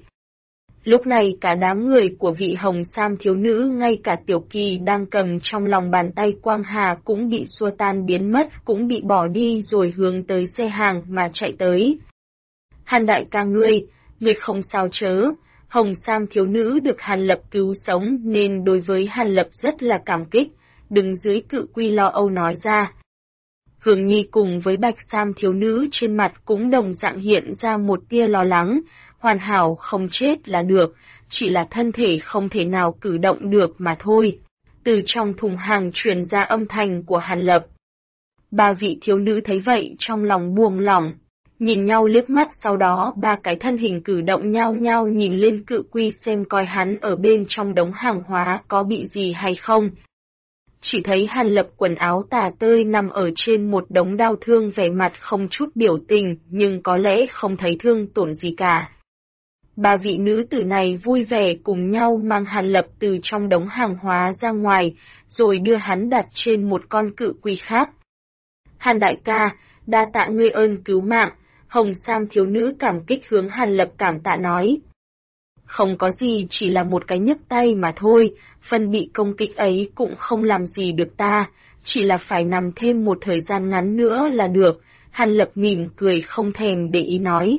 Lúc này cả đám người của vị hồng sam thiếu nữ, ngay cả Tiểu Kỳ đang cầm trong lòng bàn tay quang hà cũng bị xua tan biến mất, cũng bị bỏ đi rồi hướng tới xe hàng mà chạy tới. Hàn đại ca ngươi không sao chớ? Hồng sam thiếu nữ được Hàn Lập cứu sống nên đối với Hàn Lập rất là cảm kích, đứng dưới cự quy lo âu nói ra. Hương Nhi cùng với bạch sam thiếu nữ trên mặt cũng đồng dạng hiện ra một tia lo lắng. Hoàn hảo không chết là được, chỉ là thân thể không thể nào cử động được mà thôi. Từ trong thùng hàng truyền ra âm thanh của Hàn Lập. Ba vị thiếu nữ thấy vậy trong lòng buông lỏng, nhìn nhau liếc mắt, sau đó ba cái thân hình cử động nhao nhao nhìn lên cự quy xem coi hắn ở bên trong đống hàng hóa có bị gì hay không. Chỉ thấy Hàn Lập quần áo tả tơi nằm ở trên một đống đao thương, vẻ mặt không chút biểu tình, nhưng có lẽ không thấy thương tổn gì cả. Ba vị nữ tử này vui vẻ cùng nhau mang Hàn Lập từ trong đống hàng hóa ra ngoài, rồi đưa hắn đặt trên một con cự quy khác. Hàn đại ca, đa tạ ngươi ơn cứu mạng, hồng sam thiếu nữ cảm kích hướng Hàn Lập cảm tạ nói. Không có gì, chỉ là một cái nhấc tay mà thôi, phần bị công kích ấy cũng không làm gì được ta, chỉ là phải nằm thêm một thời gian ngắn nữa là được, Hàn Lập mỉm cười không thèm để ý nói.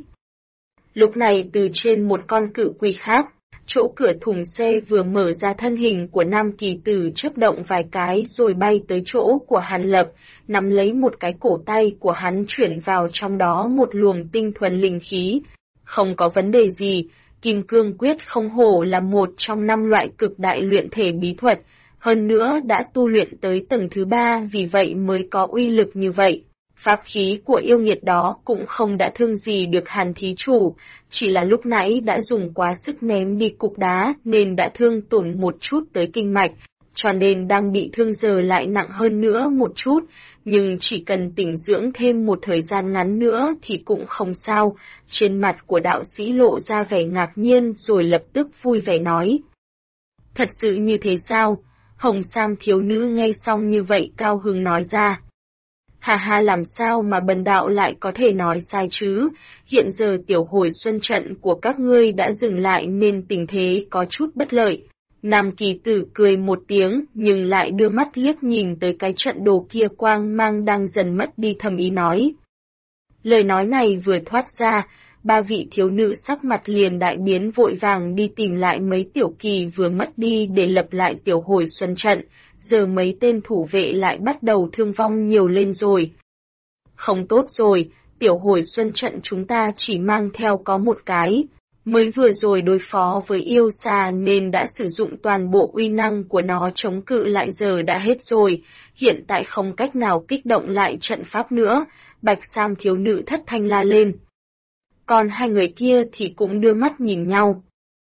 Lúc này từ trên một con cự quy khác, chỗ cửa thùng xe vừa mở ra, thân hình của nam kỳ tử chớp động vài cái rồi bay tới chỗ của Hàn Lập, nắm lấy một cái cổ tay của hắn chuyển vào trong đó một luồng tinh thuần linh khí. Không có vấn đề gì, Kim Cương Quyết không hổ là một trong 5 loại cực đại luyện thể bí thuật, hơn nữa đã tu luyện tới tầng thứ 3, vì vậy mới có uy lực như vậy. Pháp khí của yêu nghiệt đó cũng không đã thương gì được Hàn thí chủ, chỉ là lúc nãy đã dùng quá sức ném đi cục đá nên đã thương tổn một chút tới kinh mạch, cho nên đang bị thương giờ lại nặng hơn nữa một chút, nhưng chỉ cần tĩnh dưỡng thêm một thời gian ngắn nữa thì cũng không sao. Trên mặt của đạo sĩ lộ ra vẻ ngạc nhiên rồi lập tức vui vẻ nói. Thật sự như thế sao? Hồng sam thiếu nữ nghe xong như vậy cao hứng nói ra. Hà hà, làm sao mà bần đạo lại có thể nói sai chứ, hiện giờ tiểu hồi xuân trận của các ngươi đã dừng lại nên tình thế có chút bất lợi. Nam kỳ tử cười một tiếng nhưng lại đưa mắt liếc nhìn tới cái trận đồ kia quang mang đang dần mất đi, thầm ý nói. Lời nói này vừa thoát ra, ba vị thiếu nữ sắc mặt liền đại biến, vội vàng đi tìm lại mấy tiểu kỳ vừa mất đi để lập lại tiểu hồi xuân trận. Giờ mấy tên thủ vệ lại bắt đầu thương vong nhiều lên rồi. Không tốt rồi, tiểu hồi xuân trận chúng ta chỉ mang theo có một cái. Mới vừa rồi đối phó với yêu xà nên đã sử dụng toàn bộ uy năng của nó chống cự lại, giờ đã hết rồi. Hiện tại không cách nào kích động lại trận pháp nữa. Bạch sam thiếu nữ thất thanh la lên. Còn hai người kia thì cũng đưa mắt nhìn nhau.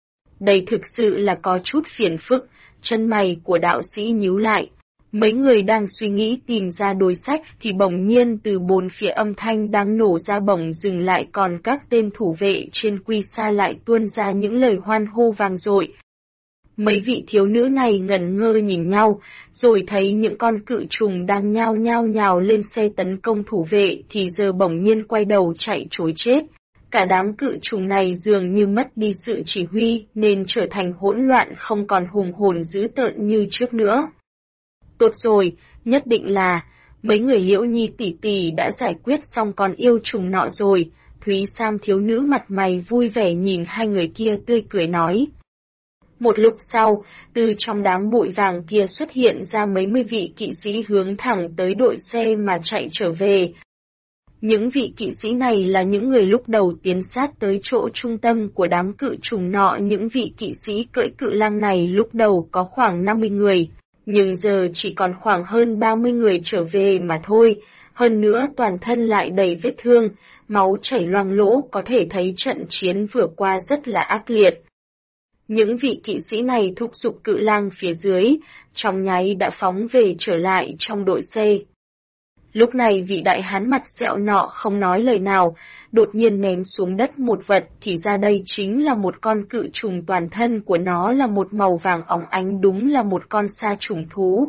Đây thực sự là có chút phiền phức. Chân mày của đạo sĩ nhíu lại. Mấy người đang suy nghĩ tìm ra đối sách thì bỗng nhiên từ bốn phía âm thanh đang nổ ra bỗng dừng lại, còn các tên thủ vệ trên quy sa lại tuôn ra những lời hoan hô vang dội. Mấy vị thiếu nữ này ngẩn ngơ nhìn nhau, rồi thấy những con cự trùng đang nhao lên xe tấn công thủ vệ thì giờ bỗng nhiên quay đầu chạy trối chết. Cả đám cự trùng này dường như mất đi sự chỉ huy nên trở thành hỗn loạn, không còn hùng hồn dữ tợn như trước nữa. Tốt rồi, nhất định là mấy người Liễu Nhi tỷ tỷ đã giải quyết xong con yêu trùng nọ rồi, Thúy Sam thiếu nữ mặt mày vui vẻ nhìn hai người kia tươi cười nói. Một lúc sau, từ trong đám bụi vàng kia xuất hiện ra mấy mươi vị kỵ sĩ hướng thẳng tới đội xe mà chạy trở về. Những vị kỵ sĩ này là những người lúc đầu tiến sát tới chỗ trung tâm của đám cự trùng nọ. Những vị kỵ sĩ cưỡi cự lang này lúc đầu có khoảng 50 người, nhưng giờ chỉ còn khoảng hơn 30 người trở về mà thôi. Hơn nữa toàn thân lại đầy vết thương, máu chảy loang lỗ, có thể thấy trận chiến vừa qua rất là ác liệt. Những vị kỵ sĩ này thúc giục cự lang phía dưới, trong nháy đã phóng về trở lại trong đội xe. Lúc này vị đại hán mặt sẹo nọ không nói lời nào, đột nhiên ném xuống đất một vật, thì ra đây chính là một con cự trùng, toàn thân của nó là một màu vàng óng ánh, đúng là một con sa trùng thú.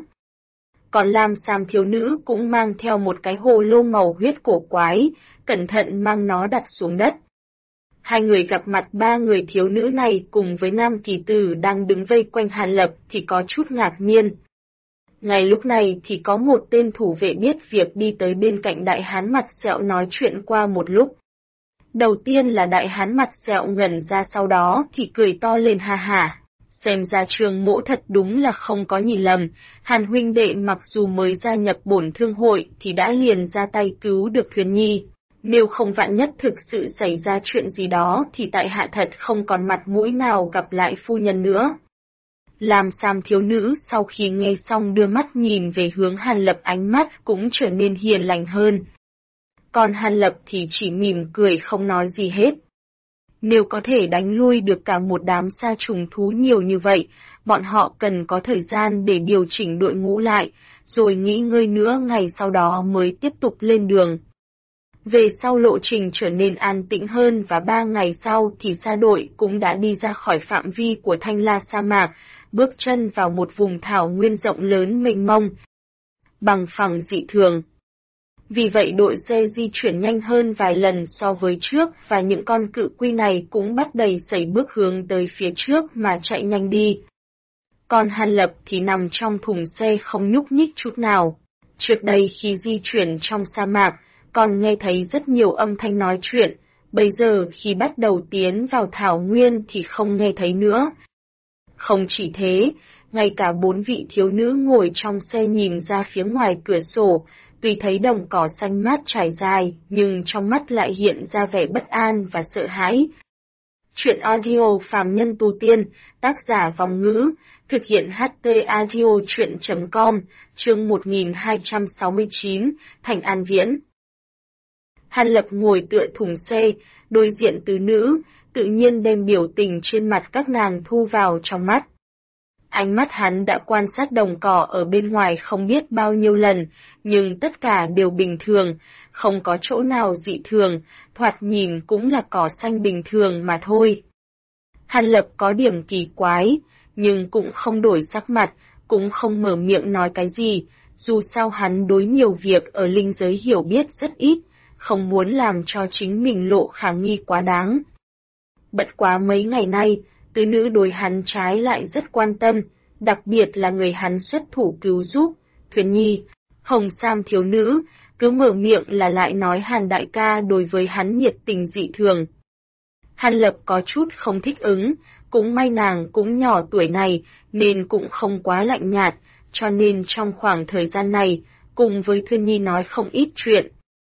Còn Lam Sam thiếu nữ cũng mang theo một cái hồ lô màu huyết cổ quái, cẩn thận mang nó đặt xuống đất. Hai người gặp mặt ba người thiếu nữ này cùng với Nam Kỳ Tử đang đứng vây quanh Hàn Lập thì có chút ngạc nhiên. Ngay lúc này thì có một tên thủ vệ biết việc đi tới bên cạnh đại hán mặt sẹo nói chuyện qua một lúc. Đầu tiên là đại hán mặt sẹo ngẩn ra, sau đó thì cười to lên ha ha. Xem ra Trương Mỗ thật đúng là không có nhìn lầm, Hàn huynh đệ mặc dù mới gia nhập bổn thương hội thì đã liền ra tay cứu được Thuyền Nhi. Nếu không vạn nhất thực sự xảy ra chuyện gì đó thì tại hạ thật không còn mặt mũi nào gặp lại phu nhân nữa. Lam Sam thiếu nữ sau khi nghe xong đưa mắt nhìn về hướng Hàn Lập, ánh mắt cũng trở nên hiền lành hơn. Còn Hàn Lập thì chỉ mỉm cười không nói gì hết. Nếu có thể đánh lui được cả một đám sa trùng thú nhiều như vậy, bọn họ cần có thời gian để điều chỉnh đội ngũ lại, rồi nghỉ ngơi nữa ngày sau đó mới tiếp tục lên đường. Về sau lộ trình trở nên an tĩnh hơn và 3 ngày sau thì sa đội cũng đã đi ra khỏi phạm vi của Thanh La sa mạc, bước chân vào một vùng thảo nguyên rộng lớn mênh mông, bằng phẳng dị thường. Vì vậy đội xe di chuyển nhanh hơn vài lần so với trước và những con cự quy này cũng bắt đầy sẩy bước hướng tới phía trước mà chạy nhanh đi. Còn Hàn Lập thì nằm trong thùng xe không nhúc nhích chút nào. Trước đây khi di chuyển trong sa mạc, còn nghe thấy rất nhiều âm thanh nói chuyện, bây giờ khi bắt đầu tiến vào thảo nguyên thì không nghe thấy nữa. Không chỉ thế, ngay cả 4 vị thiếu nữ ngồi trong xe nhìn ra phía ngoài cửa sổ, tuy thấy đồng cỏ xanh mát trải dài, nhưng trong mắt lại hiện ra vẻ bất an và sợ hãi. Chuyện audio phàm nhân tu tiên, tác giả Vòng Ngữ, thực hiện HT audio chuyện.com, chương 1269, Thành An Viễn. Hàn Lập ngồi tựa thùng xe, đối diện tứ nữ, tự nhiên đem biểu tình trên mặt các nàng thu vào trong mắt. Ánh mắt hắn đã quan sát đồng cỏ ở bên ngoài không biết bao nhiêu lần, nhưng tất cả đều bình thường, không có chỗ nào dị thường, thoạt nhìn cũng là cỏ xanh bình thường mà thôi. Hàn Lập có điểm kỳ quái, nhưng cũng không đổi sắc mặt, cũng không mở miệng nói cái gì, dù sao hắn đối nhiều việc ở linh giới hiểu biết rất ít, không muốn làm cho chính mình lộ khả nghi quá đáng. Bất quá mấy ngày nay, tứ nữ đối hắn trái lại rất quan tâm, đặc biệt là người hắn xuất thủ cứu giúp, Thuyền Nhi. Hồng Sam thiếu nữ, cứ mở miệng là lại nói Hàn đại ca đối với hắn nhiệt tình dị thường. Hàn Lập có chút không thích ứng, cũng may nàng cũng nhỏ tuổi này, nên cũng không quá lạnh nhạt, cho nên trong khoảng thời gian này, cùng với Thuyền Nhi nói không ít chuyện.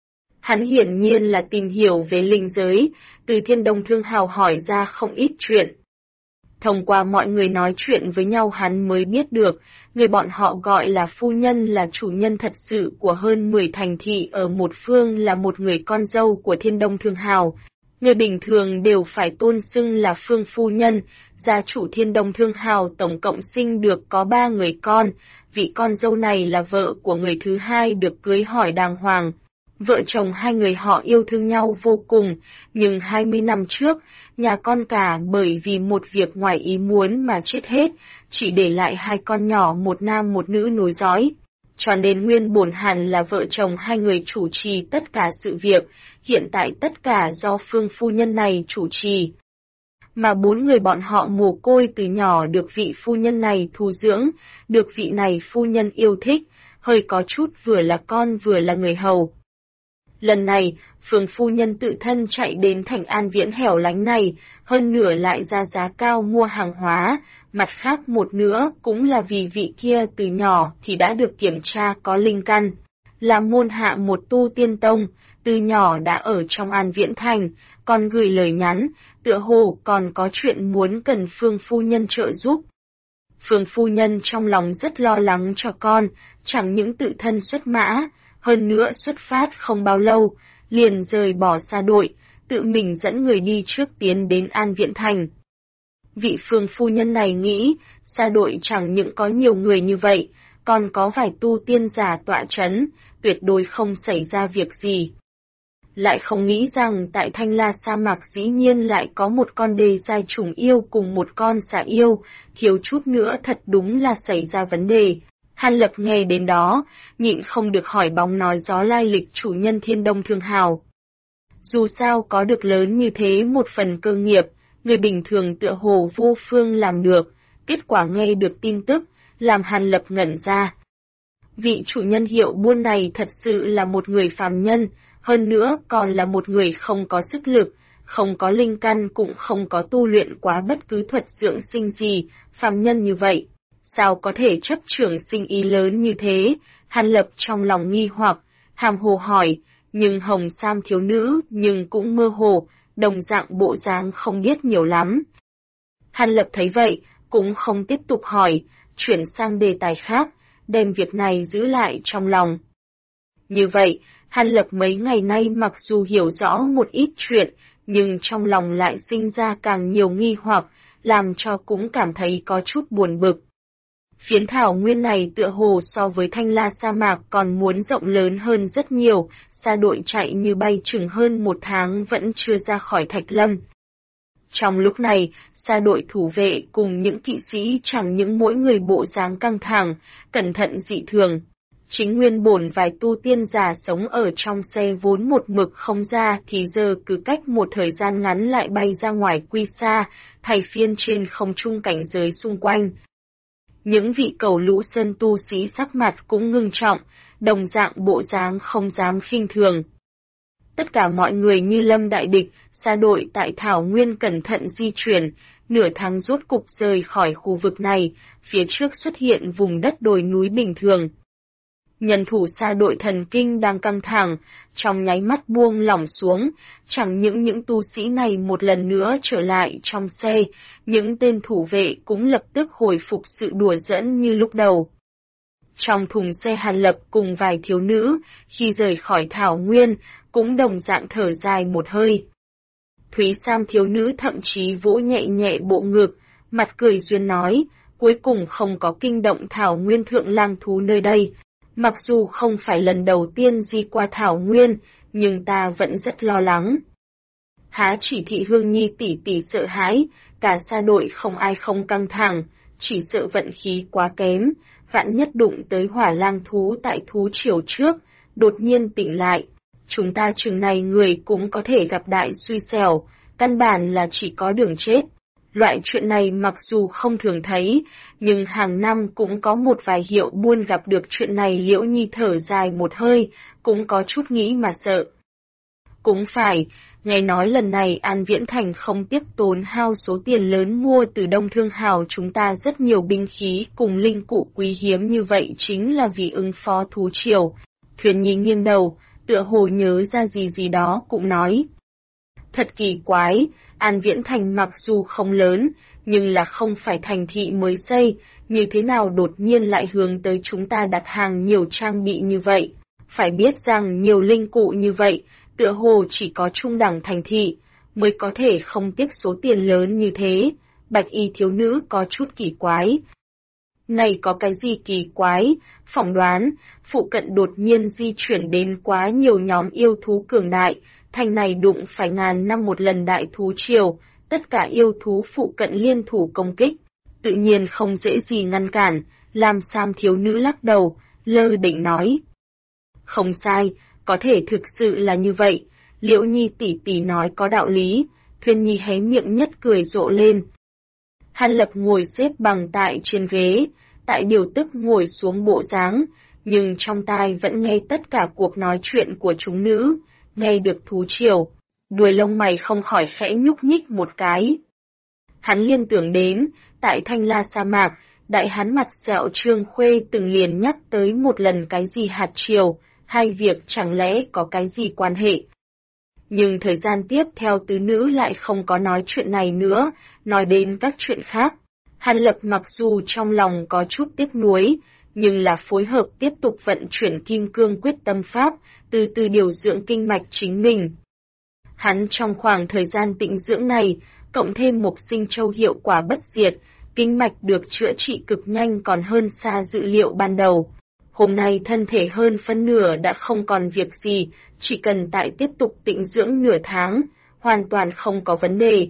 Hắn hiển nhiên là tìm hiểu về linh giới, từ Thiên Đông Thương Hào hỏi ra không ít chuyện. Thông qua mọi người nói chuyện với nhau hắn mới biết được, người bọn họ gọi là phu nhân là chủ nhân thật sự của hơn 10 thành thị ở một phương, là một người con dâu của Thiên Đông Thương Hào. Người bình thường đều phải tôn xưng là Phương phu nhân, gia chủ Thiên Đông Thương Hào tổng cộng sinh được có 3 người con, vị con dâu này là vợ của người thứ hai được cưới hỏi đàng hoàng. Vợ chồng hai người họ yêu thương nhau vô cùng, nhưng 20 năm trước, nhà con cả bởi vì một việc ngoài ý muốn mà chết hết, chỉ để lại 2 con nhỏ, một nam một nữ nối dõi. Cho nên nguyên bổn hẳn là vợ chồng hai người chủ trì tất cả sự việc, hiện tại tất cả do Phương phu nhân này chủ trì. Mà 4 người bọn họ mồ côi từ nhỏ được vị phu nhân này thu dưỡng, được vị này phu nhân yêu thích, hơi có chút vừa là con vừa là người hầu. Lần này, Phương phu nhân tự thân chạy đến thành An Viễn hẻo lánh này, hơn nửa lại ra giá cao mua hàng hóa, mặt khác một nữa cũng là vì vị kia từ nhỏ thì đã được kiểm tra có linh căn. Là môn hạ một tu tiên tông, từ nhỏ đã ở trong An Viễn thành, còn gửi lời nhắn, tựa hồ còn có chuyện muốn cần Phương phu nhân trợ giúp. Phương phu nhân trong lòng rất lo lắng cho con, chẳng những tự thân xuất mã, hơn nữa xuất phát không bao lâu, liền rời bỏ xa đội, tự mình dẫn người đi trước tiến đến An Viễn thành. Vị Phương phu nhân này nghĩ, xa đội chẳng những có nhiều người như vậy, còn có vài tu tiên giả tọa chấn, tuyệt đối không xảy ra việc gì. Lại không nghĩ rằng tại Thanh La sa mạc dĩ nhiên lại có một con đề giai trùng yêu cùng một con xà yêu, thiếu chút nữa thật đúng là xảy ra vấn đề. Hàn Lập nghe đến đó, nhịn không được hỏi bóng nói gió lai lịch chủ nhân Thiên Đông Thương Hào. Dù sao có được lớn như thế một phần cơ nghiệp, người bình thường tựa hồ vô phương làm được, kết quả nghe được tin tức, làm Hàn Lập ngẩn ra. Vị chủ nhân hiệu buôn này thật sự là một người phàm nhân, hơn nữa còn là một người không có sức lực, không có linh căn cũng không có tu luyện quá bất cứ thuật dưỡng sinh gì, phàm nhân như vậy. Sao có thể chấp trưởng sinh ý lớn như thế? Hàn Lập trong lòng nghi hoặc, hàm hồ hỏi, nhưng hồng sam thiếu nữ nhưng cũng mơ hồ, đồng dạng bộ dáng không biết nhiều lắm. Hàn Lập thấy vậy, cũng không tiếp tục hỏi, chuyển sang đề tài khác, đem việc này giữ lại trong lòng. Như vậy, Hàn Lập mấy ngày nay mặc dù hiểu rõ một ít chuyện, nhưng trong lòng lại sinh ra càng nhiều nghi hoặc, làm cho cũng cảm thấy có chút buồn bực. Phiến thảo nguyên này tựa hồ so với Thanh La sa mạc còn muốn rộng lớn hơn rất nhiều, xa đội chạy như bay chừng hơn 1 tháng vẫn chưa ra khỏi Thạch Lâm. Trong lúc này, xa đội thủ vệ cùng những kỵ sĩ chẳng những mỗi người bộ dáng căng thẳng, cẩn thận dị thường. Chính nguyên bổn vài tu tiên giả sống ở trong xe vốn một mực không ra thì giờ cứ cách một thời gian ngắn lại bay ra ngoài quy xa, thay phiên trên không trung cảnh giới xung quanh. Những vị cầu lũ sơn tu sĩ sắc mặt cũng ngưng trọng, đồng dạng bộ dáng không dám khinh thường. Tất cả mọi người như lâm đại địch, xa đội tại Thảo Nguyên cẩn thận di chuyển, nửa tháng rốt cục rời khỏi khu vực này, phía trước xuất hiện vùng đất đồi núi bình thường. Nhân thủ xa đội thần kinh đang căng thẳng, trong nháy mắt buông lỏng xuống, chẳng những tu sĩ này một lần nữa trở lại trong xe, những tên thủ vệ cũng lập tức hồi phục sự đùa giỡn như lúc đầu. Trong thùng xe Hàn Lập cùng vài thiếu nữ, khi rời khỏi Thảo Nguyên, cũng đồng dạng thở dài một hơi. Thúy Sam thiếu nữ thậm chí vỗ nhẹ nhẹ bộ ngực, mặt cười duyên nói, cuối cùng không có kinh động Thảo Nguyên thượng lang thú nơi đây. Mặc dù không phải lần đầu tiên di qua Thảo Nguyên, nhưng ta vẫn rất lo lắng. Há chỉ thị Hương Nhi tỷ tỷ sợ hãi, cả xa đội không ai không căng thẳng, chỉ sợ vận khí quá kém, vạn nhất đụng tới hỏa lang thú tại thú triều trước, đột nhiên tỉnh lại. Chúng ta chừng này người cũng có thể gặp đại xui xẻo, căn bản là chỉ có đường chết. Loại chuyện này mặc dù không thường thấy, nhưng hàng năm cũng có một vài hiệu buôn gặp được chuyện này. Liễu Nhi thở dài một hơi, cũng có chút nghĩ mà sợ. Cũng phải, nghe nói lần này An Viễn Thành không tiếc tốn hao số tiền lớn mua từ Đông Thương Hào chúng ta rất nhiều binh khí cùng linh cụ quý hiếm như vậy chính là vì ứng phó thú triều. Thuyền Nhi nghiêng đầu, tựa hồ nhớ ra gì đó cũng nói. Thật kỳ quái, An Viễn Thành mặc dù không lớn, nhưng là không phải thành thị mới xây, như thế nào đột nhiên lại hướng tới chúng ta đặt hàng nhiều trang bị như vậy. Phải biết rằng nhiều linh cụ như vậy, tựa hồ chỉ có trung đẳng thành thị, mới có thể không tiếc số tiền lớn như thế. Bạch y thiếu nữ có chút kỳ quái. Này có cái gì kỳ quái, phỏng đoán, phụ cận đột nhiên di chuyển đến quá nhiều nhóm yêu thú cường đại, thành này đụng phải ngàn năm một lần đại thú triều, tất cả yêu thú phụ cận liên thủ công kích, tự nhiên không dễ gì ngăn cản, làm Sam thiếu nữ lắc đầu, lơ đễnh nói. Không sai, có thể thực sự là như vậy, Liễu Nhi tỷ tỷ nói có đạo lý, Thuyền Nhi hé miệng nhất cười rộ lên. Hàn Lập ngồi xếp bằng tại trên ghế, tại điều tức ngồi xuống bộ dáng, nhưng trong tai vẫn nghe tất cả cuộc nói chuyện của chúng nữ, nghe được thú triều. Đuôi lông mày không khỏi khẽ nhúc nhích một cái. Hắn liên tưởng đến, tại Thanh La sa mạc, đại hán mặt sẹo Trương Khuê từng liền nhắc tới một lần cái gì hạt triều, hai việc chẳng lẽ có cái gì quan hệ. Nhưng thời gian tiếp theo tứ nữ lại không có nói chuyện này nữa, nói đến các chuyện khác. Hàn Lập mặc dù trong lòng có chút tiếc nuối, nhưng là phối hợp tiếp tục vận chuyển kim cương quyết tâm pháp, từ từ điều dưỡng kinh mạch chính mình. Hắn trong khoảng thời gian tĩnh dưỡng này, cộng thêm Mộc Sinh Châu hiệu quả bất diệt, kinh mạch được chữa trị cực nhanh còn hơn xa dự liệu ban đầu. Hôm nay thân thể hơn phân nửa đã không còn việc gì, chỉ cần tại tiếp tục tĩnh dưỡng nửa tháng, hoàn toàn không có vấn đề.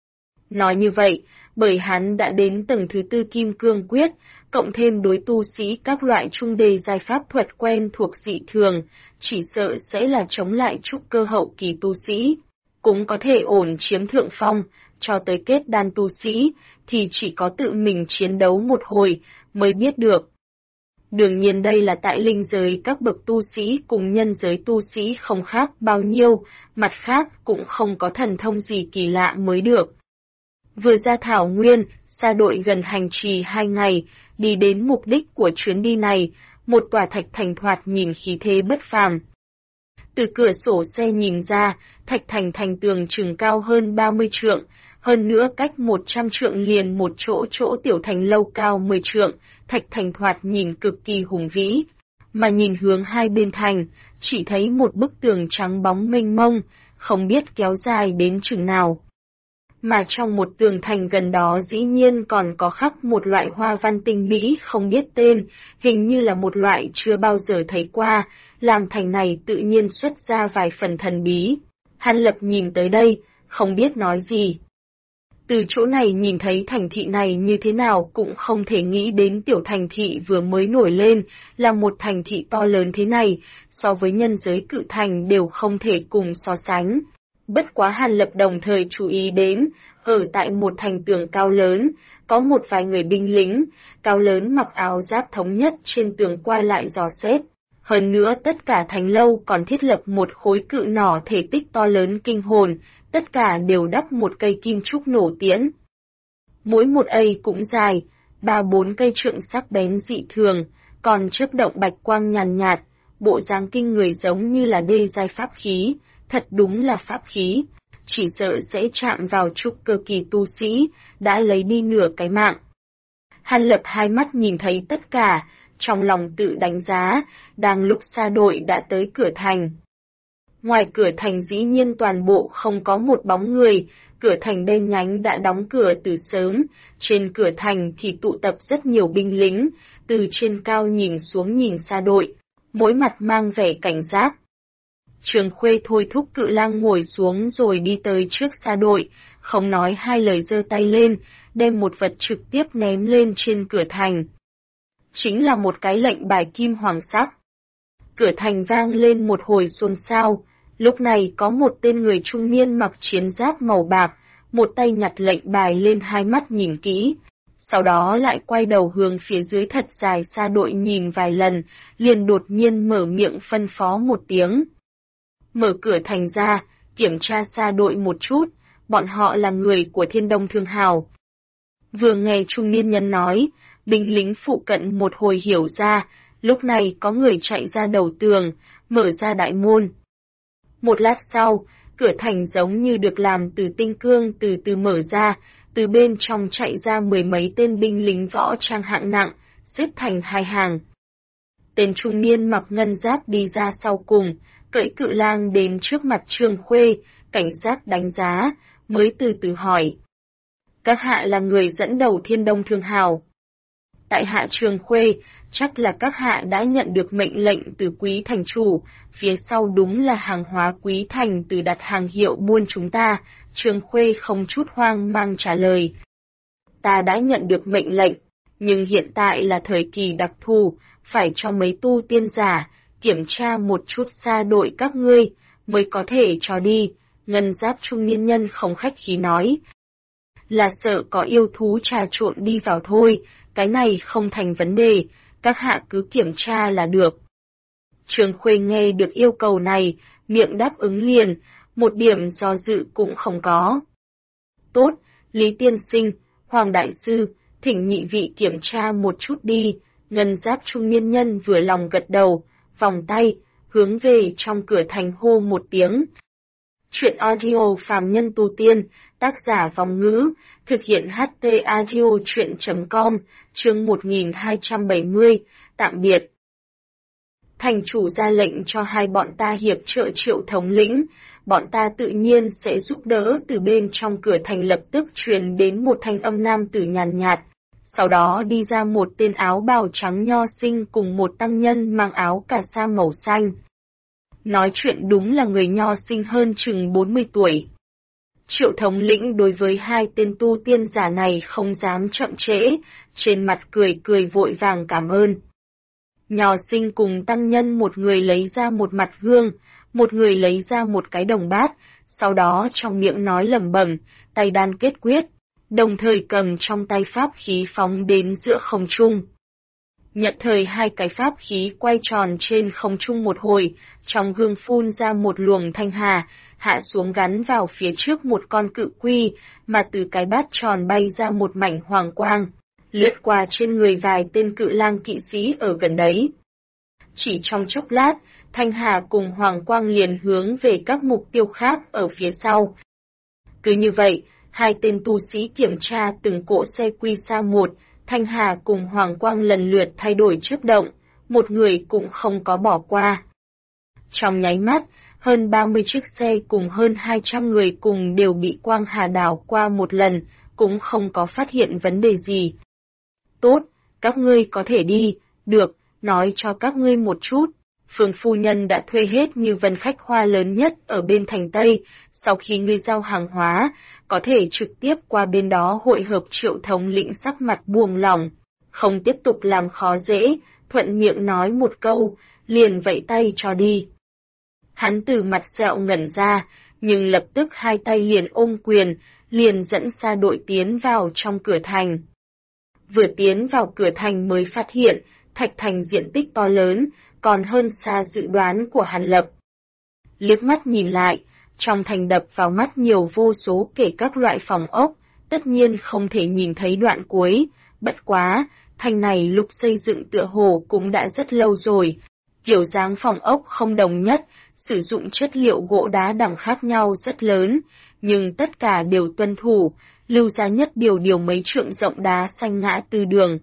Nói như vậy, bởi hắn đã đến tầng thứ 4 kim cương quyết, cộng thêm đối tu sĩ các loại trung đề giai pháp thuật quen thuộc dị thường, chỉ sợ sẽ là chống lại trúc cơ hậu kỳ tu sĩ. Cũng có thể ổn chiếm thượng phong, cho tới kết đan tu sĩ, thì chỉ có tự mình chiến đấu một hồi, mới biết được. Đương nhiên đây là tại linh giới các bậc tu sĩ cùng nhân giới tu sĩ không khác bao nhiêu, mặt khác cũng không có thần thông gì kỳ lạ mới được. Vừa ra thảo nguyên, xa đội gần hành trì 2 ngày, đi đến mục đích của chuyến đi này, một tòa thạch thành thoạt nhìn khí thế bất phàm. Từ cửa sổ xe nhìn ra, thạch thành thành tường chừng cao hơn 30 trượng, hơn nữa cách 100 trượng liền một chỗ tiểu thành lâu cao 10 trượng, thạch thành thoạt nhìn cực kỳ hùng vĩ. Mà nhìn hướng hai bên thành, chỉ thấy một bức tường trắng bóng mênh mông, không biết kéo dài đến chừng nào. Mà trong một tường thành gần đó dĩ nhiên còn có khắc một loại hoa văn tinh mỹ không biết tên, hình như là một loại chưa bao giờ thấy qua, làm thành này tự nhiên xuất ra vài phần thần bí. Hàn Lập nhìn tới đây, không biết nói gì. Từ chỗ này nhìn thấy thành thị này như thế nào cũng không thể nghĩ đến tiểu thành thị vừa mới nổi lên, là một thành thị to lớn thế này, so với nhân giới cự thành đều không thể cùng so sánh. Bất quá Hàn Lập đồng thời chú ý đến, ở tại một thành tường cao lớn, có một vài người binh lính, cao lớn mặc áo giáp thống nhất trên tường qua lại dò xét. Hơn nữa tất cả thành lâu còn thiết lập một khối cự nỏ thể tích to lớn kinh hồn, tất cả đều đắp một cây kim trúc nổ tiễn. Mỗi một ây cũng dài, 3-4 cây trượng sắc bén dị thường, còn chớp động bạch quang nhàn nhạt, bộ dáng kinh người giống như là đê giai pháp khí, thật đúng là pháp khí, chỉ sợ sẽ chạm vào trúc cơ kỳ tu sĩ, đã lấy đi nửa cái mạng. Hàn Lập hai mắt nhìn thấy tất cả, trong lòng tự đánh giá, đang lúc xa đội đã tới cửa thành. Ngoài cửa thành dĩ nhiên toàn bộ không có một bóng người, cửa thành đen nhánh đã đóng cửa từ sớm, trên cửa thành thì tụ tập rất nhiều binh lính, từ trên cao nhìn xuống nhìn xa đội, mỗi mặt mang vẻ cảnh giác. Trường Khuê thôi thúc cự lang ngồi xuống rồi đi tới trước xa đội, không nói hai lời giơ tay lên, đem một vật trực tiếp ném lên trên cửa thành. Chính là một cái lệnh bài kim hoàng sắc. Cửa thành vang lên một hồi xôn xao, lúc này có một tên người trung niên mặc chiến giáp màu bạc, một tay nhặt lệnh bài lên hai mắt nhìn kỹ, sau đó lại quay đầu hướng phía dưới thật dài xa đội nhìn vài lần, liền đột nhiên mở miệng phân phó một tiếng. Mở cửa thành ra, kiểm tra xa đội một chút, bọn họ là người của Thiên Đông Thương Hào. Vừa nghe trung niên nhân nói, binh lính phụ cận một hồi hiểu ra, lúc này có người chạy ra đầu tường, mở ra đại môn. Một lát sau, cửa thành giống như được làm từ tinh cương từ từ mở ra, từ bên trong chạy ra 10 mấy tên binh lính võ trang hạng nặng, xếp thành hai hàng. Tên trung niên mặc ngân giáp đi ra sau cùng, cưỡi cự lang đến trước mặt Trường Khuê, cảnh giác đánh giá, mới từ từ hỏi. Các hạ là người dẫn đầu Thiên Đông Thương Hào. Tại hạ Trường Khuê, chắc là các hạ đã nhận được mệnh lệnh từ quý thành chủ, phía sau đúng là hàng hóa quý thành từ đặt hàng hiệu buôn chúng ta, Trường Khuê không chút hoang mang trả lời. Ta đã nhận được mệnh lệnh, nhưng hiện tại là thời kỳ đặc thù, phải cho mấy tu tiên giả, kiểm tra một chút xa đội các ngươi, mới có thể cho đi, ngân giáp trung niên nhân không khách khí nói. Là sợ có yêu thú trà trộn đi vào thôi, cái này không thành vấn đề, các hạ cứ kiểm tra là được. Trương Khuê nghe được yêu cầu này, miệng đáp ứng liền, một điểm do dự cũng không có. Tốt, Lý tiên sinh, Hoàng đại sư, thỉnh nhị vị kiểm tra một chút đi. Ngân giáp trung niên nhân vừa lòng gật đầu, vòng tay, hướng về trong cửa thành hô một tiếng. Chuyện audio phàm nhân tu tiên, tác giả Vòng Ngữ, thực hiện HT audio chuyện.com, chương 1270, tạm biệt. Thành chủ ra lệnh cho hai bọn ta hiệp trợ Triệu thống lĩnh, bọn ta tự nhiên sẽ giúp đỡ. Từ bên trong cửa thành lập tức truyền đến một thanh âm nam tử nhàn nhạt. Sau đó đi ra một tên áo bào trắng nho sinh cùng một tăng nhân mang áo cà sa màu xanh. Nói chuyện đúng là người nho sinh hơn chừng 40 tuổi. Triệu thống lĩnh đối với hai tên tu tiên giả này không dám chậm trễ, trên mặt cười cười vội vàng cảm ơn. Nho sinh cùng tăng nhân một người lấy ra một mặt gương, một người lấy ra một cái đồng bát, sau đó trong miệng nói lẩm bẩm, tay đan kết quyết, đồng thời cầm trong tay pháp khí phóng đến giữa không trung. Nhận thời hai cái pháp khí quay tròn trên không trung một hồi, trong gương phun ra một luồng thanh hà, hạ xuống gắn vào phía trước một con cự quy, mà từ cái bát tròn bay ra một mảnh hoàng quang, lướt qua trên người vài tên cự lang kỵ sĩ ở gần đấy. Chỉ trong chốc lát, thanh hà cùng hoàng quang liền hướng về các mục tiêu khác ở phía sau. Cứ như vậy, hai tên tu sĩ kiểm tra từng cỗ xe quy xa một, thanh hà cùng hoàng quang lần lượt thay đổi chớp động, một người cũng không có bỏ qua. Trong nháy mắt, hơn 30 chiếc xe cùng hơn 200 người cùng đều bị quang hà đảo qua một lần, cũng không có phát hiện vấn đề gì. Tốt, các ngươi có thể đi, được, nói cho các ngươi một chút. Phương phu nhân đã thuê hết như vân khách hoa lớn nhất ở bên thành Tây, sau khi ngươi giao hàng hóa, có thể trực tiếp qua bên đó hội hợp. Triệu thống lĩnh sắc mặt buông lỏng, không tiếp tục làm khó dễ, thuận miệng nói một câu, liền vẫy tay cho đi. Hắn từ mặt sẹo ngẩn ra, nhưng lập tức hai tay liền ôm quyền, liền dẫn xa đội tiến vào trong cửa thành. Vừa tiến vào cửa thành mới phát hiện, thạch thành diện tích to lớn, còn hơn xa dự đoán của Hàn Lập. Liếc mắt nhìn lại, trong thành đập vào mắt nhiều vô số kể các loại phòng ốc, tất nhiên không thể nhìn thấy đoạn cuối, bất quá, thành này lúc xây dựng tựa hồ cũng đã rất lâu rồi. Kiểu dáng phòng ốc không đồng nhất, sử dụng chất liệu gỗ đá đẳng khác nhau rất lớn, nhưng tất cả đều tuân thủ, lưu ra nhất điều mấy trượng rộng đá xanh ngã tư đường.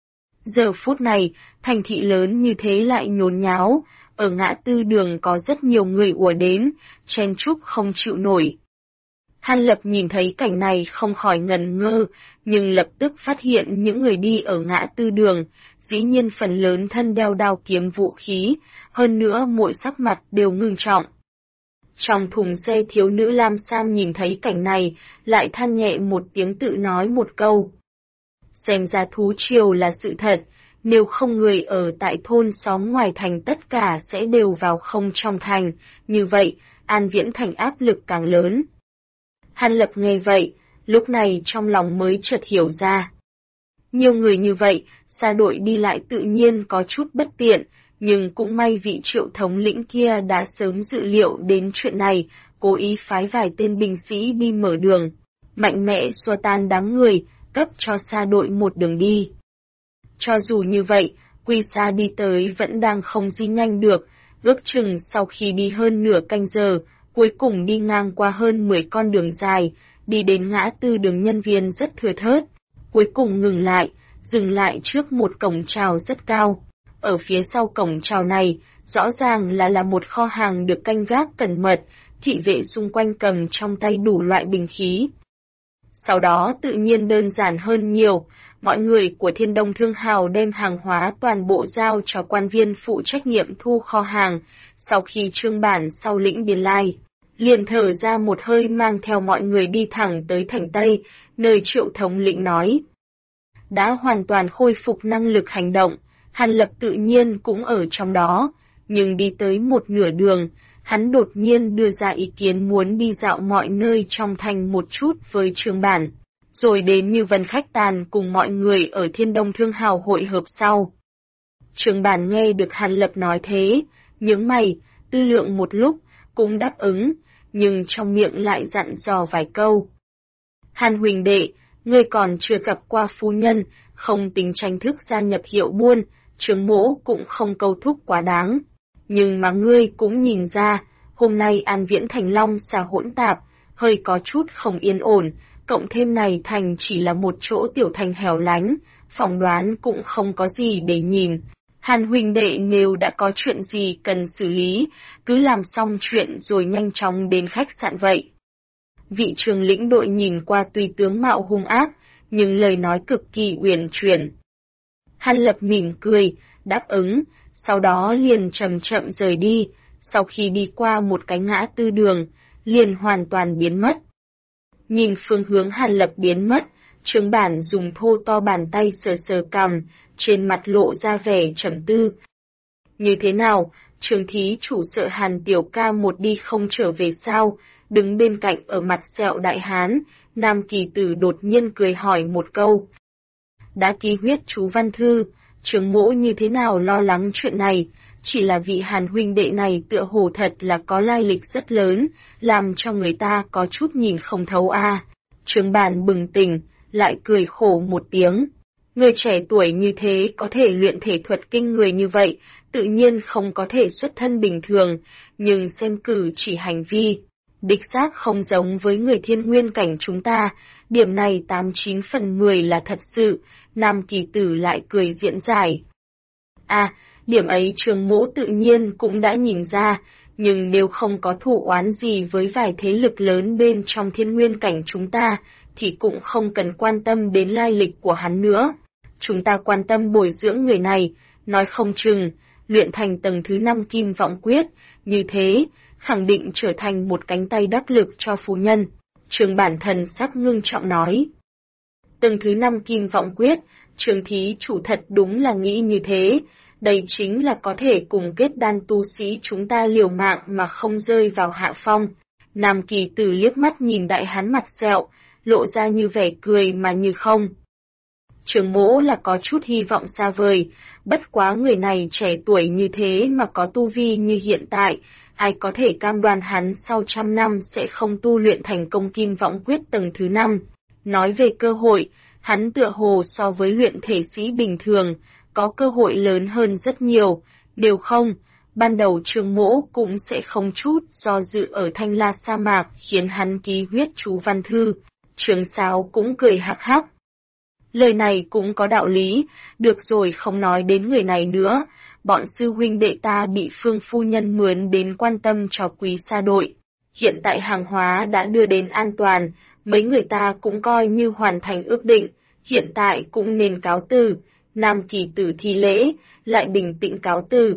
Giờ phút này, thành thị lớn như thế lại nhốn nháo, ở ngã tư đường có rất nhiều người ùa đến, chen chúc không chịu nổi. Hàn Lập nhìn thấy cảnh này không khỏi ngần ngơ, nhưng lập tức phát hiện những người đi ở ngã tư đường, dĩ nhiên phần lớn thân đeo đao kiếm vũ khí, hơn nữa mỗi sắc mặt đều ngưng trọng. Trong thùng xe thiếu nữ lam sam nhìn thấy cảnh này, lại than nhẹ một tiếng tự nói một câu. Xem ra thú triều là sự thật, nếu không người ở tại thôn xóm ngoài thành tất cả sẽ đều vào không trong thành, như vậy, An Viễn thành áp lực càng lớn. Hàn Lập nghe vậy, lúc này trong lòng mới chợt hiểu ra. Nhiều người như vậy, xa đội đi lại tự nhiên có chút bất tiện, nhưng cũng may vị Triệu thống lĩnh kia đã sớm dự liệu đến chuyện này, cố ý phái vài tên binh sĩ đi mở đường, mạnh mẽ xua tan đám người, cấp cho xa đội một đường đi. Cho dù như vậy, Quy Sa đi tới vẫn đang không di nhanh được, ước chừng sau khi đi hơn nửa canh giờ, cuối cùng đi ngang qua hơn 10 con đường dài, đi đến ngã tư đường nhân viên rất thưa thớt, cuối cùng ngừng lại, dừng lại trước một cổng chào rất cao. Ở phía sau cổng chào này, rõ ràng là một kho hàng được canh gác cẩn mật, thị vệ xung quanh cầm trong tay đủ loại binh khí. Sau đó tự nhiên đơn giản hơn nhiều, mọi người của Thiên Đông Thương Hào đem hàng hóa toàn bộ giao cho quan viên phụ trách nghiệm thu kho hàng, sau khi trương bản sau lĩnh biên lai, liền thở ra một hơi mang theo mọi người đi thẳng tới thành Tây, nơi Triệu thống lĩnh nói. Đã hoàn toàn khôi phục năng lực hành động, Hàn Lập tự nhiên cũng ở trong đó, nhưng đi tới một nửa đường, hắn đột nhiên đưa ra ý kiến muốn đi dạo mọi nơi trong thành một chút với Trương Bản, rồi đến Như Vân Khách Tàn cùng mọi người ở Thiên Đông Thương Hào hội hợp sau. Trường Bản nghe được Hàn Lập nói thế, nhướng mày, tư lượng một lúc, cũng đáp ứng, nhưng trong miệng lại dặn dò vài câu. Hàn huynh đệ, ngươi còn chưa gặp qua phu nhân, không tính tranh thức gia nhập hiệu buôn, Trường Mỗ cũng không câu thúc quá đáng. Nhưng mà ngươi cũng nhìn ra, hôm nay An Viễn Thành Long xà hỗn tạp, hơi có chút không yên ổn, cộng thêm này thành chỉ là một chỗ tiểu thành hẻo lánh, phỏng đoán cũng không có gì để nhìn. Hàn huynh đệ nếu đã có chuyện gì cần xử lý, cứ làm xong chuyện rồi nhanh chóng đến khách sạn vậy. Vị trường lĩnh đội nhìn qua tuy tướng mạo hung ác, nhưng lời nói cực kỳ uyển chuyển. Hàn Lập mỉm cười, đáp ứng, sau đó liền chậm chậm rời đi, sau khi đi qua một cái ngã tư đường, liền hoàn toàn biến mất. Nhìn phương hướng Hàn Lập biến mất, Trường Bản dùng thô to bàn tay sờ sờ cằm, trên mặt lộ ra vẻ trầm tư. Như thế nào, Trường thí chủ sợ Hàn tiểu ca một đi không trở về sao? Đứng bên cạnh ở mặt sẹo đại hán, Nam Kỳ Tử đột nhiên cười hỏi một câu. Đã ký huyết chú văn thư, Trường Mỗ như thế nào lo lắng chuyện này, chỉ là vị Hàn huynh đệ này tựa hồ thật là có lai lịch rất lớn, làm cho người ta có chút nhìn không thấu a. Trường Bản bừng tỉnh, lại cười khổ một tiếng. Người trẻ tuổi như thế có thể luyện thể thuật kinh người như vậy, tự nhiên không có thể xuất thân bình thường, nhưng xem cử chỉ hành vi, đích xác không giống với người thiên nguyên cảnh chúng ta, điểm này 89 phần 10 là thật sự, Nam Kỳ Tử lại cười diễn giải. Điểm ấy Trường Mỗ tự nhiên cũng đã nhìn ra, nhưng nếu không có thù oán gì với vài thế lực lớn bên trong thiên nguyên cảnh chúng ta, thì cũng không cần quan tâm đến lai lịch của hắn nữa. Chúng ta quan tâm bồi dưỡng người này, nói không chừng, luyện thành tầng thứ 5 Kim Vọng Quyết, như thế, khẳng định trở thành một cánh tay đắc lực cho phu nhân. Trường Bản thần sắc ngưng trọng nói. Tầng thứ 5 Kim Vọng Quyết, Trường thí chủ thật đúng là nghĩ như thế, đây chính là có thể cùng kết đan tu sĩ chúng ta liều mạng mà không rơi vào hạ phong. Nam Kỳ Tử liếc mắt nhìn đại hán mặt sẹo, lộ ra như vẻ cười mà như không. Trường Mỗ là có chút hy vọng xa vời, bất quá người này trẻ tuổi như thế mà có tu vi như hiện tại, ai có thể cam đoan hắn sau 100 năm sẽ không tu luyện thành công Kim Vọng Quyết tầng thứ 5. Nói về cơ hội, hắn tựa hồ so với luyện thể sĩ bình thường, có cơ hội lớn hơn rất nhiều, nếu không, ban đầu Trường Mỗ cũng sẽ không chút do dự ở Thanh La sa mạc khiến hắn ký huyết chú văn thư. Trường Sáo cũng cười hắc hắc. Lời này cũng có đạo lý, được rồi không nói đến người này nữa, bọn sư huynh đệ ta bị Phương phu nhân mướn đến quan tâm cho Quý Sa đội. Hiện tại hàng hóa đã đưa đến an toàn, mấy người ta cũng coi như hoàn thành ước định, hiện tại cũng nên cáo từ. Nam Kỳ Tử thi lễ, lại bình tĩnh cáo từ.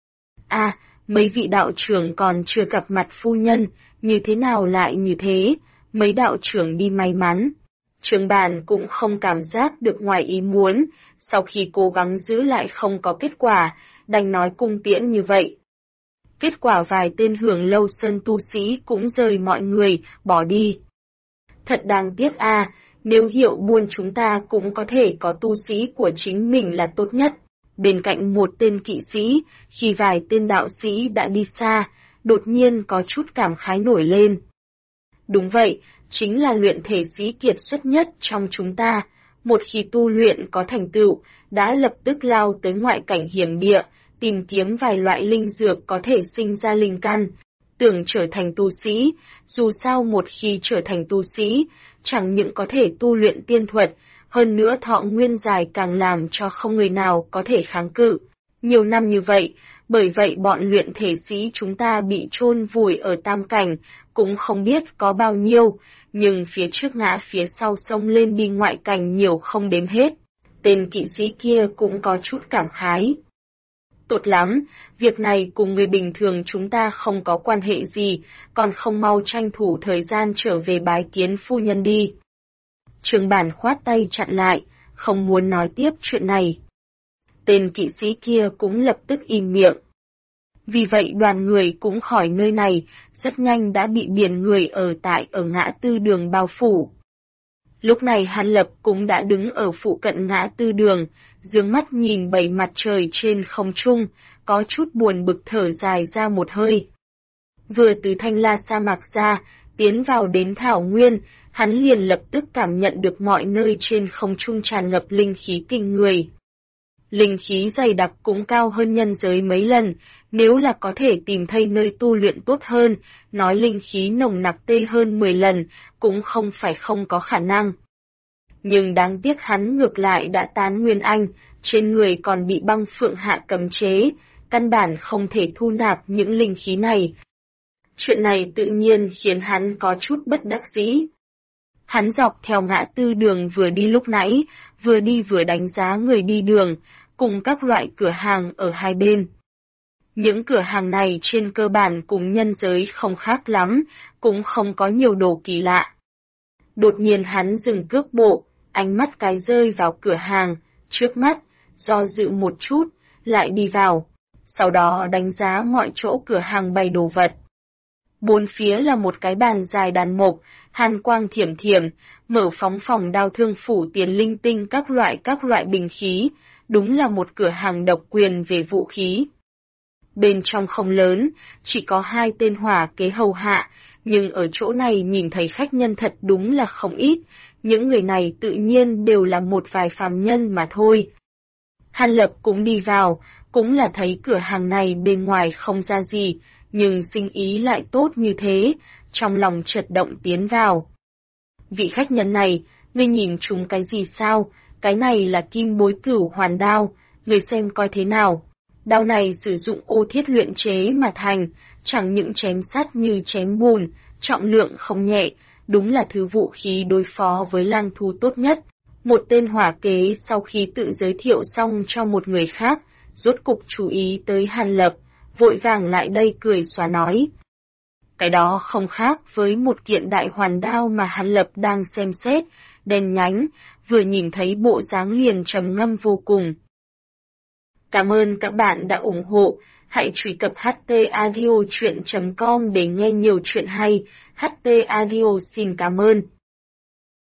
Mấy vị đạo trưởng còn chưa gặp mặt phu nhân, như thế nào lại như thế, mấy đạo trưởng đi may mắn. Trường Bản cũng không cảm giác được ngoài ý muốn, sau khi cố gắng giữ lại không có kết quả, đành nói cung tiễn như vậy. Kết quả vài tên Hưởng Lâu Sơn tu sĩ cũng rời mọi người, bỏ đi. Thật đáng tiếc nếu hiệu buôn chúng ta cũng có thể có tu sĩ của chính mình là tốt nhất. Bên cạnh một tên kỵ sĩ, khi vài tên đạo sĩ đã đi xa, đột nhiên có chút cảm khái nổi lên. Đúng vậy, chính là luyện thể sĩ kiệt xuất nhất trong chúng ta, một khi tu luyện có thành tựu, đã lập tức lao tới ngoại cảnh hiểm địa, tìm kiếm vài loại linh dược có thể sinh ra linh căn, tưởng trở thành tu sĩ, dù sao một khi trở thành tu sĩ, chẳng những có thể tu luyện tiên thuật, hơn nữa thọ nguyên dài càng làm cho không người nào có thể kháng cự. Nhiều năm như vậy, bởi vậy bọn luyện thể sĩ chúng ta bị chôn vùi ở tam cảnh, cũng không biết có bao nhiêu, nhưng phía trước ngã phía sau sông lên đi ngoại cảnh nhiều không đếm hết. Tên kỵ sĩ kia cũng có chút cảm khái. Tốt lắm, việc này cùng người bình thường chúng ta không có quan hệ gì, còn không mau tranh thủ thời gian trở về bái kiến phu nhân đi. Trường Bản khoát tay chặn lại, không muốn nói tiếp chuyện này. Tên kỵ sĩ kia cũng lập tức im miệng. Vì vậy đoàn người cũng khỏi nơi này, rất nhanh đã bị biển người ở ngã tư đường bao phủ. Lúc này Hàn Lập cũng đã đứng ở phụ cận ngã tư đường, dương mắt nhìn bảy mặt trời trên không trung, có chút buồn bực thở dài ra một hơi. Vừa từ Thanh La sa mạc ra, tiến vào đến Thảo Nguyên, hắn liền lập tức cảm nhận được mọi nơi trên không trung tràn ngập linh khí kinh người. Linh khí dày đặc cũng cao hơn nhân giới mấy lần, nếu là có thể tìm thấy nơi tu luyện tốt hơn, nói linh khí nồng nặc tê hơn 10 lần, cũng không phải không có khả năng. Nhưng đáng tiếc hắn ngược lại đã tán nguyên anh, trên người còn bị băng phượng hạ cấm chế, căn bản không thể thu nạp những linh khí này. Chuyện này tự nhiên khiến hắn có chút bất đắc dĩ. Hắn dọc theo ngã tư đường vừa đi lúc nãy, vừa đi vừa đánh giá người đi đường, cùng các loại cửa hàng ở hai bên. Những cửa hàng này trên cơ bản cùng nhân giới không khác lắm, cũng không có nhiều đồ kỳ lạ. Đột nhiên hắn dừng cước bộ, ánh mắt cái rơi vào cửa hàng, trước mắt, do dự một chút, lại đi vào, sau đó đánh giá mọi chỗ cửa hàng bày đồ vật. Bốn phía là một cái bàn dài đàn mộc, hàn quang thiểm thiểm, mở phóng phòng đao thương phủ tiền linh tinh các loại bình khí, đúng là một cửa hàng độc quyền về vũ khí. Bên trong không lớn, chỉ có 2 tên hỏa kế hầu hạ, nhưng ở chỗ này nhìn thấy khách nhân thật đúng là không ít, những người này tự nhiên đều là một vài phàm nhân mà thôi. Hàn Lập cũng đi vào, cũng là thấy cửa hàng này bên ngoài không ra gì, nhưng sinh ý lại tốt như thế, trong lòng chợt động tiến vào. Vị khách nhân này, ngươi nhìn chúng cái gì sao? Cái này là kim bối cửu hoàn đao, ngươi xem coi thế nào. Đao này sử dụng ô thiết luyện chế mà thành, chẳng những chém sắt như chém bùn, trọng lượng không nhẹ, đúng là thứ vũ khí đối phó với lang thú tốt nhất. Một tên hỏa kế sau khi tự giới thiệu xong cho một người khác, rốt cục chú ý tới Hàn Lập, vội vàng lại đây cười xóa nói. Cái đó không khác với một kiện đại hoàn đao mà Hàn Lập đang xem xét, đen nhánh, vừa nhìn thấy bộ dáng liền trầm ngâm vô cùng. Cảm ơn các bạn đã ủng hộ, hãy truy cập htaudio.com để nghe nhiều chuyện hay, HT Audio xin cảm ơn.